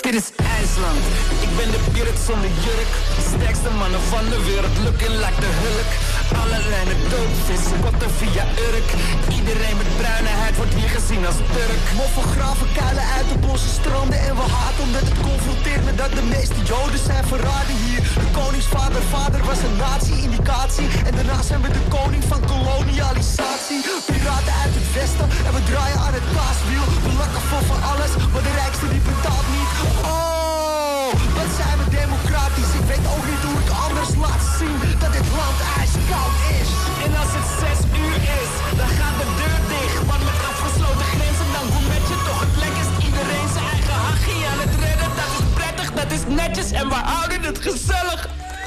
Dit is IJsland. Ik ben de Birk zonder jurk. Sterkste mannen van de wereld, looking like de Hulk. Alle lijnen doodvissen, botten via Urk. Iedereen met bruine huid wordt hier gezien als Turk. Moffen graven kuilen uit de bossen, stranden en we haten omdat het confronteert met dat de meeste Joden zijn verraden hier. De koningsvader, vader was een nazi-indicatie. En daarna zijn we de koning van kolonialisatie. Piraten uit het westen en we draaien aan het paaswiel. We lakken vol van alles, maar de rijkste die betaalt niet. Oh, wat zijn we democratisch. Ik weet ook niet hoe ik anders laat zien dat dit land ijskoud is. En als het 6 uur is, dan gaat de deur dicht. Want met afgesloten grenzen, dan gourmet je toch het lekkerst. Iedereen zijn eigen hachie aan het redden. Dat is prettig, dat is netjes en we houden het gezellig.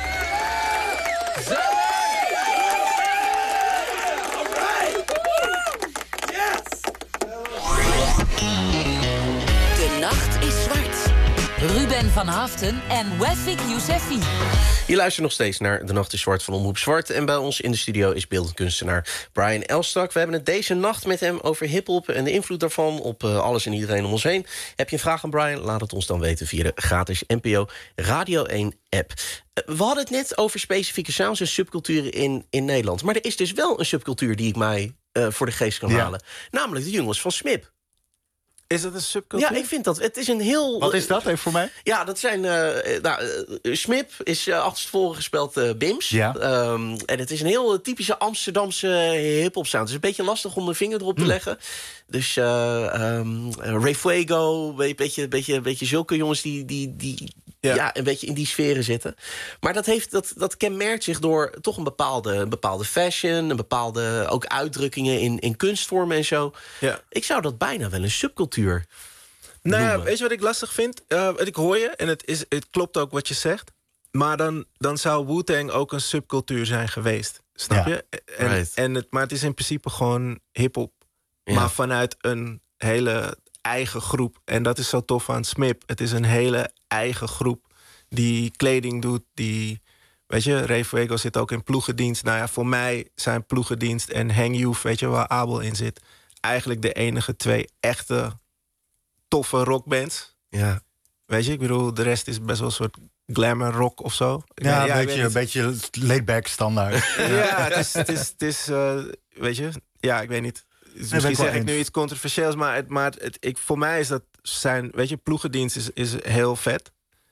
De nacht is zwart. Ruben van Haften en Wefik Yousefi. Je luistert nog steeds naar De Nacht is Zwart van Omroep Zwart. En bij ons in de studio is beeldend kunstenaar Brian Elstak. We hebben het deze nacht met hem over hiphop en de invloed daarvan op alles en iedereen om ons heen. Heb je een vraag aan Brian? Laat het ons dan weten via de gratis NPO Radio 1 app. We hadden het net over specifieke sounds en subculturen in Nederland. Maar er is dus wel een subcultuur die ik mij voor de geest kan halen. Namelijk de jongens van Smip. Is dat een subcultuur? Ja, ik vind dat. Het is een heel... Wat is dat, even voor mij? Ja, dat zijn... Smip is achterstevoren gespeld Bims. Ja. En het is een heel typische Amsterdamse hip-hop sound. Het is een beetje lastig om de vinger erop te leggen. Dus Ray Fuego, een beetje zulke jongens die een beetje in die sferen zitten. Maar dat kenmerkt zich door toch een bepaalde fashion, een bepaalde ook uitdrukkingen in kunstvormen en zo. Ja. Ik zou dat bijna wel een subcultuur Nou ja, noemen. weet je wat ik lastig vind? Ik hoor je en het klopt ook wat je zegt. Maar dan zou Wu-Tang ook een subcultuur zijn geweest. Snap je? Maar het is in principe gewoon hiphop. Ja. Maar vanuit een hele eigen groep. En dat is zo tof aan Smip. Het is een hele eigen groep die kleding doet, die... Weet je, Ray Fuego zit ook in ploegendienst. Nou ja, voor mij zijn ploegendienst en Hang Youth, weet je, waar Abel in zit, eigenlijk de enige twee echte toffe rockbands. Ja. Weet je, ik bedoel, de rest is best wel een soort glamour rock of zo. Een beetje laid-back standaard. Ja, het is weet je, ja, ik weet niet. Misschien zeg ik nu iets controversieels, maar voor mij is dat weet je, ploegendienst is heel vet.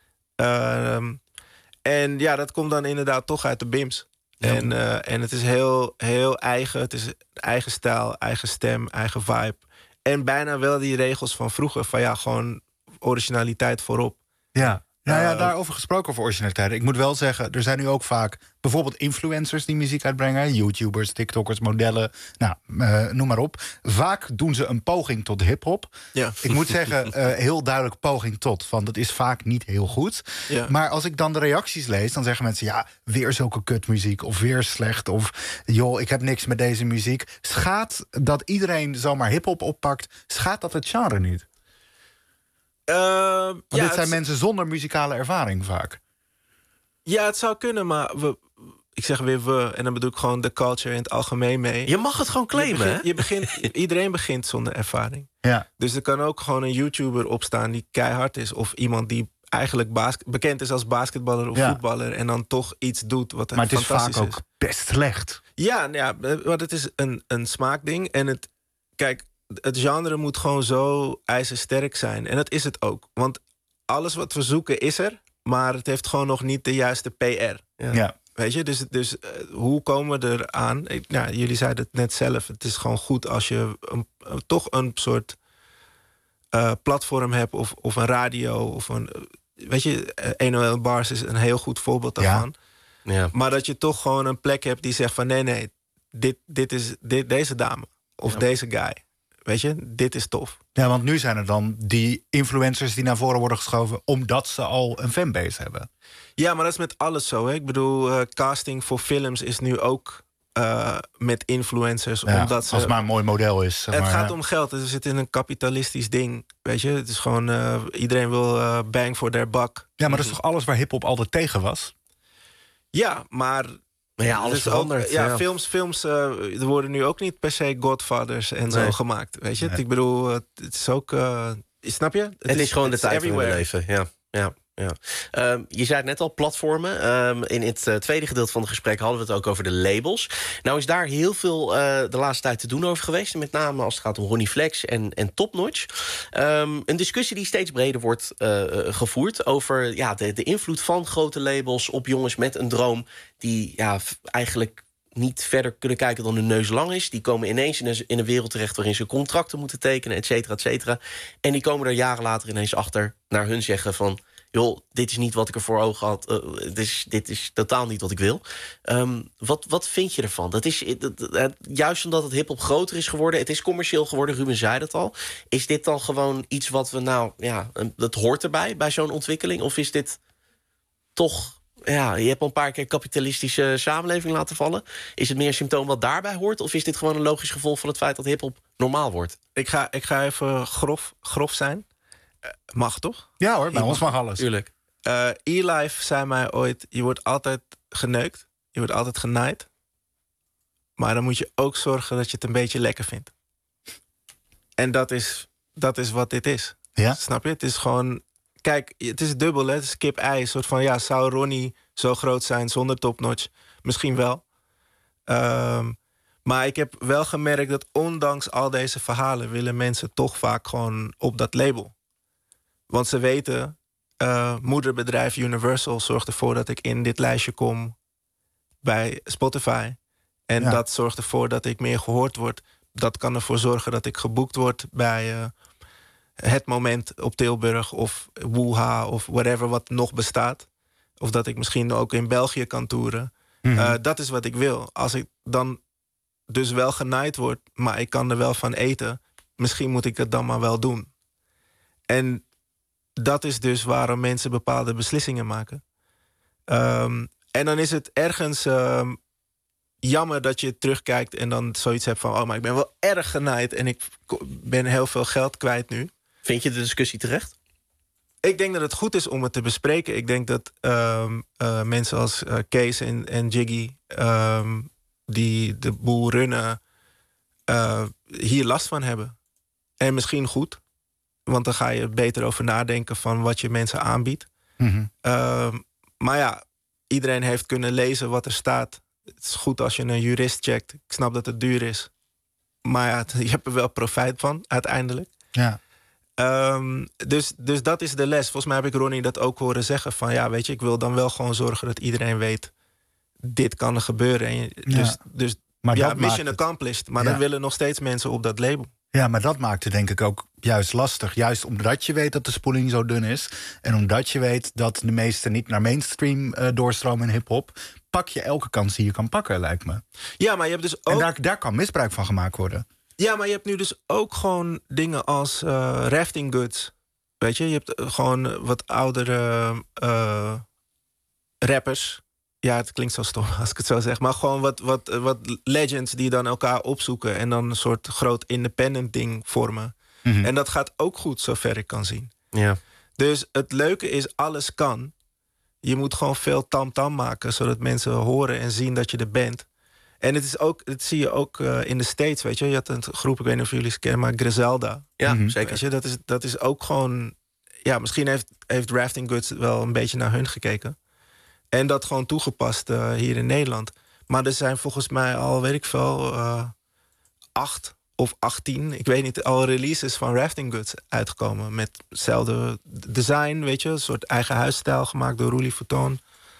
En ja, dat komt dan inderdaad toch uit de Bims. Ja. En het is heel, heel eigen. Het is eigen stijl, eigen stem, eigen vibe. En bijna wel die regels van vroeger. Van ja, gewoon originaliteit voorop. Ja. Daarover gesproken over originaliteit. Ik moet wel zeggen, er zijn nu ook vaak bijvoorbeeld influencers die muziek uitbrengen. YouTubers, TikTokkers, modellen, noem maar op. Vaak doen ze een poging tot hiphop. Ja. Ik moet zeggen, heel duidelijk poging tot. Want dat is vaak niet heel goed. Ja. Maar als ik dan de reacties lees, dan zeggen mensen, ja, weer zulke kutmuziek. Of weer slecht. Of joh, ik heb niks met deze muziek. Schaadt dat iedereen zomaar hiphop oppakt? Schaadt dat het genre niet? Want dit zijn mensen zonder muzikale ervaring vaak. Ja, het zou kunnen, maar ik zeg weer we, en dan bedoel ik gewoon de culture in het algemeen mee. Je mag het gewoon claimen, iedereen begint zonder ervaring. Ja. Dus er kan ook gewoon een YouTuber opstaan die keihard is. Of iemand die eigenlijk bekend is als basketballer of voetballer. En dan toch iets doet wat maar het is fantastisch vaak ook best slecht. Ja, maar het is een smaakding. En kijk, het genre moet gewoon zo ijzersterk zijn. En dat is het ook. Want alles wat we zoeken is er. Maar het heeft gewoon nog niet de juiste PR. Ja. Weet je, dus hoe komen we eraan? Jullie zeiden het net zelf. Het is gewoon goed als je toch een soort platform hebt. Of een radio. Of weet je, 101 Bars is een heel goed voorbeeld daarvan. Ja. Maar dat je toch gewoon een plek hebt die zegt van nee, dit is deze dame. Of deze guy. Weet je, dit is tof. Ja, want nu zijn er dan die influencers die naar voren worden geschoven omdat ze al een fanbase hebben. Ja, maar dat is met alles zo. Hè? Ik bedoel, casting voor films is nu ook met influencers. Ja, omdat als het maar een mooi model is. Het gaat om geld. We zitten in een kapitalistisch ding. Weet je, het is gewoon iedereen wil bang for their buck. Ja, maar dat is toch alles waar hiphop altijd tegen was? Ja, maar ja, alles verandert. Films er worden nu ook niet per se Godfathers en zo gemaakt. Weet je, ik bedoel, het is ook Snap je? Het is gewoon de tijd van het leven, ja. Je zei het net al, platformen. In het tweede gedeelte van het gesprek hadden we het ook over de labels. Nou is daar heel veel de laatste tijd te doen over geweest. Met name als het gaat om Ronnie Flex en Top Notch. Een discussie die steeds breder wordt gevoerd over de invloed van grote labels op jongens met een droom die eigenlijk niet verder kunnen kijken dan hun neus lang is. Die komen ineens in een wereld terecht waarin ze contracten moeten tekenen, et cetera, et cetera. En die komen er jaren later ineens achter naar hun zeggen van, joh, dit is niet wat ik er voor ogen had. Dit is totaal niet wat ik wil. Wat vind je ervan? Juist omdat het hiphop groter is geworden, het is commercieel geworden, Ruben zei dat al. Is dit dan gewoon iets wat we dat hoort erbij bij zo'n ontwikkeling? Of is dit toch, je hebt al een paar keer kapitalistische samenleving laten vallen. Is het meer een symptoom wat daarbij hoort? Of is dit gewoon een logisch gevolg van het feit dat hiphop normaal wordt? Ik ga even grof zijn. Mag toch? Ja hoor, bij ons mag alles. Tuurlijk. E-Life zei mij ooit, je wordt altijd geneukt. Je wordt altijd genaaid. Maar dan moet je ook zorgen dat je het een beetje lekker vindt. En dat is wat dit is. Ja? Snap je? Het is gewoon, kijk, het is dubbel, hè? Het is kip-ei. Een soort van, zou Ronnie zo groot zijn zonder Top Notch? Misschien wel. Maar ik heb wel gemerkt dat ondanks al deze verhalen willen mensen toch vaak gewoon op dat label. Want ze weten, moederbedrijf Universal zorgt ervoor dat ik in dit lijstje kom bij Spotify. En dat zorgt ervoor dat ik meer gehoord word. Dat kan ervoor zorgen dat ik geboekt word bij Het Moment op Tilburg of Woeha of whatever wat nog bestaat. Of dat ik misschien ook in België kan toeren. Dat is wat ik wil. Als ik dan dus wel genaaid word, maar ik kan er wel van eten, misschien moet ik het dan maar wel doen. En dat is dus waarom mensen bepaalde beslissingen maken. En dan is het ergens jammer dat je terugkijkt en dan zoiets hebt van, maar ik ben wel erg genaaid en ik ben heel veel geld kwijt nu. Vind je de discussie terecht? Ik denk dat het goed is om het te bespreken. Ik denk dat mensen als Kees en Jiggy, die de boel runnen, hier last van hebben. En misschien goed. Want dan ga je beter over nadenken van wat je mensen aanbiedt. Maar iedereen heeft kunnen lezen wat er staat. Het is goed als je een jurist checkt. Ik snap dat het duur is. Maar je hebt er wel profijt van, uiteindelijk. Ja. Dus dat is de les. Volgens mij heb ik Ronnie dat ook horen zeggen. Van weet je, ik wil dan wel gewoon zorgen dat iedereen weet, dit kan er gebeuren. Dus maar mission accomplished. Maar dan willen nog steeds mensen op dat label. Ja, maar dat maakt het denk ik ook juist lastig. Juist omdat je weet dat de spoeling zo dun is. En omdat je weet dat de meesten niet naar mainstream doorstromen in hiphop, pak je elke kans die je kan pakken, lijkt me. Ja, maar je hebt dus ook, en daar kan misbruik van gemaakt worden. Ja, maar je hebt nu dus ook gewoon dingen als rafting goods. Weet je hebt gewoon wat oudere rappers. Ja, het klinkt zo stom als ik het zo zeg. Maar gewoon wat legends die dan elkaar opzoeken en dan een soort groot independent ding vormen. En dat gaat ook goed, zover ik kan zien. Ja. Dus het leuke is, alles kan. Je moet gewoon veel tamtam maken, zodat mensen horen en zien dat je er bent. En het zie je ook in de States, weet je. Je had een groep, ik weet niet of jullie ze kennen, maar Griselda. Ja, zeker. Weet je, dat is ook gewoon, misschien heeft Rafting Goods wel een beetje naar hun gekeken. En dat gewoon toegepast hier in Nederland. Maar er zijn volgens mij al, weet ik veel, 8 of 18, ik weet niet, al releases van Rafting Goods uitgekomen. Met hetzelfde design, weet je. Een soort eigen huisstijl gemaakt door Louis Vuitton.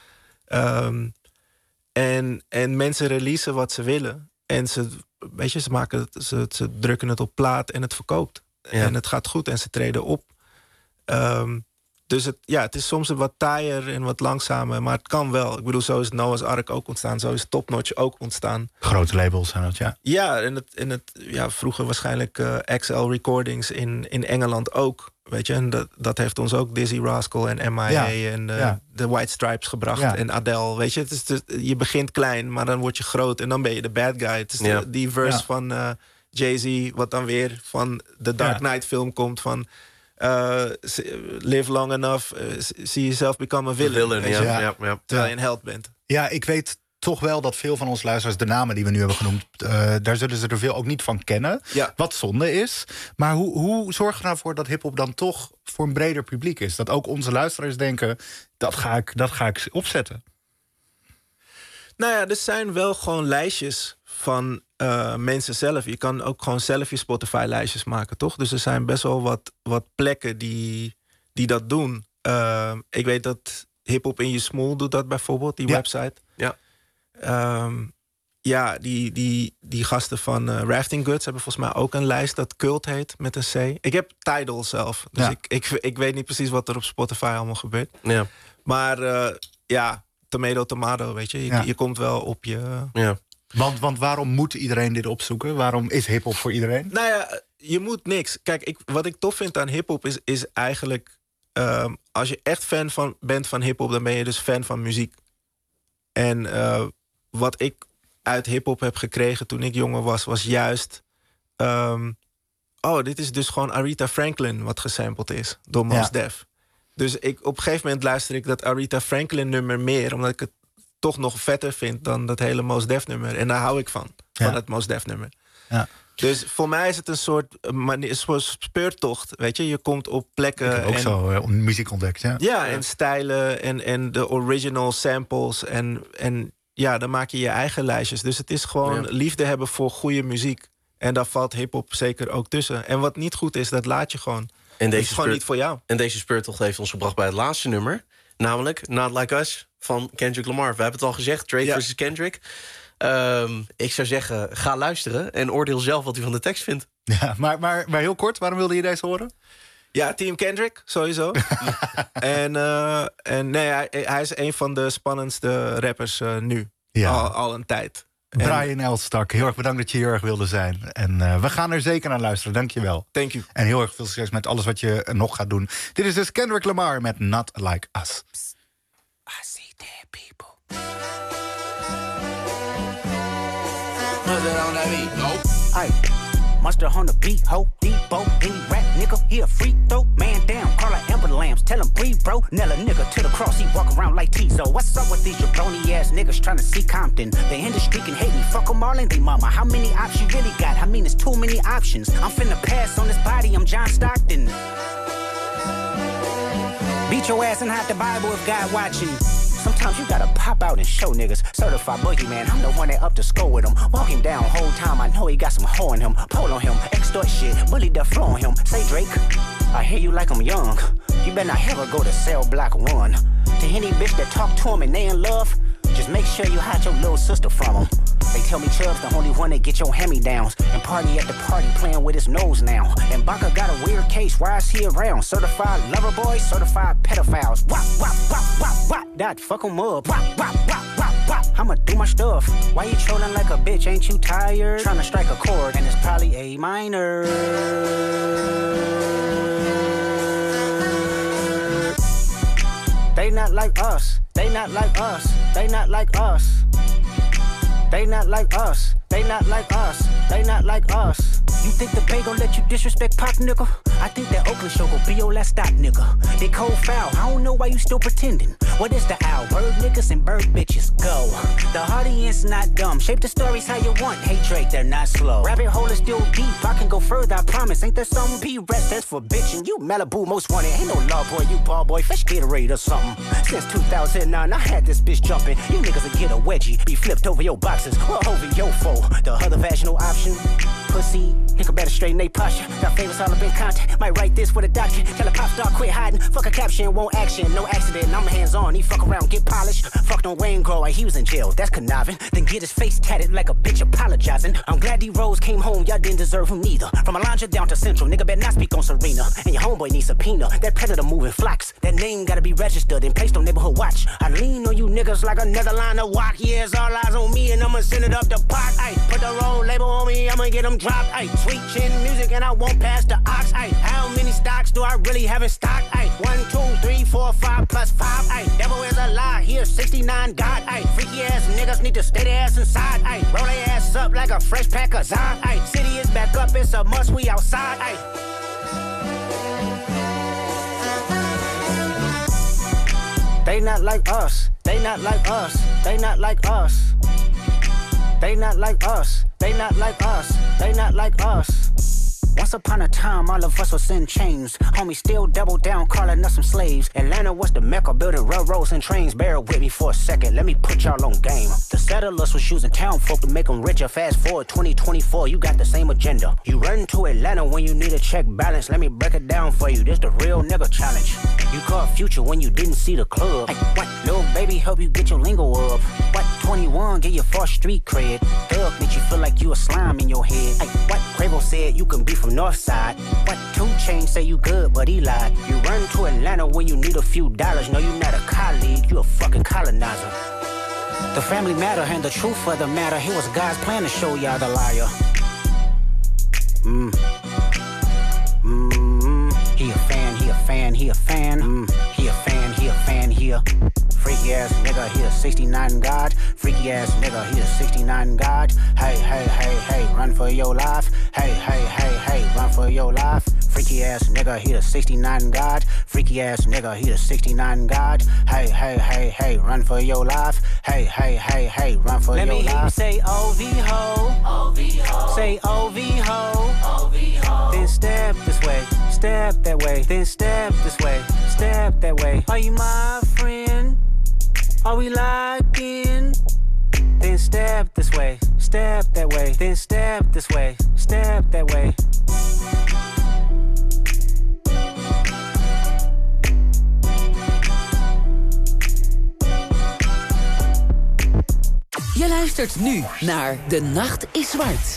En mensen releasen wat ze willen. En ze drukken het op plaat en het verkoopt. Ja. En het gaat goed en ze treden op. Dus het is soms een wat taaier en wat langzamer, maar het kan wel. Ik bedoel, zo is Noah's Ark ook ontstaan, zo is Top Notch ook ontstaan. Grote labels zijn dat, ja. Ja, en vroeger waarschijnlijk XL Recordings in Engeland ook. Weet je, en dat heeft ons ook Dizzy Rascal en MIA en de White Stripes gebracht. Ja. En Adele, weet je. Het is je begint klein, maar dan word je groot en dan ben je de bad guy. Het is die verse van Jay-Z, wat dan weer van de Dark Knight film komt van live long enough, see yourself become a villain. Ja. Terwijl je een held bent. Ja, ik weet toch wel dat veel van onze luisteraars, de namen die we nu hebben genoemd, daar zullen ze er veel ook niet van kennen. Ja. Wat zonde is. Maar hoe zorg je nou voor dat hiphop dan toch voor een breder publiek is? Dat ook onze luisteraars denken, dat ga ik opzetten. Nou ja, er zijn wel gewoon lijstjes van mensen zelf. Je kan ook gewoon zelf je Spotify-lijstjes maken, toch? Dus er zijn best wel wat plekken die dat doen. Ik weet dat Hiphop in je Smoel doet dat bijvoorbeeld, die website. Ja. Die gasten van Rafting Goods hebben volgens mij ook een lijst dat Cult heet, met een C. Ik heb Tidal zelf, dus ik weet niet precies wat er op Spotify allemaal gebeurt. Ja. Maar tomato, weet je. Je komt wel op je... Ja. Want waarom moet iedereen dit opzoeken? Waarom is hiphop voor iedereen? Nou ja, je moet niks. Kijk, wat ik tof vind aan hiphop is eigenlijk... als je echt fan bent van hiphop, dan ben je dus fan van muziek. En wat ik uit hiphop heb gekregen toen ik jonger was juist... dit is dus gewoon Aretha Franklin wat gesampled is door Mos Def. Dus op een gegeven moment luister ik dat Aretha Franklin nummer meer, omdat ik het toch nog vetter vind dan dat hele Mos Def nummer. En daar hou ik van het Mos Def nummer. Ja. Dus voor mij is het een soort speurtocht, weet je. Je komt op plekken... Ik heb ook zo muziek ontdekt, ja. Ja, en stijlen en de original samples. En ja, dan maak je je eigen lijstjes. Dus het is gewoon liefde hebben voor goede muziek. En daar valt hiphop zeker ook tussen. En wat niet goed is, dat laat je gewoon. En deze is gewoon niet voor jou. En deze speurtocht heeft ons gebracht bij het laatste nummer. Namelijk Not Like Us van Kendrick Lamar. We hebben het al gezegd, Drake versus Kendrick. Ik zou zeggen, ga luisteren en oordeel zelf wat u van de tekst vindt. Ja, maar heel kort, waarom wilde je deze horen? Ja, Team Kendrick, sowieso. en nee, hij is een van de spannendste rappers nu. Ja. Al een tijd. Brian Elstak, heel erg bedankt dat je hier erg wilde zijn. En we gaan er zeker naar luisteren, dankjewel. Thank you. En heel erg veel succes met alles wat je nog gaat doen. Dit is dus Kendrick Lamar met Not Like Us. I see dead people. What's that on that beat? Nope. Aye. Mustard on the beat, ho, Debo, any rap nigga, he a free throw, man down, call her Amber Lambs, tell him breathe, bro, Nella nigga to the cross, he walk around like Tizo. What's up with these jabroni ass niggas trying to see Compton? They in the street can hate me, fuck them all and they mama. How many options you really got? I mean, it's too many options. I'm finna pass on this body, I'm John Stockton. Beat your ass and hide the Bible if God watching. Sometimes you gotta pop out and show niggas. Certified boogeyman, I'm the one that up to score with him. Walk him down, whole time I know he got some hoe in him. Pull on him, extort shit, bully the flow on him. Say Drake, I hear you like I'm young. You better not ever go to cell block 1. To any bitch that talk to him and they in love, just make sure you hide your little sister from him. They tell me Chubb's the only one that get your hand-me-downs. And party at the party playing with his nose now. And Baka got a weird case, why is he around? Certified lover boys, certified pedophiles. Wop, wop, wop, wop, wop. That fuck him up. Wop, wop, wop, wop, wop. I'ma do my stuff. Why you trolling like a bitch, ain't you tired? Trying to strike a chord, and it's probably A minor. They not like us. They not like us. They not like us. They not like us. They not like us. They not like us. You think the Bay gon' let you disrespect Pop, nigga? I think that Oakland show gon' be your last stop, nigga. They cold foul, I don't know why you still pretending. What is the owl? Bird niggas and bird bitches, go. The audience not dumb, shape the stories how you want. Hey Drake, they're not slow. Rabbit hole is still deep, I can go further, I promise. Ain't there some P-rest that's for bitching? You Malibu most wanted, ain't no law boy, you ball boy, fresh Gatorade or something. Since 2009, I had this bitch jumping. You niggas will get a wedgie, be flipped over your boxes, or over your foe. The other vaginal option, pussy. Nigga better straighten they posture. Got favors all up in contact. Might write this for the doctor. Tell a pop star quit hiding. Fuck a caption, won't action. No accident, I'm hands on. He fuck around, get polished. Fucked on Wayne Grow, he was in jail. That's conniving. Then get his face tatted like a bitch apologizing. I'm glad D-Rose came home, y'all didn't deserve him neither. From Alondra down to Central, nigga better not speak on Serena. And your homeboy needs subpoena. That predator moving flocks. That name gotta be registered and placed on neighborhood watch. I lean on you niggas like another line of walk. Yeah, it's all eyes on me and I'ma send it up the pot. Ay, put the wrong label on me, I'ma get them dropped. Ay, sweet chin music and I won't pass the ox. Ay, how many stocks do I really have in stock? Ay, 1, 2, 3, 4, 5 plus 5. Ay, devil is a lie, here 69 God. Ay, freaky ass niggas need to stay their ass inside. Ay, roll their ass up like a fresh pack of Zod. Ay, city is back up, it's a must, we outside. Ay. They not like us. They not like us. They not like us. They not like us. They not like us. They not like us. Once upon a time, all of us was in chains. Homie still double down, calling us some slaves. Atlanta was the mecca, building railroads and trains. Bear with me for a second, let me put y'all on game. The settlers was using town folk to make them richer. Fast forward 2024, you got the same agenda. You run to Atlanta when you need a check balance. Let me break it down for you, this the real nigga challenge. You caught Future when you didn't see the club. Hey, what? Little baby help you get your lingo up. What? 21 get your first street cred. Thug make you feel like you a slime in your head. Hey, what? Quavo said you can be from Northside. What? 2 Chainz say you good, but he lied. You run to Atlanta when you need a few dollars. No, you not a colleague, you a fucking colonizer. The family matter and the truth of the matter. Here was God's plan to show y'all the liar. He a fan, he a fan, he a fan. He a fan, he a fan, he a freaky ass nigga, he a 69 God. Freaky ass nigga, he a 69 God. Hey, hey, hey, hey, run for your life. Hey, hey, hey, hey, run for your life. Freaky ass nigga, he a 69 God. Freaky ass nigga, he a 69 God. Hey, hey, hey, hey, run for your life. Hey, hey, hey, hey, run for your life. Let me hear you say OV-ho. OV-ho. Say OV-ho. OV-ho. Then step this way, step that way. Then step this way, step that way. Are you my friend? Are we locked in? Then step this way, step that way. Then step this way, step that way. Je luistert nu naar De Nacht is Zwart.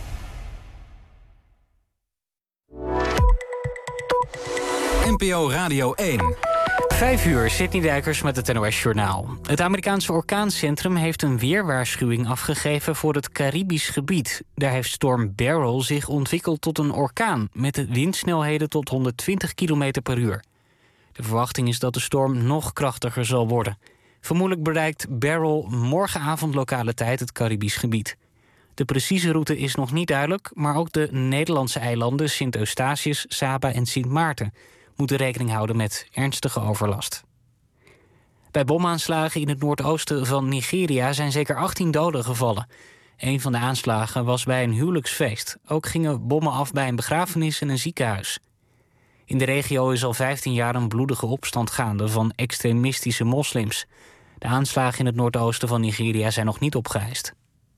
NPO Radio 1. 5 uur, Sidney Dijkers met het NOS-journaal. Het Amerikaanse orkaancentrum heeft een weerwaarschuwing afgegeven voor het Caribisch gebied. Daar heeft storm Beryl zich ontwikkeld tot een orkaan met windsnelheden tot 120 km per uur. De verwachting is dat de storm nog krachtiger zal worden. Vermoedelijk bereikt Beryl morgenavond lokale tijd het Caribisch gebied. De precieze route is nog niet duidelijk, maar ook de Nederlandse eilanden Sint Eustatius, Saba en Sint Maarten moeten rekening houden met ernstige overlast. Bij bomaanslagen in het noordoosten van Nigeria zijn zeker 18 doden gevallen. Een van de aanslagen was bij een huwelijksfeest. Ook gingen bommen af bij een begrafenis en een ziekenhuis. In de regio is al 15 jaar een bloedige opstand gaande van extremistische moslims. De aanslagen in het noordoosten van Nigeria zijn nog niet opgeëist.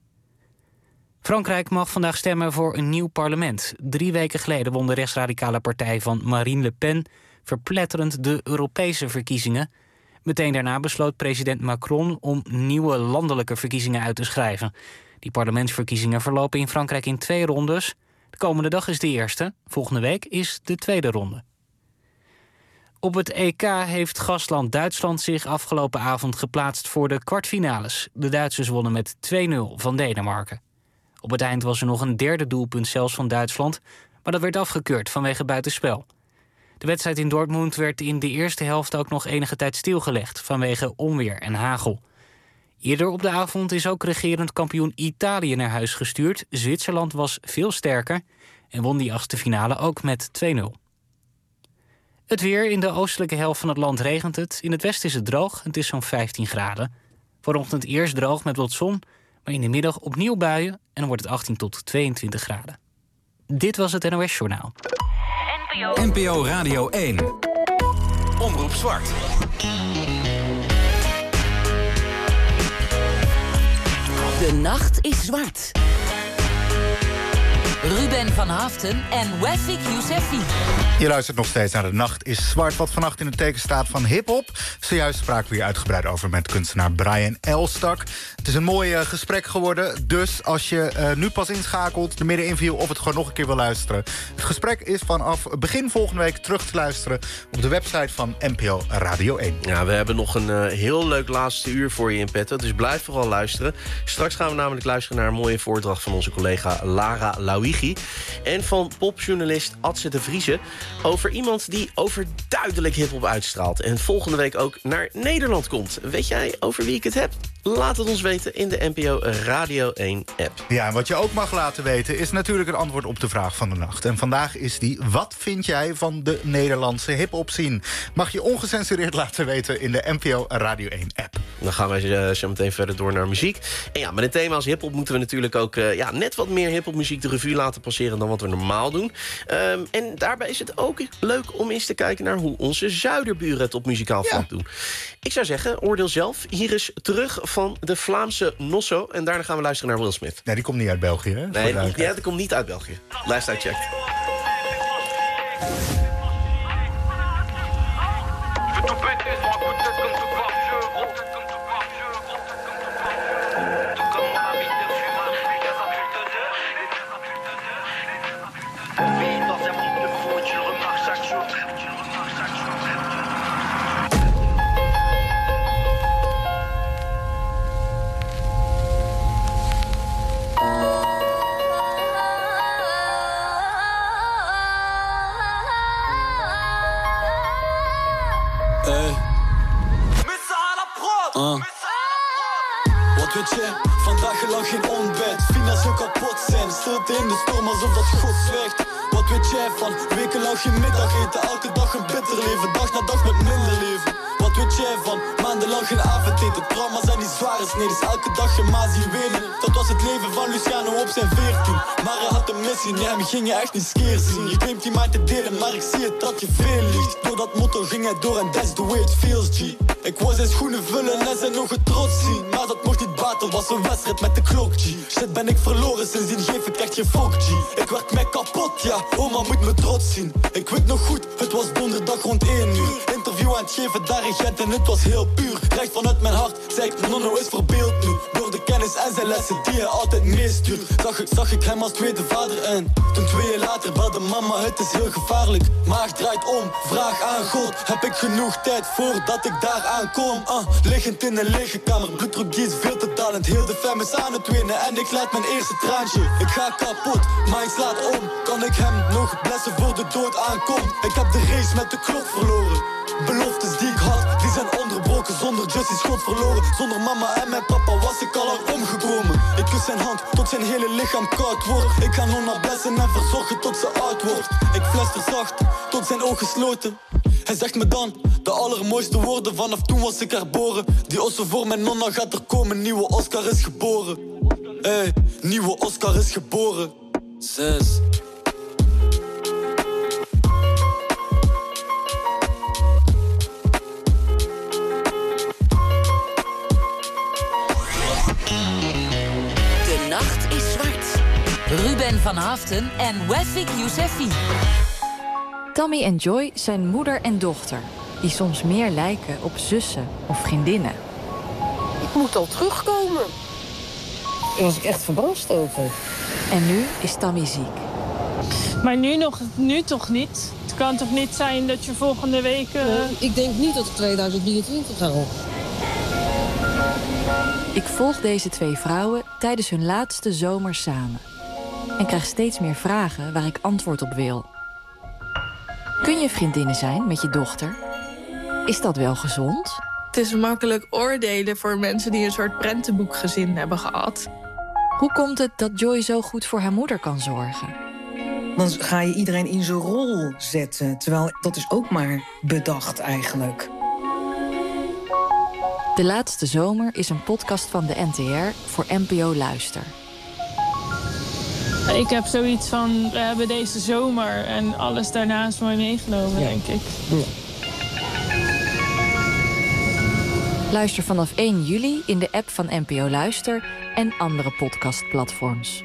Frankrijk mag vandaag stemmen voor een nieuw parlement. 3 weken geleden won de rechtsradicale partij van Marine Le Pen verpletterend de Europese verkiezingen. Meteen daarna besloot president Macron om nieuwe landelijke verkiezingen uit te schrijven. Die parlementsverkiezingen verlopen in Frankrijk in 2 rondes. De komende dag is de eerste, volgende week is de tweede ronde. Op het EK heeft gastland Duitsland zich afgelopen avond geplaatst voor de kwartfinales. De Duitsers wonnen met 2-0 van Denemarken. Op het eind was er nog een derde doelpunt zelfs van Duitsland, maar dat werd afgekeurd vanwege buitenspel. De wedstrijd in Dortmund werd in de eerste helft ook nog enige tijd stilgelegd vanwege onweer en hagel. Eerder op de avond is ook regerend kampioen Italië naar huis gestuurd. Zwitserland was veel sterker en won die 8e finale ook met 2-0. Het weer: in de oostelijke helft van het land regent het. In het westen is het droog, het is zo'n 15 graden. Vanochtend eerst droog met wat zon, maar in de middag opnieuw buien en dan wordt het 18 tot 22 graden. Dit was het NOS Journaal. NPO Radio 1. Omroep Zwart. De nacht is zwart. Ruben van Haften en Wefik Yousefi. Je luistert nog steeds naar De Nacht is Zwart, wat vannacht in het teken staat van hiphop. Zojuist spraken we hier uitgebreid over met kunstenaar Brian Elstak. Het is een mooi gesprek geworden, dus als je nu pas inschakelt, de midden inviel of het gewoon nog een keer wil luisteren. Het gesprek is vanaf begin volgende week terug te luisteren op de website van NPO Radio 1. Ja, we hebben nog een heel leuk laatste uur voor je in petto, dus blijf vooral luisteren. Straks gaan we namelijk luisteren naar een mooie voordracht van onze collega Lara Louigi en van popjournalist Adse de Vrieze over iemand die overduidelijk hiphop uitstraalt en volgende week ook naar Nederland komt. Weet jij over wie ik het heb? Laat het ons weten in de NPO Radio 1 app. Ja, en wat je ook mag laten weten is natuurlijk het antwoord op de vraag van de nacht. En vandaag is die: wat vind jij van de Nederlandse hiphop scene? Mag je ongecensureerd laten weten in de NPO Radio 1 app. Dan gaan we zo meteen verder door naar muziek. En ja, met een thema als hiphop moeten we natuurlijk ook net wat meer hiphopmuziek de revue laten passeren dan wat we normaal doen. En daarbij is het ook leuk om eens te kijken naar hoe onze zuiderburen het op muzikaal vlak doen. Ik zou zeggen, oordeel zelf. Hier is Terug van de Vlaamse Nosso. En daarna gaan we luisteren naar Will Smith. Nee, die komt niet uit België, hè? Nee, die komt niet uit België. Lijst uitcheckt. Wat weet je, vandaag lang geen ontbijt. Financieel kapot zijn, stilte in de storm alsof dat God zwijgt. Wat weet jij van wekenlang geen middageten? Elke dag een bitter leven, dag na dag met minder leven. Wat weet jij van maandenlang geen avondeten? Trauma's en die zware snedes, elke dag je ma zien wenen. Dat was het leven van Luciano op zijn 14. Maar hij had een missie, nee, hem ging je echt niet skeer zien. Je claimt die maar te delen, maar ik zie het dat je veel liegt. Door dat motto ging hij door en that's the way it feels, G. Ik wou zijn schoenen vullen en zijn ogen trots zien. Maar dat mocht niet baten, was een wedstrijd met de klok, G. Shit, ben ik verloren, sindsdien geef ik echt geen fok, G. Ik werd mij kapot, ja, oma moet me trots zien. Ik weet nog goed, het was donderdag rond 1 uur. Interview aan het geven daar in Gent en het was heel puur. Recht vanuit mijn hart, zei ik, Nonno is verbeeld nu. Door de kennis en zijn lessen die hij altijd meestuurt. Zag ik hem als tweede vader en toen 2 jaar later belde mama, het is heel gevaarlijk. Maag draait om, vraag aan God. Heb ik genoeg tijd voordat ik daar aankom? Liggend in een lege kamer, bloeddruk die is veel te dalend. Heel de fam is aan het winnen en ik laat mijn eerste traantje. Ik ga kapot, mind slaat om. Kan ik hem nog blessen voor de dood aankomt? Ik heb de race met de klok verloren. Beloftes die ik had, die zijn onderbroken. Zonder Jessie schot verloren. Zonder mama en mijn papa was ik al lang omgekomen. Ik kus zijn hand tot zijn hele lichaam koud wordt. Ik ga Nonna blessen en verzorgen tot ze oud wordt. Ik fluister zacht tot zijn ogen sloten. Hij zegt me dan de allermooiste woorden. Vanaf toen was ik herboren. Die osso voor mijn Nonna gaat er komen. Nieuwe Oscar is geboren. Hey, nieuwe Oscar is geboren. 6. De nacht is zwart. Ruben van Haften en Wefik Yousefi. Tammy en Joy zijn moeder en dochter, die soms meer lijken op zussen of vriendinnen. Ik moet al terugkomen. Daar was ik echt verbaasd over. En nu is Tammy ziek. Maar nu toch niet? Het kan toch niet zijn dat je volgende week... Ik denk niet dat ik 2023 ga op. Ik volg deze 2 vrouwen tijdens hun laatste zomer samen. En krijg steeds meer vragen waar ik antwoord op wil. Kun je vriendinnen zijn met je dochter? Is dat wel gezond? Het is makkelijk oordelen voor mensen die een soort prentenboekgezin hebben gehad. Hoe komt het dat Joy zo goed voor haar moeder kan zorgen? Dan ga je iedereen in zijn rol zetten. Terwijl dat is ook maar bedacht eigenlijk. De Laatste Zomer is een podcast van de NTR voor NPO Luister. Ik heb zoiets van, we hebben deze zomer en alles daarna is mooi meegenomen, denk ik. Ja. Luister vanaf 1 juli in de app van NPO Luister en andere podcastplatforms.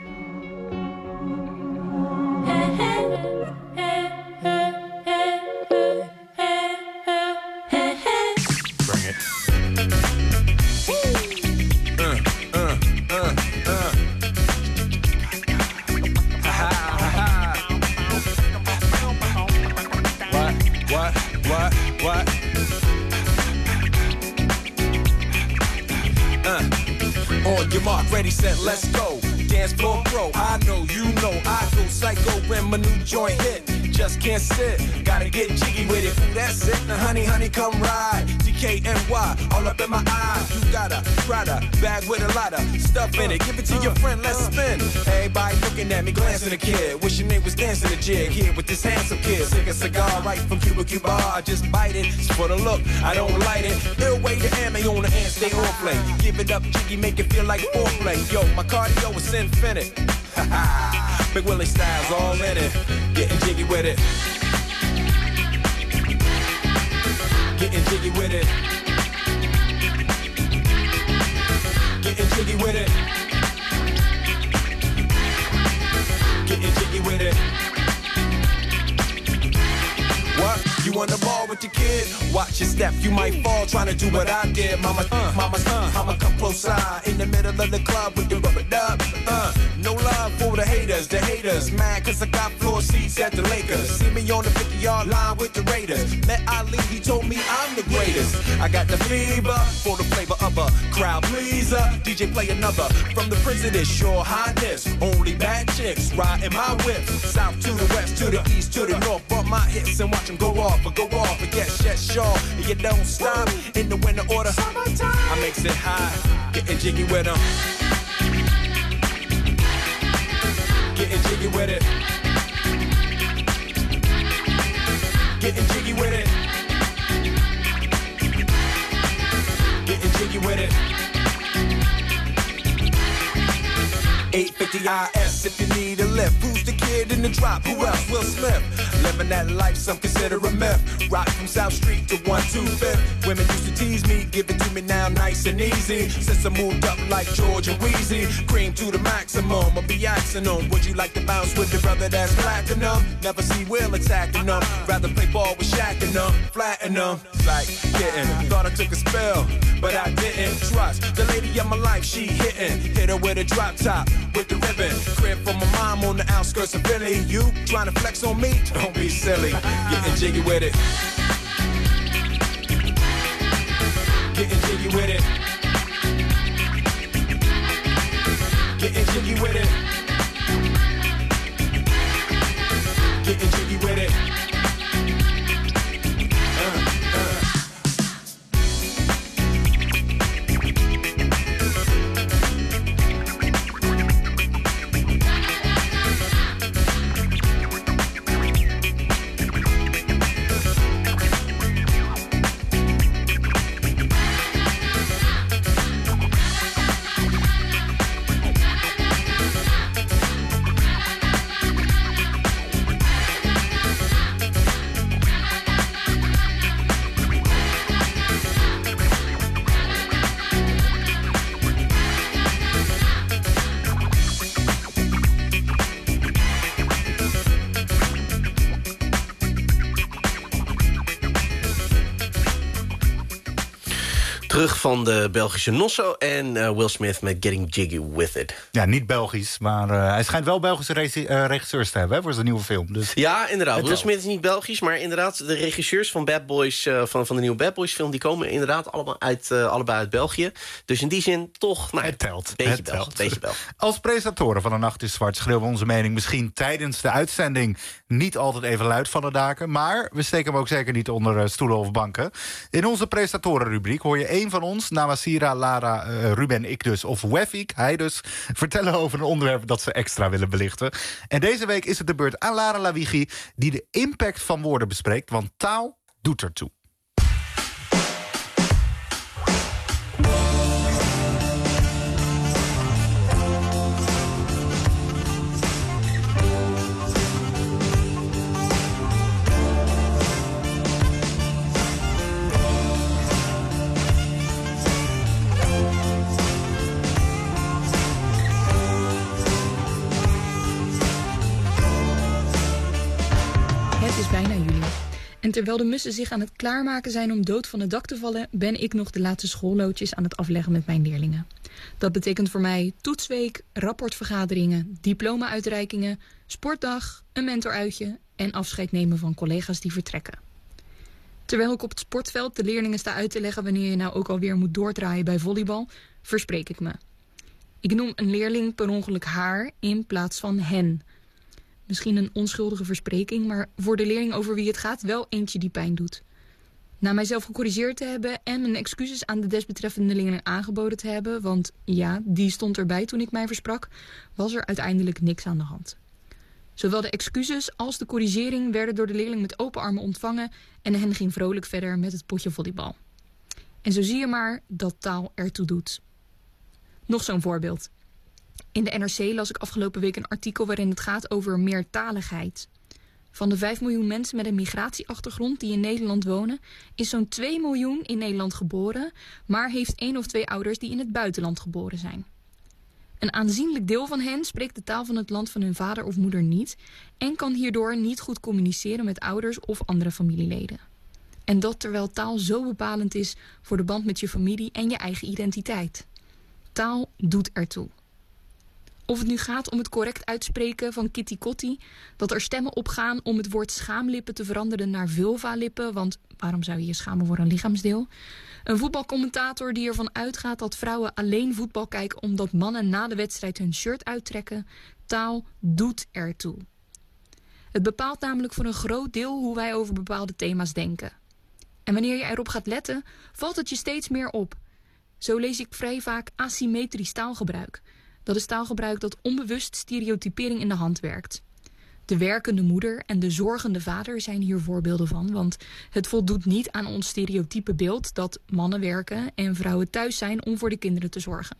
On your mark, ready, set, let's go. Dance floor pro, I know, you know, I go psycho when my new joint hit. Just can't sit, gotta get jiggy with it. Ooh, that's it, now honey, come ride. DKNY, all up in my eye. You got a Prada bag with a lot of stuff in it. Give it to your friend, let's spin. Everybody looking at me, glancing a kid. Wishing they was dancing a jig here with this handsome kid. Sick a cigar right from Cuba Cuba. I just bite it. It's for the look, I don't light it. Ill way to ammo on the hand, stay on play. Give it up, jiggy, make it feel like foreplay. Yo, my cardio is infinite. Big Willie style's all in it. Getting jiggy with it. Getting jiggy with it. Getting jiggy with it. Getting jiggy with it. What? You on the ball with your kid? Watch your step, you might fall trying to do what I did. Mama, I'ma come close side in the middle of the club with the rubber dub. No love for the haters. Mad cause I got floor seats at the Lakers. See me on the 50-yard line with the Raiders. Met Ali, he told me I'm the greatest. I got the fever for the flavor of a crowd pleaser. DJ play another from the President's Your Highness. Only bad chicks riding my whip. South to the west, to the east, to the north. Bump my hips and watch them go off. But get shut short. And you don't stop in the winter order. I makes it high, getting jiggy with them. Getting jiggy with it. Getting jiggy with it. Getting jiggy with it. 850 IS if you need a lift. Who's the kid in the drop? Who else? Will Smith. Living that life, some consider a myth. Rock from South Street to 125th. Women used to tease me, give it to me now nice and easy. Since I moved up like George and Wheezy, cream to the maximum, I'll be axing them. Would you like to bounce with the brother that's platinum? Never see Will attacking them. Rather play ball with Shaq and them, flatten them. Like getting, thought I took a spell, but I didn't trust the lady of my life. She hitting, hit her with a drop top. With the ribbon, crib for my mom on the outskirts of Philly. You trying to flex on me? Don't be silly. Getting jiggy with it. Getting jiggy with it. Getting jiggy with it. Getting jiggy with it. Terug van de Belgische Nosso en Will Smith met Getting Jiggy With It. Ja, niet Belgisch, maar hij schijnt wel Belgische regisseurs te hebben, hè, voor zijn nieuwe film. Dus ja, inderdaad. Will Smith is niet Belgisch, maar inderdaad de regisseurs van Bad Boys, van de nieuwe Bad Boys film, die komen inderdaad allebei uit België. Dus in die zin toch, nou, het telt. Beetje Belg. Als presentatoren van De Nacht is Zwart schreeuwen we onze mening misschien tijdens de uitzending niet altijd even luid van de daken, maar we steken hem ook zeker niet onder stoelen of banken. In onze presentatorenrubriek hoor je één van ons, Nawasira, Lara, Ruben, ik dus, of Wefik, hij dus, vertellen over een onderwerp dat ze extra willen belichten. En deze week is het de beurt aan Lara Lawigi, die de impact van woorden bespreekt, want taal doet ertoe. Bijna juli. En terwijl de mussen zich aan het klaarmaken zijn om dood van het dak te vallen, ben ik nog de laatste schoolloodjes aan het afleggen met mijn leerlingen. Dat betekent voor mij toetsweek, rapportvergaderingen, diploma-uitreikingen, sportdag, een mentoruitje en afscheid nemen van collega's die vertrekken. Terwijl ik op het sportveld de leerlingen sta uit te leggen wanneer je nou ook alweer moet doordraaien bij volleybal, verspreek ik me. Ik noem een leerling per ongeluk haar in plaats van hen. Misschien een onschuldige verspreking, maar voor de leerling over wie het gaat wel eentje die pijn doet. Na mijzelf gecorrigeerd te hebben en mijn excuses aan de desbetreffende leerling aangeboden te hebben, want ja, die stond erbij toen ik mij versprak, was er uiteindelijk niks aan de hand. Zowel de excuses als de corrigering werden door de leerling met open armen ontvangen en hen ging vrolijk verder met het potje volleybal. En zo zie je maar dat taal ertoe doet. Nog zo'n voorbeeld. In de NRC las ik afgelopen week een artikel waarin het gaat over meertaligheid. Van de 5 miljoen mensen met een migratieachtergrond die in Nederland wonen, is zo'n 2 miljoen in Nederland geboren, maar heeft 1 of 2 ouders die in het buitenland geboren zijn. Een aanzienlijk deel van hen spreekt de taal van het land van hun vader of moeder niet en kan hierdoor niet goed communiceren met ouders of andere familieleden. En dat terwijl taal zo bepalend is voor de band met je familie en je eigen identiteit. Taal doet ertoe. Of het nu gaat om het correct uitspreken van kitty kotti, dat er stemmen opgaan om het woord schaamlippen te veranderen naar vulva-lippen, want waarom zou je je schamen voor een lichaamsdeel? Een voetbalcommentator die ervan uitgaat dat vrouwen alleen voetbal kijken omdat mannen na de wedstrijd hun shirt uittrekken. Taal doet ertoe. Het bepaalt namelijk voor een groot deel hoe wij over bepaalde thema's denken. En wanneer je erop gaat letten, valt het je steeds meer op. Zo lees ik vrij vaak asymmetrisch taalgebruik. Dat is taalgebruik dat onbewust stereotypering in de hand werkt. De werkende moeder en de zorgende vader zijn hier voorbeelden van, want het voldoet niet aan ons stereotype beeld dat mannen werken en vrouwen thuis zijn om voor de kinderen te zorgen.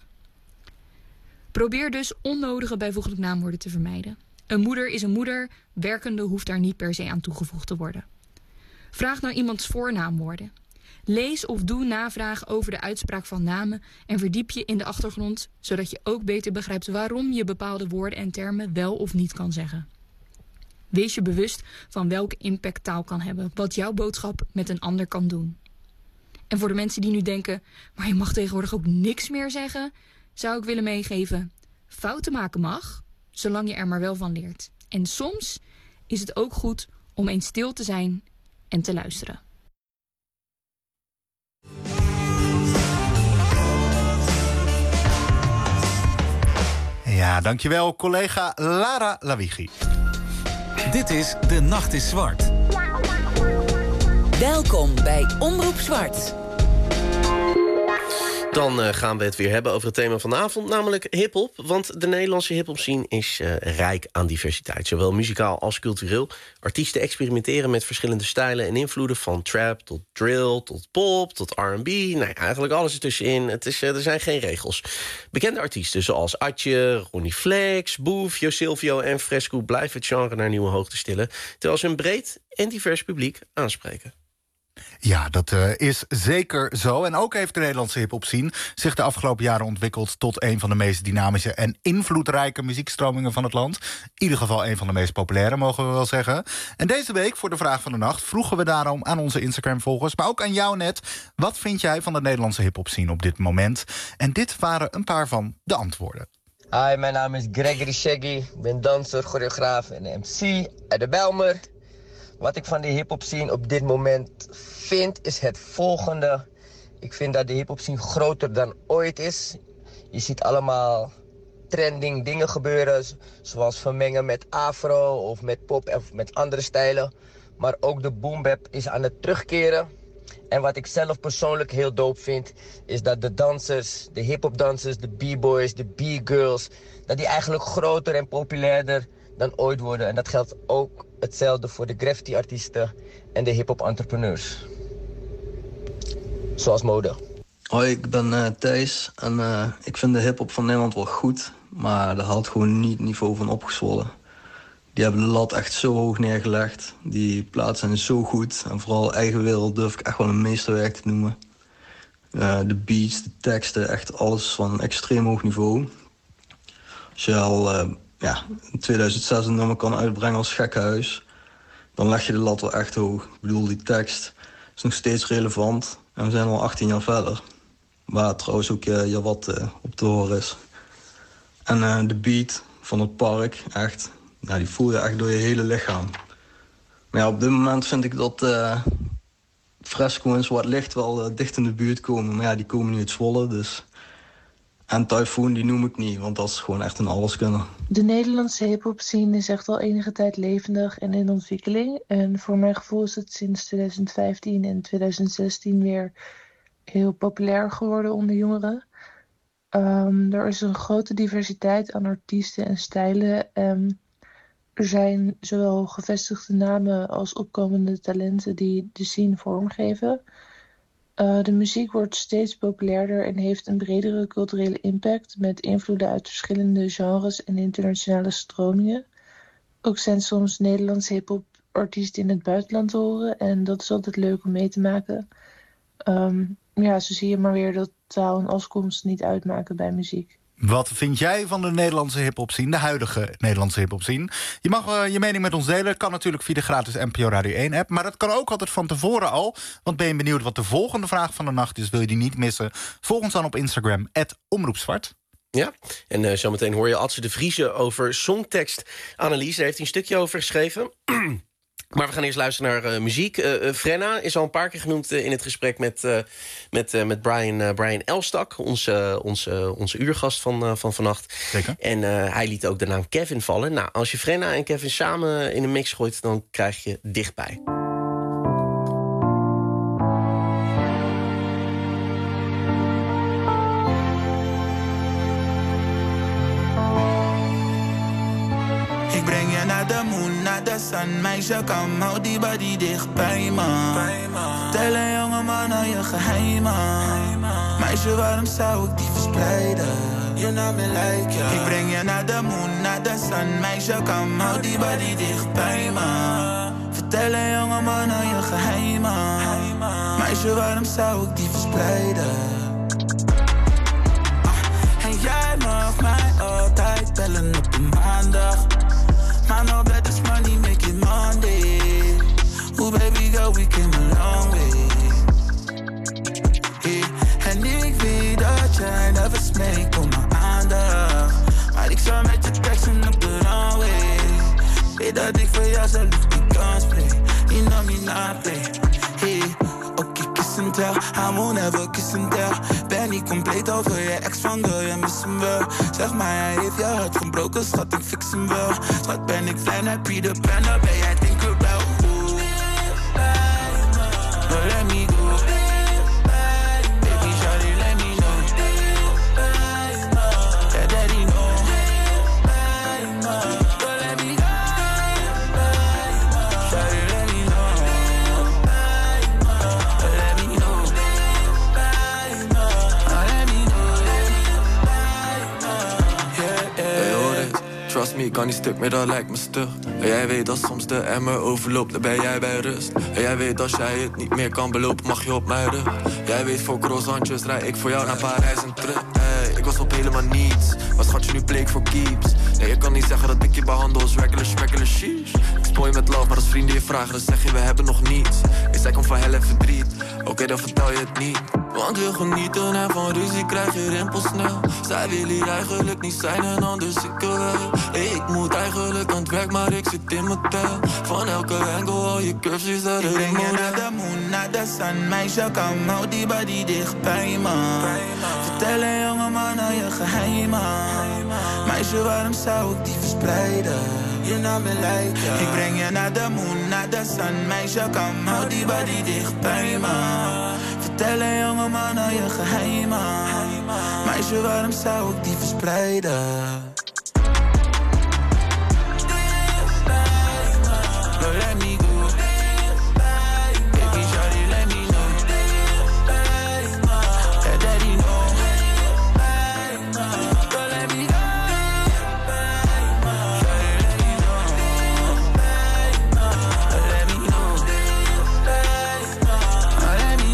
Probeer dus onnodige bijvoeglijk naamwoorden te vermijden. Een moeder is een moeder, werkende hoeft daar niet per se aan toegevoegd te worden. Vraag naar iemands voornaamwoorden. Lees of doe navraag over de uitspraak van namen en verdiep je in de achtergrond, zodat je ook beter begrijpt waarom je bepaalde woorden en termen wel of niet kan zeggen. Wees je bewust van welke impact taal kan hebben, wat jouw boodschap met een ander kan doen. En voor de mensen die nu denken, maar je mag tegenwoordig ook niks meer zeggen, zou ik willen meegeven, fouten maken mag, zolang je er maar wel van leert. En soms is het ook goed om eens stil te zijn en te luisteren. Ja, dankjewel collega Lara Lawigi. Dit is De Nacht is Zwart. Welkom bij Omroep Zwart. Dan gaan we het weer hebben over het thema van de avond, namelijk hiphop. Want de Nederlandse hiphop scene is rijk aan diversiteit. Zowel muzikaal als cultureel. Artiesten experimenteren met verschillende stijlen en invloeden. Van trap tot drill, tot pop, tot R&B. Nee, eigenlijk alles ertussenin. Er zijn geen regels. Bekende artiesten zoals Atje, Ronnie Flex, Boef, Jo Silvio en Fresco blijven het genre naar nieuwe hoogte tillen, terwijl ze een breed en divers publiek aanspreken. Ja, dat is zeker zo. En ook heeft de Nederlandse hiphop scene zich de afgelopen jaren ontwikkeld tot een van de meest dynamische en invloedrijke muziekstromingen van het land. In ieder geval een van de meest populaire, mogen we wel zeggen. En deze week, voor de Vraag van de Nacht, vroegen we daarom aan onze Instagram-volgers, maar ook aan jou net, wat vind jij van de Nederlandse hiphop scene op dit moment? En dit waren een paar van de antwoorden. Hi, mijn naam is Gregory Shaggy. Ik ben danser, choreograaf en MC uit de Bijlmer. Wat ik van de hiphop scene op dit moment vind, is het volgende. Ik vind dat de hiphop scene groter dan ooit is. Je ziet allemaal trending dingen gebeuren, zoals vermengen met afro of met pop of met andere stijlen. Maar ook de boom bap is aan het terugkeren. En wat ik zelf persoonlijk heel dope vind, is dat de dansers, de hiphop dansers, de b-boys, de b-girls, dat die eigenlijk groter en populairder dan ooit worden. En dat geldt ook hetzelfde voor de graffiti-artiesten en de hip-hop entrepreneurs. Zoals mode. Hoi, ik ben Thijs en ik vind de hip-hop van Nederland wel goed, maar daar haalt gewoon niet het niveau van opgezwollen. Die hebben de lat echt zo hoog neergelegd. Die plaatsen zijn zo goed. En vooral Eigen Wereld durf ik echt wel een meesterwerk te noemen. De beats, de teksten, echt alles van een extreem hoog niveau. Als je al in 2006 een nummer kan uitbrengen als Gekkenhuis, dan leg je de lat wel echt hoog. Ik bedoel, die tekst is nog steeds relevant. En we zijn al 18 jaar verder. Waar trouwens ook Jawad op te horen is. En de beat van het park, echt, die voel je echt door je hele lichaam. Maar ja, op dit moment vind ik dat Fresco en Zwart Licht wel dicht in de buurt komen. Maar ja, die komen nu uit Zwolle, dus En Typhoon, die noem ik niet, want dat is gewoon echt een alleskunner. De Nederlandse hip-hop scene is echt al enige tijd levendig en in ontwikkeling. En voor mijn gevoel is het sinds 2015 en 2016 weer heel populair geworden onder jongeren. Er is een grote diversiteit aan artiesten en stijlen. Er zijn zowel gevestigde namen als opkomende talenten die de scene vormgeven. De muziek wordt steeds populairder en heeft een bredere culturele impact met invloeden uit verschillende genres en internationale stromingen. Ook zijn soms Nederlandse hip-hop artiesten in het buitenland te horen en dat is altijd leuk om mee te maken. Zo zie je maar weer dat taal en afkomst niet uitmaken bij muziek. Wat vind jij van de Nederlandse hip-hop scene, de huidige Nederlandse hip-hop scene? Je mag je mening met ons delen. Kan natuurlijk via de gratis NPO Radio 1 app. Maar dat kan ook altijd van tevoren al. Want ben je benieuwd wat de volgende vraag van de nacht is? Wil je die niet missen? Volg ons dan op Instagram @omroepzwart. Ja, en zometeen hoor je Adse de Vrieze over songtekstanalyse. Daar heeft hij een stukje over geschreven. Maar we gaan eerst luisteren naar muziek. Frenna is al een paar keer genoemd in het gesprek met Brian Elstak, onze uurgast van vannacht. Zeker. En hij liet ook de naam Kevin vallen. Nou, als je Frenna en Kevin samen in een mix gooit, dan krijg je Dichtbij. Ik breng je naar de moon, naar de sun. Meisje, kom, hou die body dicht bij me. Vertel een jonge man al je geheimen. Meisje, waarom zou ik die verspreiden? Je naam me like, ja. Ik breng je naar de moon, naar de sun. Meisje, kom, hou die body dicht bij me. Vertel een jonge man al je geheimen. Meisje, waarom zou ik die verspreiden? En jij mag mij altijd bellen op de maandag. Maar no bet this money make it Monday. Ooh baby girl, we came a long way. Hey, en ik weet dat jij never smeekt om mijn aandacht. Maar ik zou met je teksten op de runway. Weet dat ik voor jou zelf die kans play. You know me not play. Hey, okay, kiss and tell. I won't ever kiss and tell. Ben niet compleet over je ex van girl, je mist hem wel. Zeg maar, hij heeft je hart gebroken, schat, ik fix hem wel. Schat, ben ik fijn, heb je de pen, dan ben jij Tinkerbell. No, let me go. Baby, shawty, let me know. Yeah, daddy know. So let me go. Shawty, let me know. Let me know. Trust me, ik kan niet stuk meer, dat lijkt me stug. En jij weet dat soms de emmer overloopt, dan ben jij bij rust. En jij weet als jij het niet meer kan belopen, mag je op mijn rug. Jij weet voor croissantjes rijd ik voor jou naar Parijs en terug. Hey, ik was op helemaal niets, maar schatje nu bleek voor keeps. Nee, je kan niet zeggen dat ik je behandel als regular sheesh. Ik spoor je met love, maar als vrienden je vragen, dan zeg je we hebben nog niets. Ik zei kom van hel en verdriet, oké, dan vertel je het niet. Want we genieten en van ruzie krijg je rimpels snel. Zij wil hier eigenlijk niet zijn en anders ik wel. Ik moet eigenlijk aan het werk, maar ik zit in mijn tel. Van elke angle al je curves is er. Ik breng je naar de moon, naar de sun. Meisje, kom, hou die body dicht bij me. Vertel een jonge man al je geheimen. Meisje, waarom zou ik die verspreiden? Je naam me like, ja. Ik breng je naar de moon, naar de sun. Meisje, kom, hou die body dicht bij me. Vertel een jonge man al je geheimen. Meisje, waarom zou ik die verspreiden? No, let me go. Baby, shawty, let me know. Yeah, daddy know. So let me go. Shawty, let me know. Let me know. Let me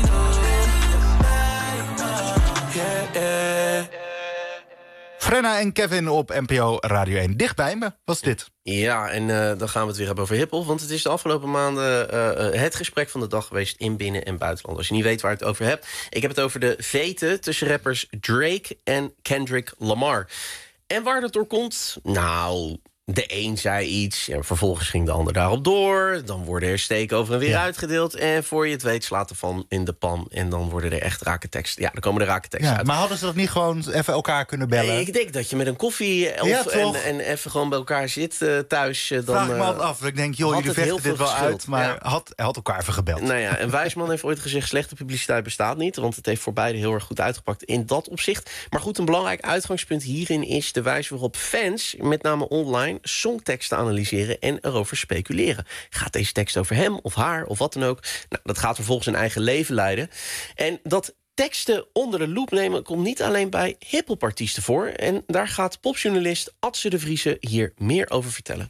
know. Yeah. Frenna en Kevin op NPO Radio 1. Dichtbij me was dit. Ja, en dan gaan we het weer hebben over hiphop. Want het is de afgelopen maanden het gesprek van de dag geweest in binnen- en buitenland. Als je niet weet waar ik het over heb. Ik heb het over de vete tussen rappers Drake en Kendrick Lamar. En waar dat door komt? Nou, de een zei iets en vervolgens ging de ander daarop door. Dan worden er steken over en weer uitgedeeld. En voor je het weet slaat de pan in de pan. En dan worden er echt rake teksten. Ja, dan komen er rake teksten uit. Maar hadden ze dat niet gewoon even elkaar kunnen bellen? Ik denk dat je met een koffie en even gewoon bij elkaar zit thuis. Dan vraag ik me altijd af. Ik denk, jullie vechten dit wel uit. Maar had elkaar even gebeld. Nou ja, en Wijsman heeft ooit gezegd, slechte publiciteit bestaat niet. Want het heeft voor beide heel erg goed uitgepakt in dat opzicht. Maar goed, een belangrijk uitgangspunt hierin is de wijze waarop fans, met name online, songteksten analyseren en erover speculeren. Gaat deze tekst over hem of haar of wat dan ook? Nou, dat gaat vervolgens een eigen leven leiden. En dat teksten onder de loep nemen komt niet alleen bij hiphopartiesten voor. En daar gaat popjournalist Adse de Vriese hier meer over vertellen.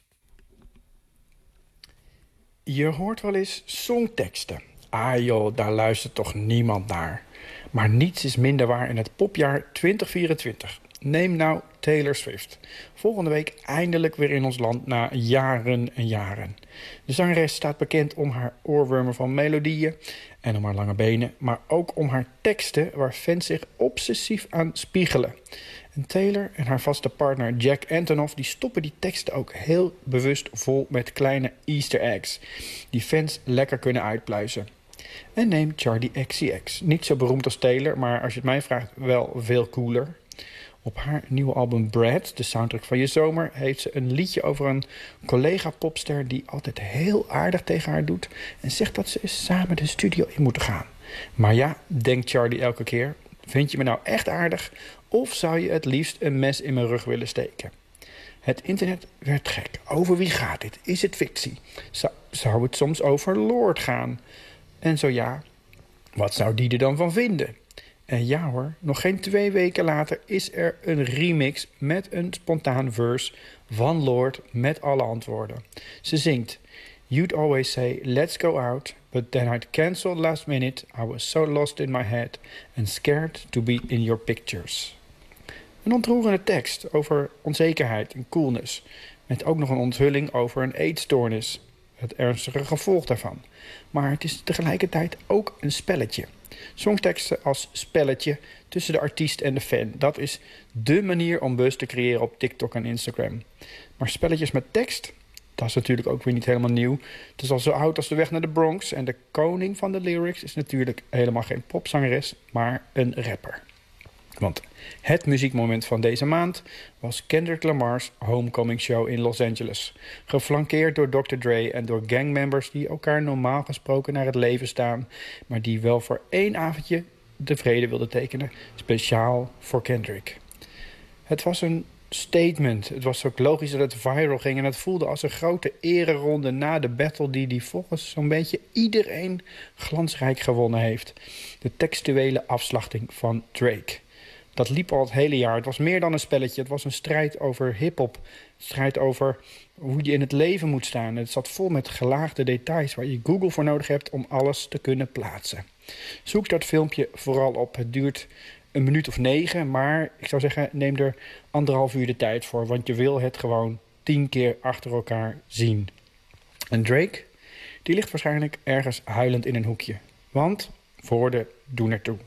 Je hoort wel eens songteksten. Ah joh, daar luistert toch niemand naar. Maar niets is minder waar in het popjaar 2024. Neem nou Taylor Swift. Volgende week eindelijk weer in ons land na jaren en jaren. De zangeres staat bekend om haar oorwormen van melodieën en om haar lange benen, maar ook om haar teksten waar fans zich obsessief aan spiegelen. En Taylor en haar vaste partner Jack Antonoff die stoppen die teksten ook heel bewust vol met kleine Easter eggs die fans lekker kunnen uitpluizen. En neem Charli XCX. Niet zo beroemd als Taylor, maar als je het mij vraagt wel veel cooler. Op haar nieuwe album Brad, de soundtrack van je zomer, heeft ze een liedje over een collega-popster die altijd heel aardig tegen haar doet en zegt dat ze eens samen de studio in moeten gaan. Maar ja, denkt Charli elke keer, vind je me nou echt aardig of zou je het liefst een mes in mijn rug willen steken? Het internet werd gek. Over wie gaat dit? Is het fictie? Zou het soms over Lorde gaan? En zo ja, wat zou die er dan van vinden? En ja hoor, nog geen 2 weken later is er een remix met een spontaan verse van Lorde met alle antwoorden. Ze zingt: You'd always say, let's go out, but then I'd cancel last minute. I was so lost in my head and scared to be in your pictures. Een ontroerende tekst over onzekerheid en coolness, met ook nog een onthulling over een eetstoornis, het ernstige gevolg daarvan. Maar het is tegelijkertijd ook een spelletje. Songteksten als spelletje tussen de artiest en de fan. Dat is dé manier om buzz te creëren op TikTok en Instagram. Maar spelletjes met tekst, dat is natuurlijk ook weer niet helemaal nieuw. Het is al zo oud als de weg naar de Bronx. En de koning van de lyrics is natuurlijk helemaal geen popzangeres, maar een rapper. Want het muziekmoment van deze maand was Kendrick Lamar's Homecoming Show in Los Angeles. Geflankeerd door Dr. Dre en door gangmembers die elkaar normaal gesproken naar het leven staan, maar die wel voor 1 avondje de vrede wilden tekenen, speciaal voor Kendrick. Het was een statement. Het was ook logisch dat het viral ging en het voelde als een grote ereronde na de battle die volgens zo'n beetje iedereen glansrijk gewonnen heeft. De textuele afslachting van Drake. Dat liep al het hele jaar. Het was meer dan een spelletje. Het was een strijd over hiphop. Strijd over hoe je in het leven moet staan. Het zat vol met gelaagde details waar je Google voor nodig hebt om alles te kunnen plaatsen. Zoek dat filmpje vooral op. Het duurt 1 minuut of 9, maar ik zou zeggen, neem er 1,5 uur de tijd voor. Want je wil het gewoon 10 keer achter elkaar zien. En Drake, die ligt waarschijnlijk ergens huilend in een hoekje. Want woorden doen ertoe.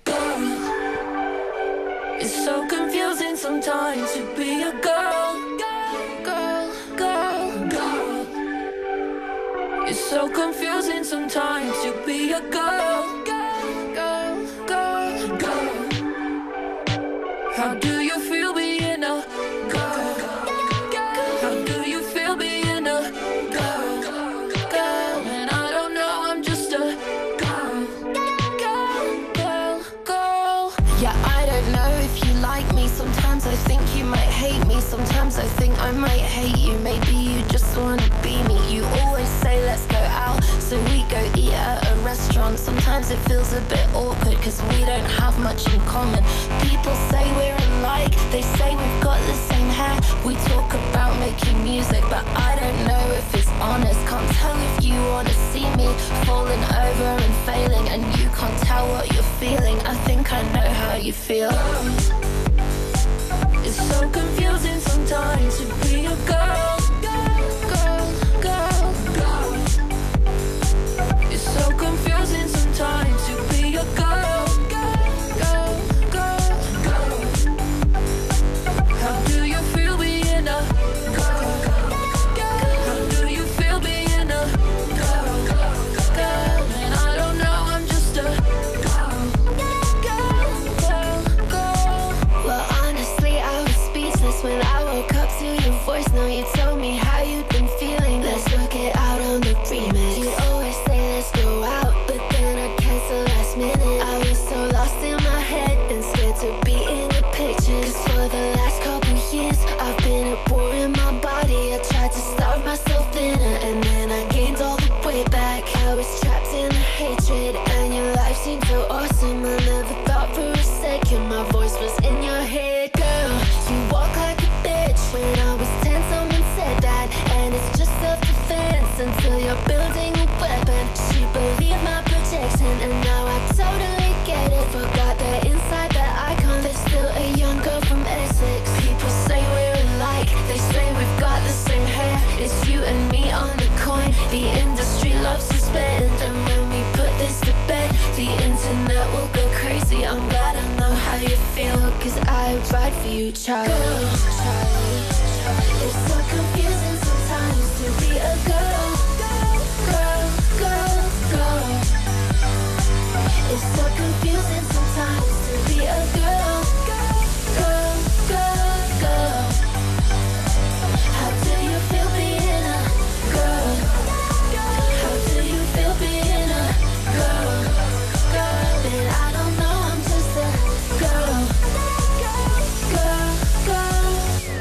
It's so confusing sometimes to be a girl, girl, girl, girl. It's so confusing sometimes to be a girl, girl, girl, girl. How do you feel being a girl? How do you feel being a girl, girl? And I don't know, I'm just a girl, girl, girl, girl. Yeah, I don't know if you like me. Sometimes I think you might hate me. Sometimes I think I might hate you. Maybe you just wanna be me. You always say let's go out, so we go eat at a restaurant. Sometimes it feels a bit awkward cause we don't have much in common. People say we're alike, they say we've got the same hair. We talk about making music, but I don't know if it's honest. Can't tell if you wanna see me falling over and failing, and you can't tell what you're feeling. I think I know how you feel. It's so confusing sometimes to be a girl, girl, girl, girl. It's so confusing sometimes to be a girl, girl, girl, girl. How do you feel being a girl, girl? voice note, you told me how you'd been feeling. Let's work it out on the remix. You'd always say let's go out, but then I'd cancel last minute. I was so lost in my head and scared to be in your pictures. 'Cause for the last couple years I've been at war in my body. I tried to starve myself thinner and then I gained all the way back. I was trapped in the hatred and your life seemed so awesome. I never thought for a second my voice was in your head. Girl, you walk like a bitch. When I was 10 someone said that, and it's just self-defense until you're building a weapon. She believed my protection and now I totally get it. Forgot that inside that icon there's still a young girl from Essex. People say we're alike, they say we've got the same hair. It's you and me on the coin, the industry loves to spend. And when we put this to bed, the internet will go crazy. I'm glad I know how you feel, 'cause I ride for you, Charlie. It's so confusing sometimes to be a girl, girl, girl, girl. It's so confusing sometimes to be a girl, girl, girl, girl. How do you feel being a girl? How do you feel being a girl, girl? And I don't know, I'm just a girl, girl, girl, girl.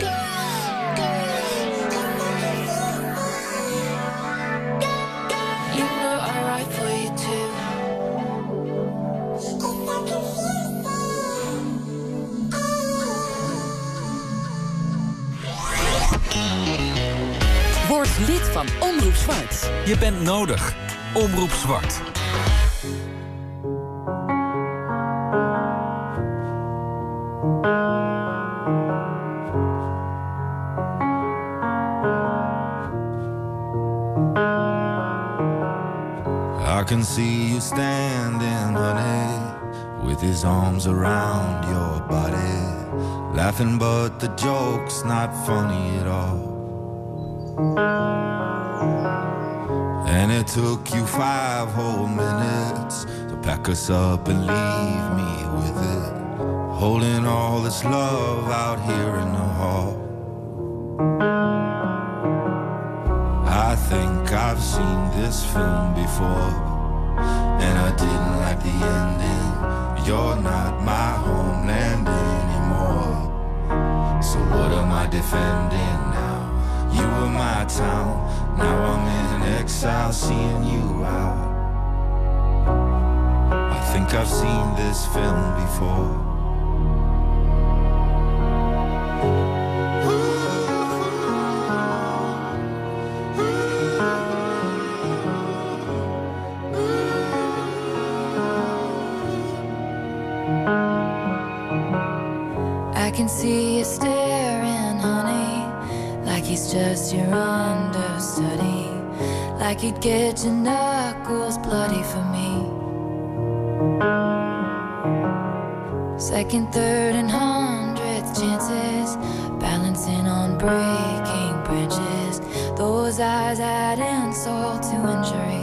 You know I ride for you too. Word lid van Omroep Zwart. Je bent nodig. Omroep Zwart. I can see you standing, honey, with his arms around your body, laughing but the joke's not funny at all. And it took you 5 whole minutes to pack us up and leave me with it, holding all this love out here in the hall. I think I've seen this film before, and I didn't like the ending. You're not my homeland anymore, so what am I defending now? You were my town, now I'm in exile, seeing you out. I think I've seen this film before. I can see you staring, honey, like he's just your understudy, like you'd get your knuckles bloody for me. Second, third, and 100th chances, balancing on breaking branches. Those eyes add insult to injury.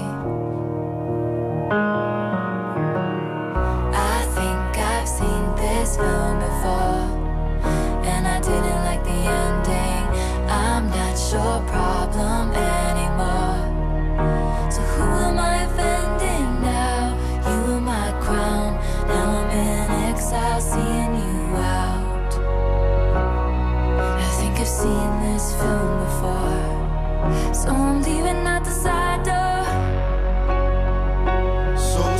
I think I've seen this film before, and I didn't like the ending. I'm not your problem anymore, so who am I offending now? You were my crown, now I'm in exile, seeing you out. I think I've seen this film before, so I'm leaving out the side door. So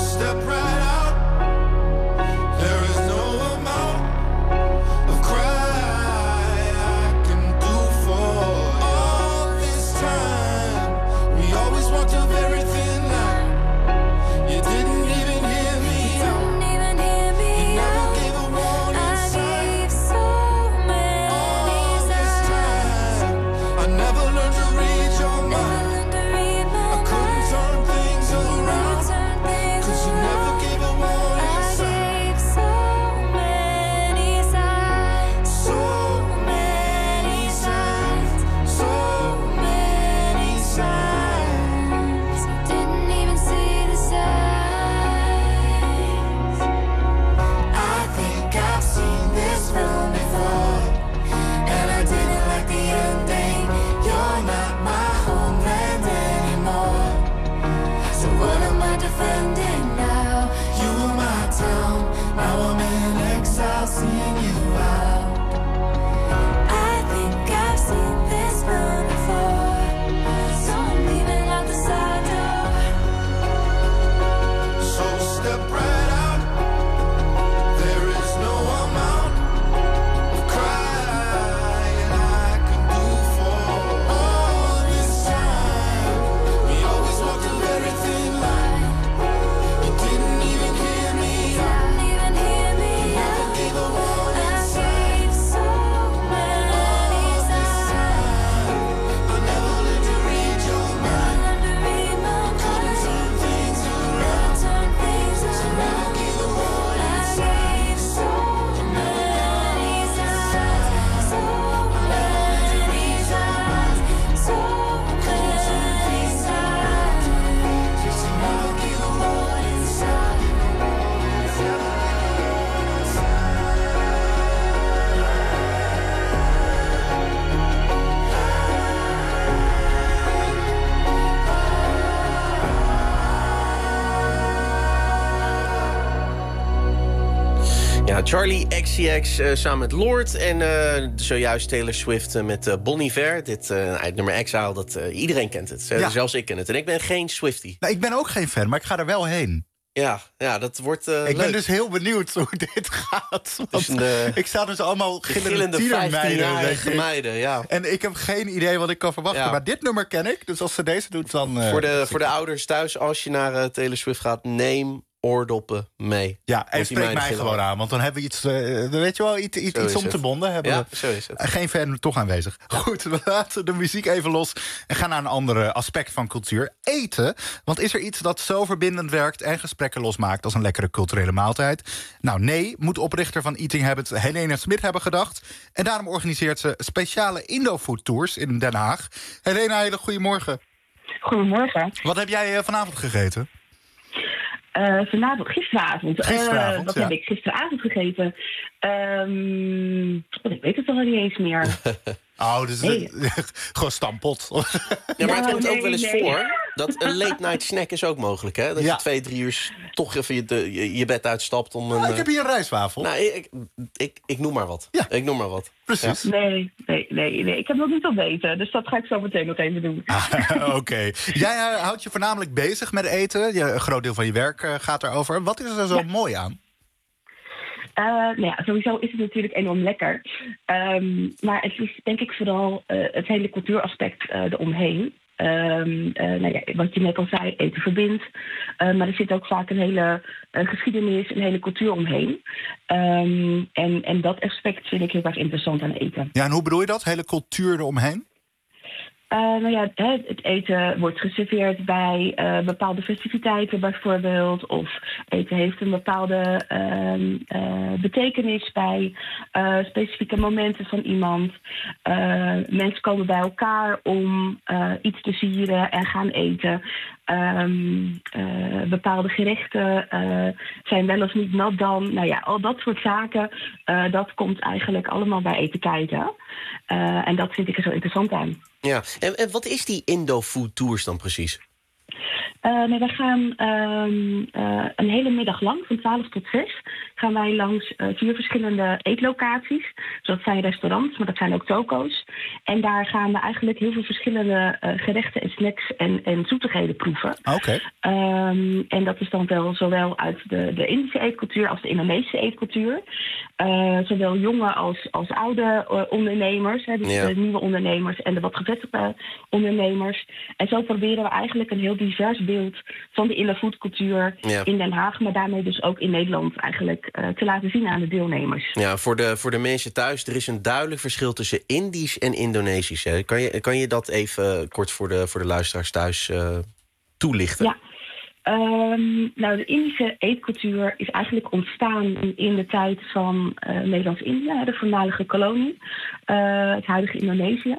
Ja, Charlie XCX samen met Lord en zojuist Taylor Swift met Bon Iver. Dit nummer Exile, dat iedereen kent het. Zelfs ik ken het. En ik ben geen Swiftie. Nou, ik ben ook geen fan, maar ik ga er wel heen. Ja, dat wordt leuk. Ik ben dus heel benieuwd hoe dit gaat. Ik sta dus allemaal gillende 15-jarige meiden. Ja. En ik heb geen idee wat ik kan verwachten. Ja. Maar dit nummer ken ik, dus als ze deze doet, dan... Voor de ouders thuis, als je naar Taylor Swift gaat, neem oordoppen mee. Ja, en spreek mij gewoon aan, want dan hebben we iets, weet je wel, iets om te bonden. Hebben we zo is het. Geen fan toch aanwezig. Goed, we laten de muziek even los en gaan naar een ander aspect van cultuur. Eten, want is er iets dat zo verbindend werkt en gesprekken losmaakt als een lekkere culturele maaltijd? Nou nee, moet oprichter van Eating Habit Helene Smit hebben gedacht. En daarom organiseert ze speciale Indofood Tours in Den Haag. Helene, hele goedemorgen. Goedemorgen. Wat heb jij vanavond gegeten? Gisteravond. Wat heb ik gisteravond gegeten? Ik weet het al niet eens meer. Dus gewoon stampot. Ja, maar het komt ook wel eens voor dat een late night snack is ook mogelijk, hè? Dat je 2-3 uur toch even je bed uitstapt om een... ik heb hier een rijstwafel. Nou, ik noem maar wat. Ja. Ik noem maar wat. Precies. Ja. Nee. Ik heb dat niet al weten. Dus dat ga ik zo meteen nog even doen. Oké. Jij houdt je voornamelijk bezig met eten. Een groot deel van je werk gaat erover. Wat is er zo mooi aan? Sowieso is het natuurlijk enorm lekker. Maar het is denk ik vooral het hele cultuuraspect eromheen. Wat je net al zei, eten verbindt. Maar er zit ook vaak een hele geschiedenis, een hele cultuur omheen. En dat aspect vind ik heel erg interessant aan eten. Ja, en hoe bedoel je dat? Hele cultuur eromheen? Het eten wordt geserveerd bij bepaalde festiviteiten bijvoorbeeld. Of eten heeft een bepaalde betekenis bij specifieke momenten van iemand. Mensen komen bij elkaar om iets te vieren en gaan eten. Bepaalde gerechten zijn wel of niet nat dan. Al dat soort zaken, dat komt eigenlijk allemaal bij eten kijken. En dat vind ik er zo interessant aan. Ja, en wat is die Indofood Tours dan precies? We gaan een hele middag lang, van 12 tot 6, gaan wij langs 4 verschillende eetlocaties. Dus dat zijn restaurants, maar dat zijn ook toko's. En daar gaan we eigenlijk heel veel verschillende gerechten en snacks en zoetigheden proeven. Oké. En dat is dan wel zowel uit de Indische eetcultuur als de Indonesische eetcultuur. Zowel jonge als oude ondernemers, dus de nieuwe ondernemers en de wat gevestigde ondernemers. En zo proberen we eigenlijk een heel divers beeld van de indofoodcultuur in Den Haag, maar daarmee dus ook in Nederland eigenlijk te laten zien aan de deelnemers. Ja, voor de mensen thuis, er is een duidelijk verschil tussen Indisch en Indonesisch. Hè? Kan je dat even kort voor de luisteraars thuis toelichten? Ja. De Indische eetcultuur is eigenlijk ontstaan in de tijd van Nederlands-Indië, de voormalige kolonie, het huidige Indonesië.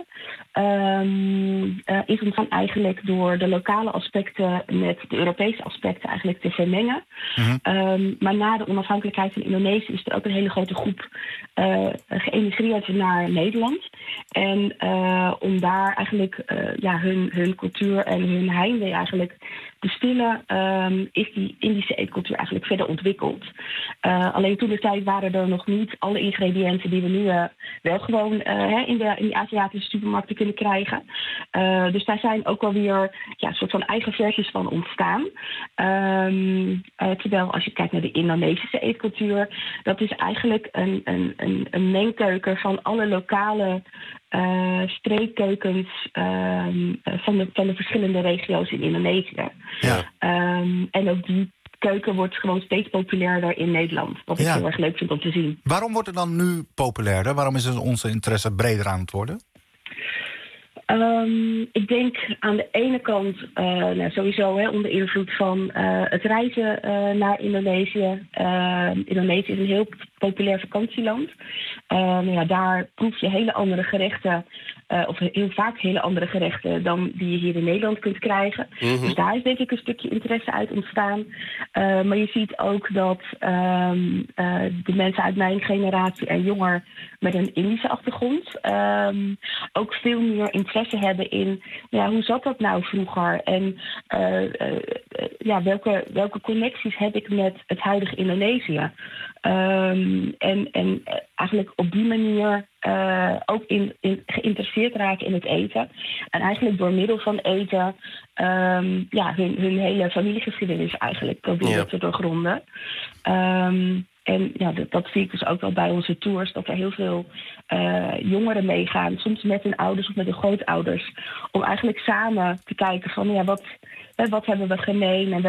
Is ontstaan eigenlijk door de lokale aspecten met de Europese aspecten eigenlijk te vermengen. Mm-hmm. Maar na de onafhankelijkheid van Indonesië is er ook een hele grote groep geëmigreerd naar Nederland. En om daar eigenlijk hun cultuur en hun heimwee eigenlijk te stillen, is die Indische eetcultuur eigenlijk verder ontwikkeld. Alleen toen de tijd waren er nog niet alle ingrediënten die we nu wel gewoon in de Aziatische supermarkten kunnen krijgen. Dus daar zijn ook alweer een soort van eigen versies van ontstaan. Terwijl als je kijkt naar de Indonesische eetcultuur, dat is eigenlijk een mengkeuken van alle lokale streekkeukens van de verschillende regio's in Indonesië. Ja. En ook die keuken wordt gewoon steeds populairder in Nederland. Wat ik heel erg leuk vind om te zien. Waarom wordt het dan nu populairder? Waarom is onze interesse breder aan het worden? Ik denk aan de ene kant sowieso onder invloed van het reizen naar Indonesië. Indonesië is een heel populair vakantieland. Daar proef je hele andere gerechten, of heel vaak hele andere gerechten dan die je hier in Nederland kunt krijgen. Mm-hmm. Dus daar is denk ik een stukje interesse uit ontstaan. Maar je ziet ook dat de mensen uit mijn generatie en jonger met een Indische achtergrond ook veel meer interesse hebben in hoe zat dat nou vroeger en welke connecties heb ik met het huidige Indonesië. En eigenlijk op die manier ook geïnteresseerd raken in het eten. En eigenlijk door middel van eten hun hele familiegeschiedenis eigenlijk proberen te doorgronden. En ja, dat zie ik dus ook wel bij onze tours, dat er heel veel jongeren meegaan, soms met hun ouders of met hun grootouders, om eigenlijk samen te kijken van wat hebben we gemeen en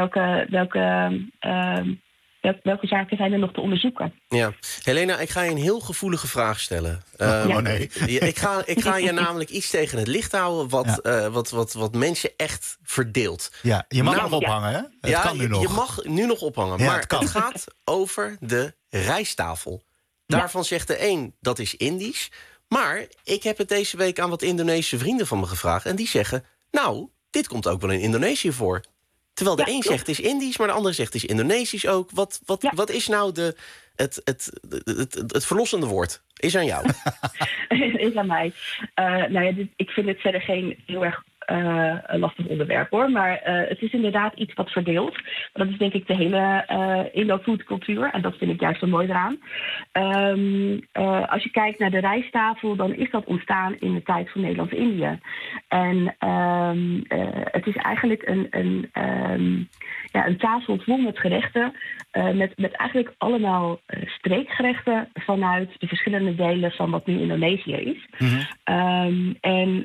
welke zaken zijn er nog te onderzoeken. Ja. Helena, ik ga je een heel gevoelige vraag stellen. Nee. Ik ga je namelijk iets tegen het licht houden wat mensen echt verdeelt. Ja, je mag nog ophangen, hè? Het kan nu nog. Je mag nu nog ophangen, Ja, maar het gaat over de rijsttafel. Daarvan zegt de een, dat is Indisch. Maar ik heb het deze week aan wat Indonesische vrienden van me gevraagd. En die zeggen, nou, dit komt ook wel in Indonesië voor. Terwijl de een zegt het is Indisch, maar de ander zegt het is Indonesisch ook. Wat is nou het verlossende woord? Is aan jou. Is aan mij. Ik vind het verder geen heel erg een lastig onderwerp, hoor. Maar het is inderdaad iets wat verdeelt. Dat is denk ik de hele Indo-food-cultuur. En dat vind ik juist zo mooi eraan. Als je kijkt naar de rijsttafel, dan is dat ontstaan in de tijd van Nederlands-Indië. En het is eigenlijk een tafel vol met gerechten. Met eigenlijk allemaal streekgerechten vanuit de verschillende delen van wat nu Indonesië is. Mm-hmm.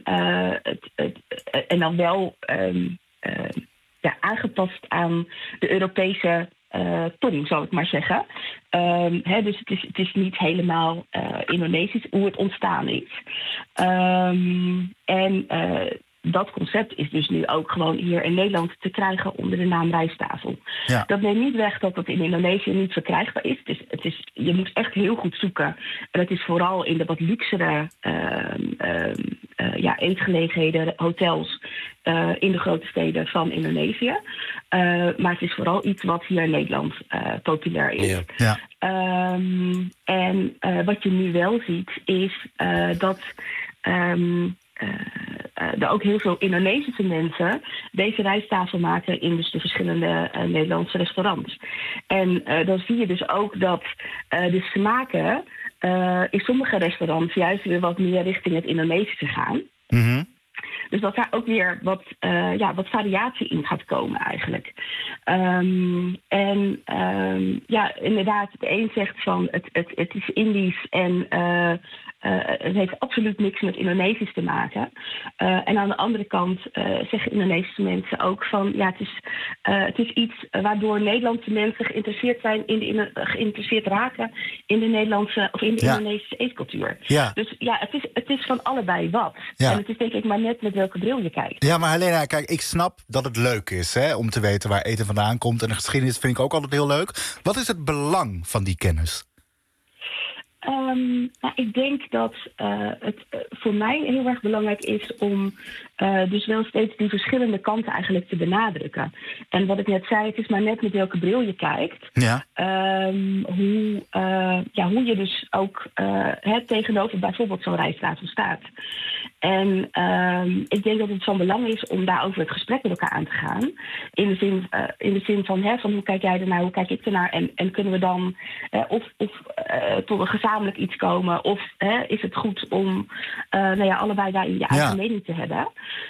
En dan wel aangepast aan de Europese toon, zou ik maar zeggen. Dus het is niet helemaal Indonesisch hoe het ontstaan is. Dat concept is dus nu ook gewoon hier in Nederland te krijgen onder de naam rijsttafel. Ja. Dat neemt niet weg dat het in Indonesië niet verkrijgbaar is. Je moet echt heel goed zoeken. En het is vooral in de wat luxere eetgelegenheden, hotels in de grote steden van Indonesië. Maar het is vooral iets wat hier in Nederland populair is. Ja. Wat je nu wel ziet is dat er ook heel veel Indonesische mensen deze rijsttafel maken in dus de verschillende Nederlandse restaurants. En dan zie je dus ook dat de smaken in sommige restaurants juist weer wat meer richting het Indonesische gaan. Mm-hmm. Dus dat daar ook weer wat variatie in gaat komen eigenlijk. Inderdaad, de een zegt van het is Indisch en het heeft absoluut niks met Indonesisch te maken. En aan de andere kant zeggen Indonesische mensen ook van het is iets waardoor Nederlandse mensen geïnteresseerd raken in de Nederlandse of in de Indonesische eetcultuur. Ja. Dus het is van allebei wat. Ja. En het is denk ik maar net met welke bril je kijkt. Ja, maar Helena, kijk, ik snap dat het leuk is om te weten waar eten vandaan komt. En de geschiedenis vind ik ook altijd heel leuk. Wat is het belang van die kennis? Ik denk dat het voor mij heel erg belangrijk is om dus wel steeds die verschillende kanten eigenlijk te benadrukken. En wat ik net zei, het is maar net met welke bril je kijkt. Ja. Hoe je dus ook tegenover bijvoorbeeld zo'n rijsttafel staat. En ik denk dat het van belang is om daarover het gesprek met elkaar aan te gaan. In de zin van hoe kijk jij ernaar, hoe kijk ik ernaar? En kunnen we dan tot een gezamenlijk iets komen? Of is het goed om allebei daarin je eigen mening te hebben?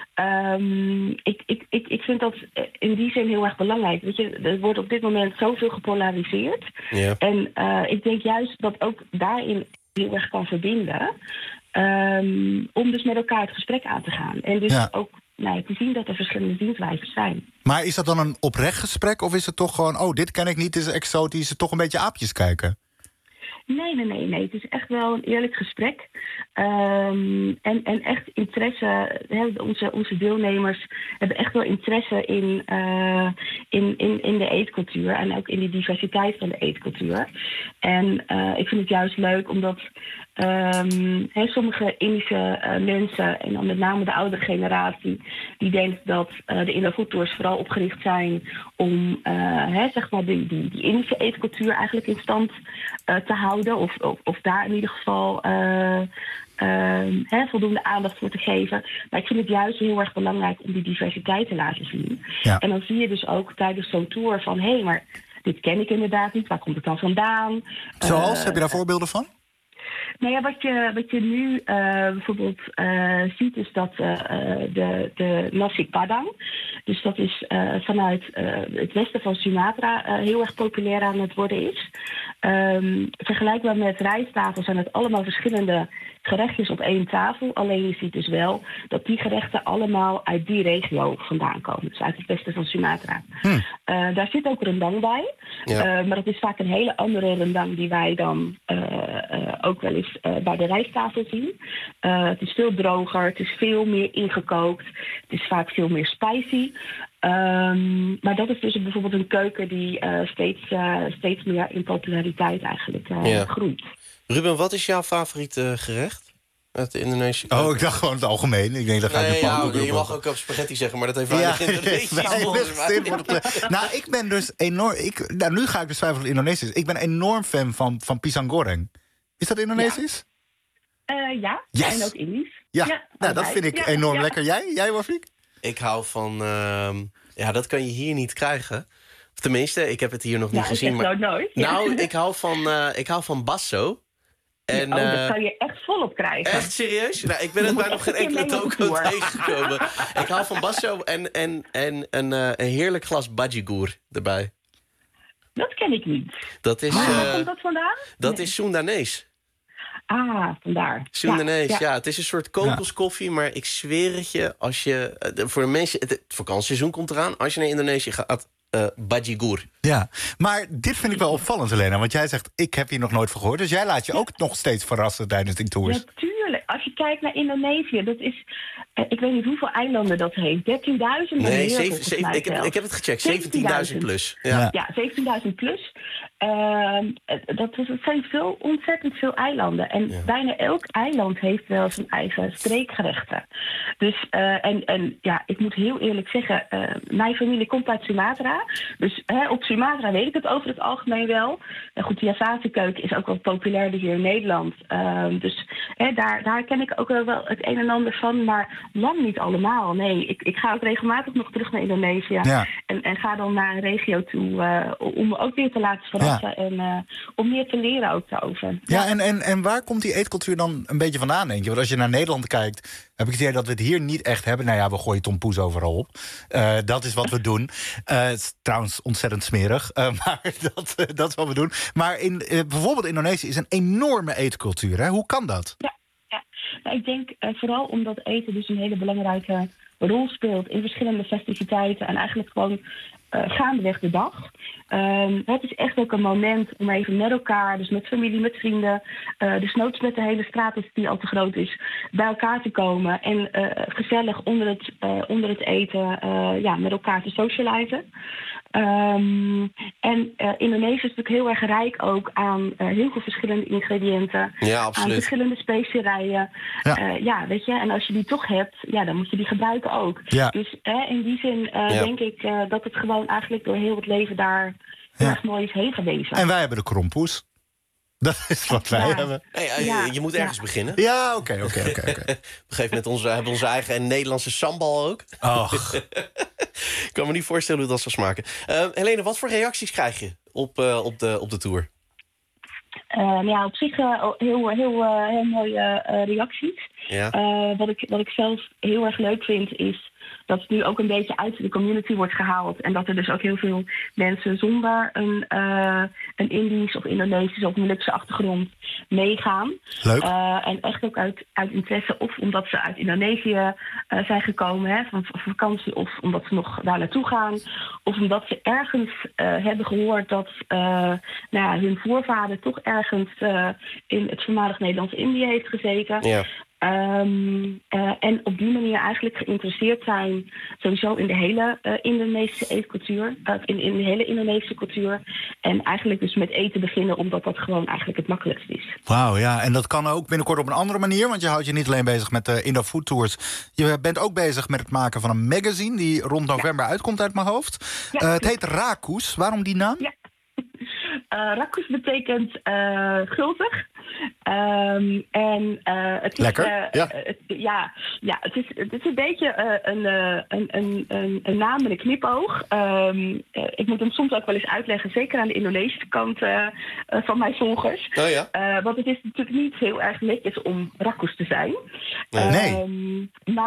Ik vind dat in die zin heel erg belangrijk. Weet je, er wordt op dit moment zoveel gepolariseerd. Ja. En ik denk juist dat ook daarin heel erg kan verbinden. Om dus met elkaar het gesprek aan te gaan. En dus ook te zien dat er verschillende zienswijzen zijn. Maar is dat dan een oprecht gesprek? Of is het toch gewoon, dit ken ik niet, dit is exotisch, toch een beetje aapjes kijken? Nee. Het is echt wel een eerlijk gesprek. En echt interesse. Onze deelnemers hebben echt wel interesse in de eetcultuur. En ook in de diversiteit van de eetcultuur. En ik vind het juist leuk omdat sommige Indische mensen, en dan met name de oudere generatie, die denkt dat de Indo-food tours vooral opgericht zijn om die Indische eetcultuur eigenlijk in stand te houden. Of daar in ieder geval voldoende aandacht voor te geven. Maar ik vind het juist heel erg belangrijk om die diversiteit te laten zien. Ja. En dan zie je dus ook tijdens zo'n tour van maar dit ken ik inderdaad niet, waar komt het dan vandaan? Zoals, heb je daar voorbeelden van? Nou ja, wat je nu bijvoorbeeld ziet is dat de nasi padang, dus dat is vanuit het westen van Sumatra heel erg populair aan het worden is. Vergelijkbaar met rijsttafel zijn het allemaal verschillende gerechtjes op één tafel. Alleen je ziet dus wel dat die gerechten allemaal uit die regio vandaan komen. Dus uit het westen van Sumatra. Daar zit ook rendang bij. Ja. Maar dat is vaak een hele andere rendang die wij dan ook wel eens bij de rijsttafel zien. Het is veel droger, het is veel meer ingekookt. Het is vaak veel meer spicy. Maar dat is dus bijvoorbeeld een keuken die steeds meer in populariteit eigenlijk groeit. Ruben, wat is jouw favoriete gerecht uit de Indonesische keuken? Oh, ik dacht gewoon het algemeen. Ik denk, dat ga je je mag ook op spaghetti zeggen, maar dat heeft weinig Indonesisch. Nou, ik ben dus enorm... nu ga ik dus twijfelen of het Indonesisch is. Ik ben enorm fan van pisang goreng. Is dat Indonesisch? Ja, yes. En ook Indisch. Ja, nou, dat vind ik enorm lekker. Jij, Wafik? Ik hou van... dat kan je hier niet krijgen. Of tenminste, ik heb het hier nog niet gezien. Maar nooit. Nou, ik hou van basso. En, dat kan je echt volop krijgen. Echt serieus? Nou, ik ben het bij nog geen enkele toko tegengekomen. Ik hou van basso en een heerlijk glas bajigur erbij. Dat ken ik niet. Dat is, waar komt dat vandaan? Dat is Soendanees. Ah, vandaar. Soendanees, ja. Het is een soort kokoskoffie, maar ik zweer het je, als je voor de mensen, het vakantieseizoen komt eraan, als je naar Indonesië gaat, bajigur. Ja, maar dit vind ik wel opvallend, Helena, want jij zegt, ik heb hier nog nooit van gehoord, dus jij laat je ook nog steeds verrassen tijdens die tours. Natuurlijk. Als je kijkt naar Indonesië, dat is, ik weet niet hoeveel eilanden dat heeft. 13.000? Nee, ik heb het gecheckt, 17.000 plus. Ja, 17.000 plus. Dat zijn ontzettend veel eilanden. En bijna elk eiland heeft wel zijn eigen streekgerechten. Dus, ik moet heel eerlijk zeggen, mijn familie komt uit Sumatra. Dus op Sumatra weet ik het over het algemeen wel. Goed, de Javaanse keuken is ook wel populairder hier in Nederland. Dus daar ken ik ook wel het een en ander van. Maar lang niet allemaal. Nee, ik ga ook regelmatig nog terug naar Indonesië. Ja. En ga dan naar een regio toe om me ook weer te laten verrassen. En om meer te leren ook daarover. Ja, en waar komt die eetcultuur dan een beetje vandaan, denk je? Want als je naar Nederland kijkt, heb ik het idee dat we het hier niet echt hebben. Nou ja, we gooien tompoes overal op. Dat is wat we doen. Het is trouwens ontzettend smerig, maar dat is wat we doen. Maar bijvoorbeeld Indonesië is een enorme eetcultuur. Hè? Hoe kan dat? Ja. Nou, ik denk vooral omdat eten dus een hele belangrijke rol speelt in verschillende festiviteiten en eigenlijk gewoon gaandeweg de dag. Het is echt ook een moment om even met elkaar, dus met familie, met vrienden, dus noods met de hele straat als die al te groot is, bij elkaar te komen en gezellig onder het eten met elkaar te socializen. Indonesië is natuurlijk heel erg rijk ook aan heel veel verschillende ingrediënten. Ja, absoluut. Aan verschillende specerijen. Weet je, en als je die toch hebt, dan moet je die gebruiken ook. Ja. Dus in die zin denk ik dat het gewoon eigenlijk door heel het leven daar heel erg mooi is heen gewezen. En wij hebben de krompoes. Dat is wat wij hebben. Je moet ergens beginnen. Ja, oké. Op een gegeven moment hebben we onze eigen Nederlandse sambal ook. Och. Ik kan me niet voorstellen hoe dat zou smaken. Helene, wat voor reacties krijg je op de tour? Op zich heel mooie reacties. Ja. Wat ik zelf heel erg leuk vind is dat het nu ook een beetje uit de community wordt gehaald. En dat er dus ook heel veel mensen zonder een Indisch of Indonesisch of Molukse achtergrond meegaan. Leuk. En echt ook uit interesse, of omdat ze uit Indonesië zijn gekomen van vakantie, of omdat ze nog daar naartoe gaan. Of omdat ze ergens hebben gehoord dat hun voorvader toch ergens in het voormalig Nederlands-Indië heeft gezeten. Ja. En op die manier eigenlijk geïnteresseerd zijn sowieso in de hele Indonesische eetcultuur, in de hele Indonesische cultuur. En eigenlijk dus met eten beginnen, omdat dat gewoon eigenlijk het makkelijkste is. Wauw, ja. En dat kan ook binnenkort op een andere manier, want je houdt je niet alleen bezig met de Indo Food Tours. Je bent ook bezig met het maken van een magazine die rond november uitkomt uit mijn hoofd. Ja. Het heet Rakus. Waarom die naam? Ja. Rakkoes betekent gulzig. Het is, lekker, het is een beetje een naam met een knipoog. Ik moet hem soms ook wel eens uitleggen, zeker aan de Indonesische kant van mijn volgers. Oh ja? Want het is natuurlijk niet heel erg netjes om Rakkoes te zijn. Nee.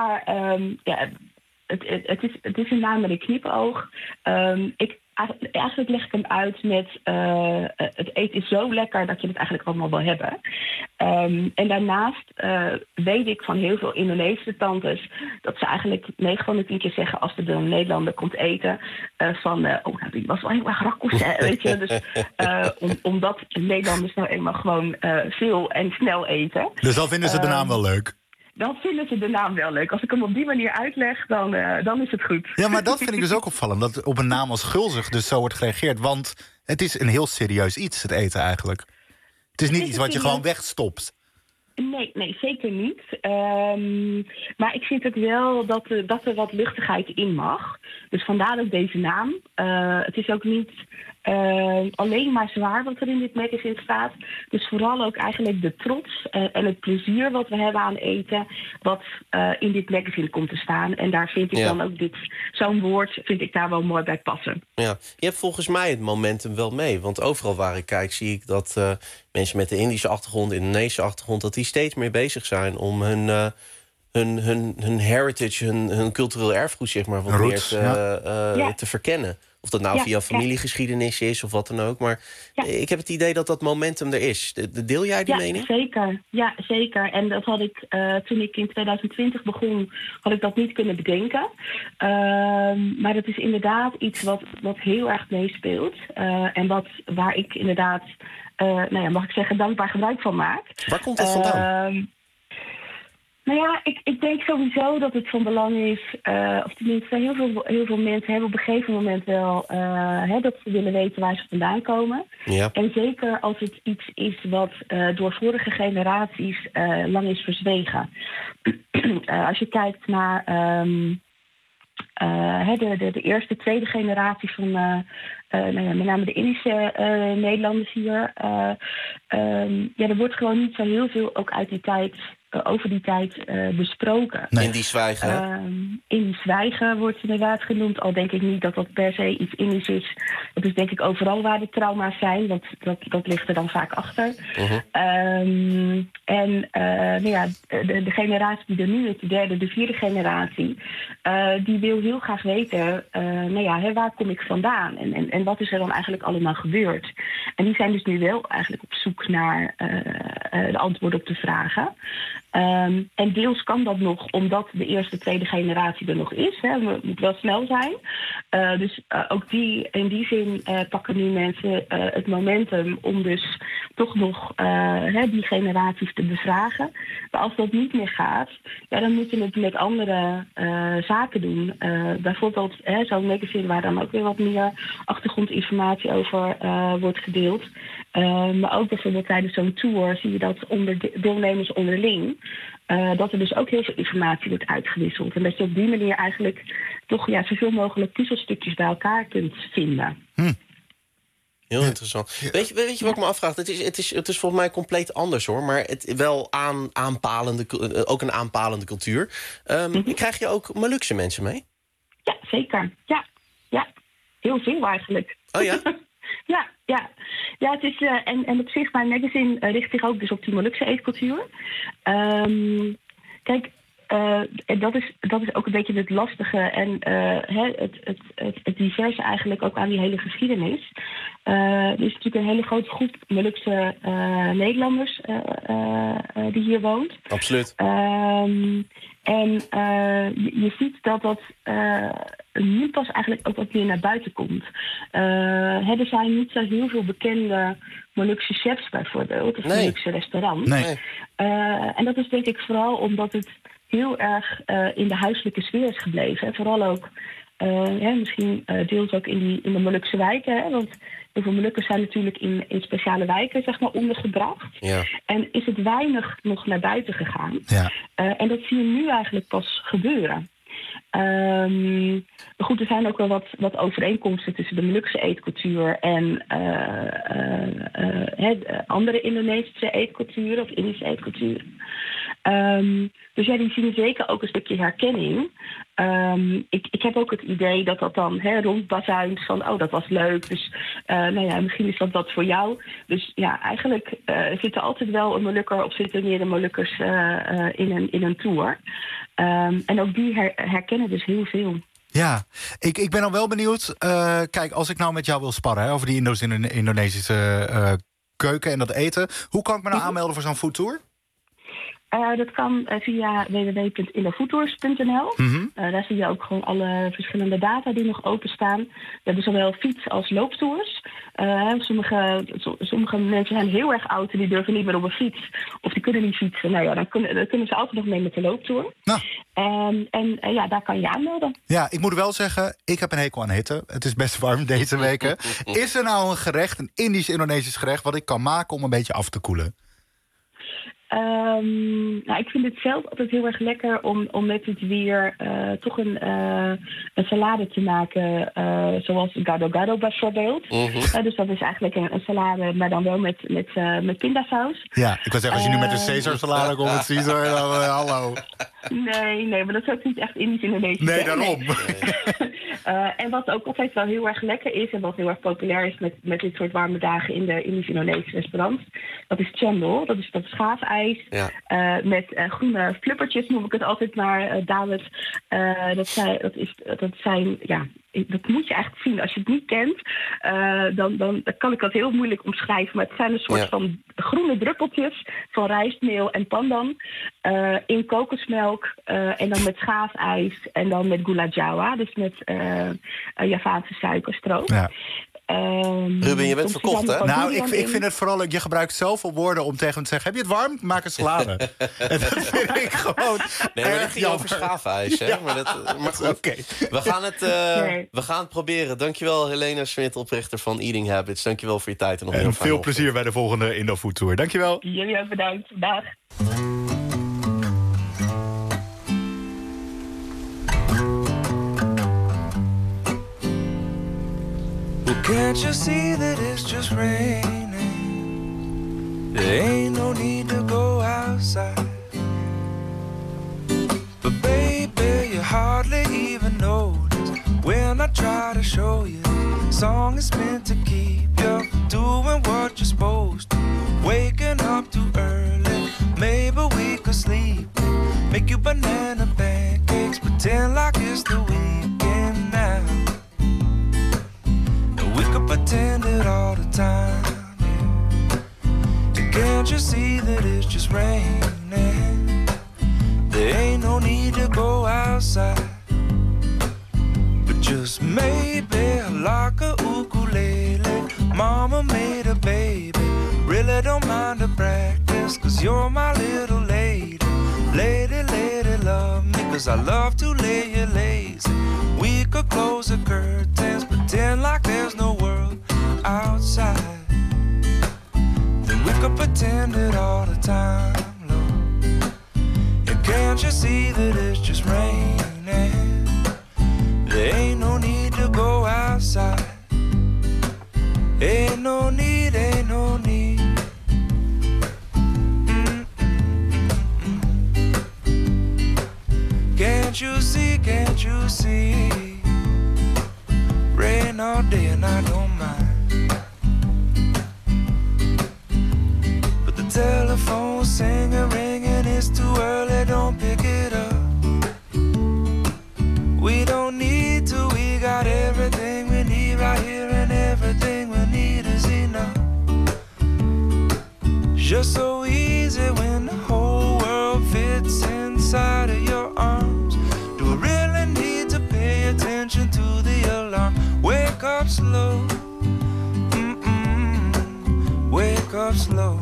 Het is een naam met een knipoog. Eigenlijk leg ik hem uit met het eten is zo lekker dat je het eigenlijk allemaal wil hebben. En daarnaast weet ik van heel veel Indonesische tantes dat ze eigenlijk 9 van de 10 keer zeggen als er een Nederlander komt eten die was wel heel erg Rakkoes, hè, weet je. Dus omdat Nederlanders nou eenmaal gewoon veel en snel eten. Dus dan vinden ze de naam wel leuk? Dan vinden ze de naam wel leuk. Als ik hem op die manier uitleg, dan is het goed. Ja, maar dat vind ik dus ook opvallend. Dat op een naam als gulzig dus zo wordt gereageerd. Want het is een heel serieus iets, het eten eigenlijk. Het is niet iets wat je gewoon wegstopt. Nee, zeker niet. Maar ik vind ook wel dat er wat luchtigheid in mag. Dus vandaar ook deze naam. Het is ook niet alleen maar zwaar wat er in dit magazine staat. Dus vooral ook eigenlijk de trots en het plezier wat we hebben aan eten, wat in dit magazine komt te staan. En daar vind ik dan ook zo'n woord vind ik daar wel mooi bij passen. Ja, je hebt volgens mij het momentum wel mee. Want overal waar ik kijk zie ik dat mensen met de Indische achtergrond, Indonesische achtergrond, dat die steeds meer bezig zijn om hun heritage, hun cultureel erfgoed, zeg maar, wat meer te verkennen. Of dat nou via familiegeschiedenis is of wat dan ook. Maar ik heb het idee dat dat momentum er is. Deel jij die mening? Zeker. Ja, zeker. En dat had ik toen ik in 2020 begon, had ik dat niet kunnen bedenken. Maar dat is inderdaad iets wat heel erg meespeelt. En waar ik inderdaad, mag ik zeggen, dankbaar gebruik van maak. Waar komt dat vandaan? Ik denk sowieso dat het van belang is, of tenminste heel veel mensen hebben op een gegeven moment wel dat ze willen weten waar ze vandaan komen. Ja. En zeker als het iets is wat door vorige generaties lang is verzwegen. Als je kijkt naar de eerste, tweede generatie van met name de Indische Nederlanders hier. Er wordt gewoon niet zo heel veel ook uit die tijd over die tijd besproken. Nee. Indisch zwijgen. Indisch zwijgen wordt inderdaad genoemd. Al denk ik niet dat dat per se iets Indisch is. Dat is denk ik overal waar de trauma's zijn. Want dat ligt er dan vaak achter. De generatie die er nu is, de derde, de vierde generatie, die wil heel graag weten, waar kom ik vandaan? En wat is er dan eigenlijk allemaal gebeurd? En die zijn dus nu wel eigenlijk op zoek naar de antwoorden op de vragen. En deels kan dat nog omdat de eerste, tweede generatie er nog is. Het moet wel snel zijn. Dus ook in die zin pakken nu mensen het momentum om dus toch nog die generaties te bevragen. Maar als dat niet meer gaat, dan moet je het met andere zaken doen. Bijvoorbeeld zo'n magazine waar dan ook weer wat meer achtergrondinformatie over wordt gedeeld. Maar ook bijvoorbeeld tijdens zo'n tour zie je dat onder deelnemers onderling, dat er dus ook heel veel informatie wordt uitgewisseld. En dat je op die manier eigenlijk toch zoveel mogelijk puzzelstukjes bij elkaar kunt vinden. Heel interessant. Weet je wat ik me afvraag? Het is volgens mij compleet anders, hoor. Maar het wel ook een aanpalende cultuur. Krijg je ook Molukse mensen mee? Ja, zeker. Ja. Heel veel eigenlijk. Oh ja? Ja, het is, en op zich, mijn magazine richt zich ook dus op die Molukse eetcultuur. Kijk, dat is ook een beetje het lastige en het diverse eigenlijk ook aan die hele geschiedenis. Er is natuurlijk een hele grote groep Molukse Nederlanders die hier woont. Absoluut. Je ziet dat nu pas eigenlijk ook wat meer naar buiten komt. Er zijn niet zo heel veel bekende Molukse chefs bijvoorbeeld, of Molukse restaurants. Nee. En dat is denk ik vooral omdat het heel erg in de huiselijke sfeer is gebleven. En vooral ook misschien deels ook in de Molukse wijken. Hè, want heel veel Molukkers zijn natuurlijk in speciale wijken, zeg maar, ondergebracht. Ja. En is het weinig nog naar buiten gegaan. Ja. En dat zie je nu eigenlijk pas gebeuren. Goed, er zijn ook wel wat overeenkomsten tussen de Molukse eetcultuur en andere Indonesische eetculturen of Indische eetculturen. Dus ja, die zien zeker ook een stukje herkenning. Ik heb ook het idee dat dan rondbazuint van, oh, dat was leuk. Dus misschien is dat wat voor jou. Dus ja, eigenlijk zit er altijd wel een Molukker of zitten meerdere Molukkers in een tour. En ook die herkennen dus heel veel. Ja, ik ben dan wel benieuwd. Kijk, als ik nou met jou wil sparren over die Indonesische keuken en dat eten. Hoe kan ik me nou aanmelden voor zo'n foodtour? Dat kan via www.indofoodtours.nl. Daar zie je ook gewoon alle verschillende data die nog openstaan. We hebben zowel fiets- als looptours. Sommige mensen zijn heel erg oud en die durven niet meer op een fiets. Of die kunnen niet fietsen. Nou ja, dan kunnen ze altijd nog mee met de looptour. Nou. Daar kan je aanmelden. Ja, ik moet wel zeggen, ik heb een hekel aan hitte. Het is best warm deze weken. Is er nou een gerecht, een Indisch-Indonesisch gerecht, wat ik kan maken om een beetje af te koelen? Ik vind het zelf altijd heel erg lekker om met het weer toch een salade te maken. Zoals gado-gado bijvoorbeeld. Dus dat is eigenlijk een salade, maar dan wel met pindasaus. Ja, ik wil zeggen, als je nu met een Caesar-salade komt met Caesar, dan hallo. Nee, maar dat is ook niet echt Indisch-Indonesisch. Nee, daarom. En wat ook altijd wel heel erg lekker is en wat heel erg populair is met dit soort warme dagen in de Indisch-Indonesische restaurants, dat is cendol. Dat is schaafijs. Met groene fluppertjes noem ik het altijd maar, David. Dat moet je eigenlijk zien. Als je het niet kent, dan kan ik dat heel moeilijk omschrijven. Maar het zijn een soort van groene druppeltjes van rijstmeel en pandan. In kokosmelk en dan met schaafijs en dan met gula jawa. Dus met Javaanse suikerstroop. Ja. Ruben, je bent verkocht, hè? Nou, ik vind het vooral leuk. Je gebruikt zoveel woorden om tegen me te zeggen, heb je het warm? Maak een salade. En dat vind ik gewoon. Nee, maar dit ging over schaafijs, hè? Ja. Maar goed, okay. We gaan het proberen. Dankjewel, Helena Smit, oprichter van Eating Habits. Dankjewel voor je tijd. En nog heel veel plezier bij de volgende Indofood Tour. Dankjewel. Jullie ook bedankt. Dag. Can't you see that it's just raining? There ain't no need to go outside. But baby, you hardly even notice when I try to show you. The song is meant to keep you doing what you're supposed to. Waking up too early, maybe we could sleep. Make you banana pancakes, pretend like it's the weekend now. We could pretend it all the time, yeah. And can't you see that it's just raining? There ain't no need to go outside. But just maybe like a ukulele, mama made a baby. Really don't mind the practice, 'cause you're my little lady. Lady, lady, love me, 'cause I love to lay you lazy. We could close the curtains, pretend like there's no world outside. Then we could pretend it all the time, Lord. And can't you see that it's just raining? There ain't no need to go outside. Ain't no need, ain't no need. Can't you see, can't you see? Rain all day and I don't mind. But the telephone's singing, ringing, it's too early, don't pick it up. We don't need to, we got everything we need right here, and everything we need is enough. Just so easy when the whole world fits inside of your arms. Do I really need to pay attention to the alarm? Wake up slow, wake up slow.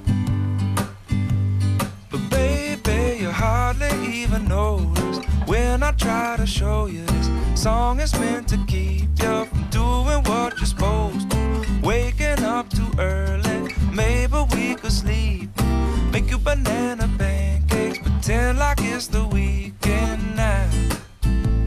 But baby, you hardly even notice when I try to show you this song is meant to keep you from doing what you're supposed to. Waking up too early, maybe we could sleep. Make you banana pancakes, pretend like it's the weekend now.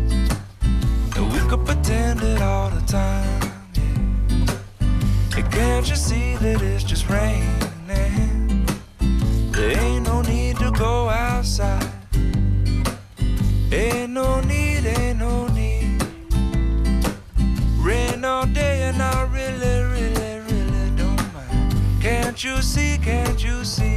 you see, can't you see?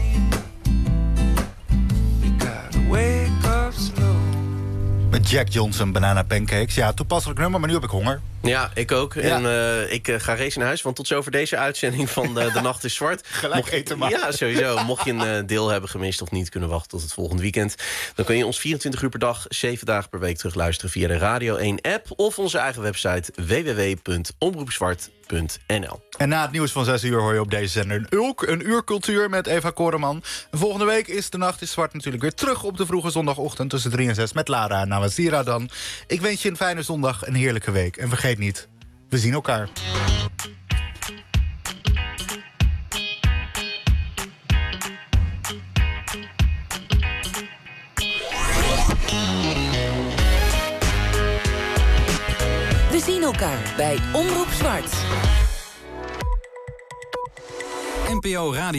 You gotta wake up slow. Met Jack Johnson, Banana Pancakes. Ja, toepasselijk nummer, maar nu heb ik honger. Ja, ik ook. Ja. En ik ga race naar huis. Want tot zover deze uitzending van De Nacht is Zwart. Gelijk eten maar. Ja, sowieso. Mocht je een deel hebben gemist of niet kunnen wachten tot het volgende weekend, dan kun je ons 24 uur per dag, 7 dagen per week terugluisteren via de Radio 1 app of onze eigen website www.omroepzwart.nl. En na het nieuws van 6 uur hoor je op deze zender een uur cultuur met Eva Koreman. En volgende week is De Nacht is Zwart natuurlijk weer terug op de vroege zondagochtend tussen 3 en 6 met Lara en Nawazira dan. Ik wens je een fijne zondag, een heerlijke week. En vergeet niet, we zien elkaar. We zien elkaar bij Omroep Zwart. NPO Radio.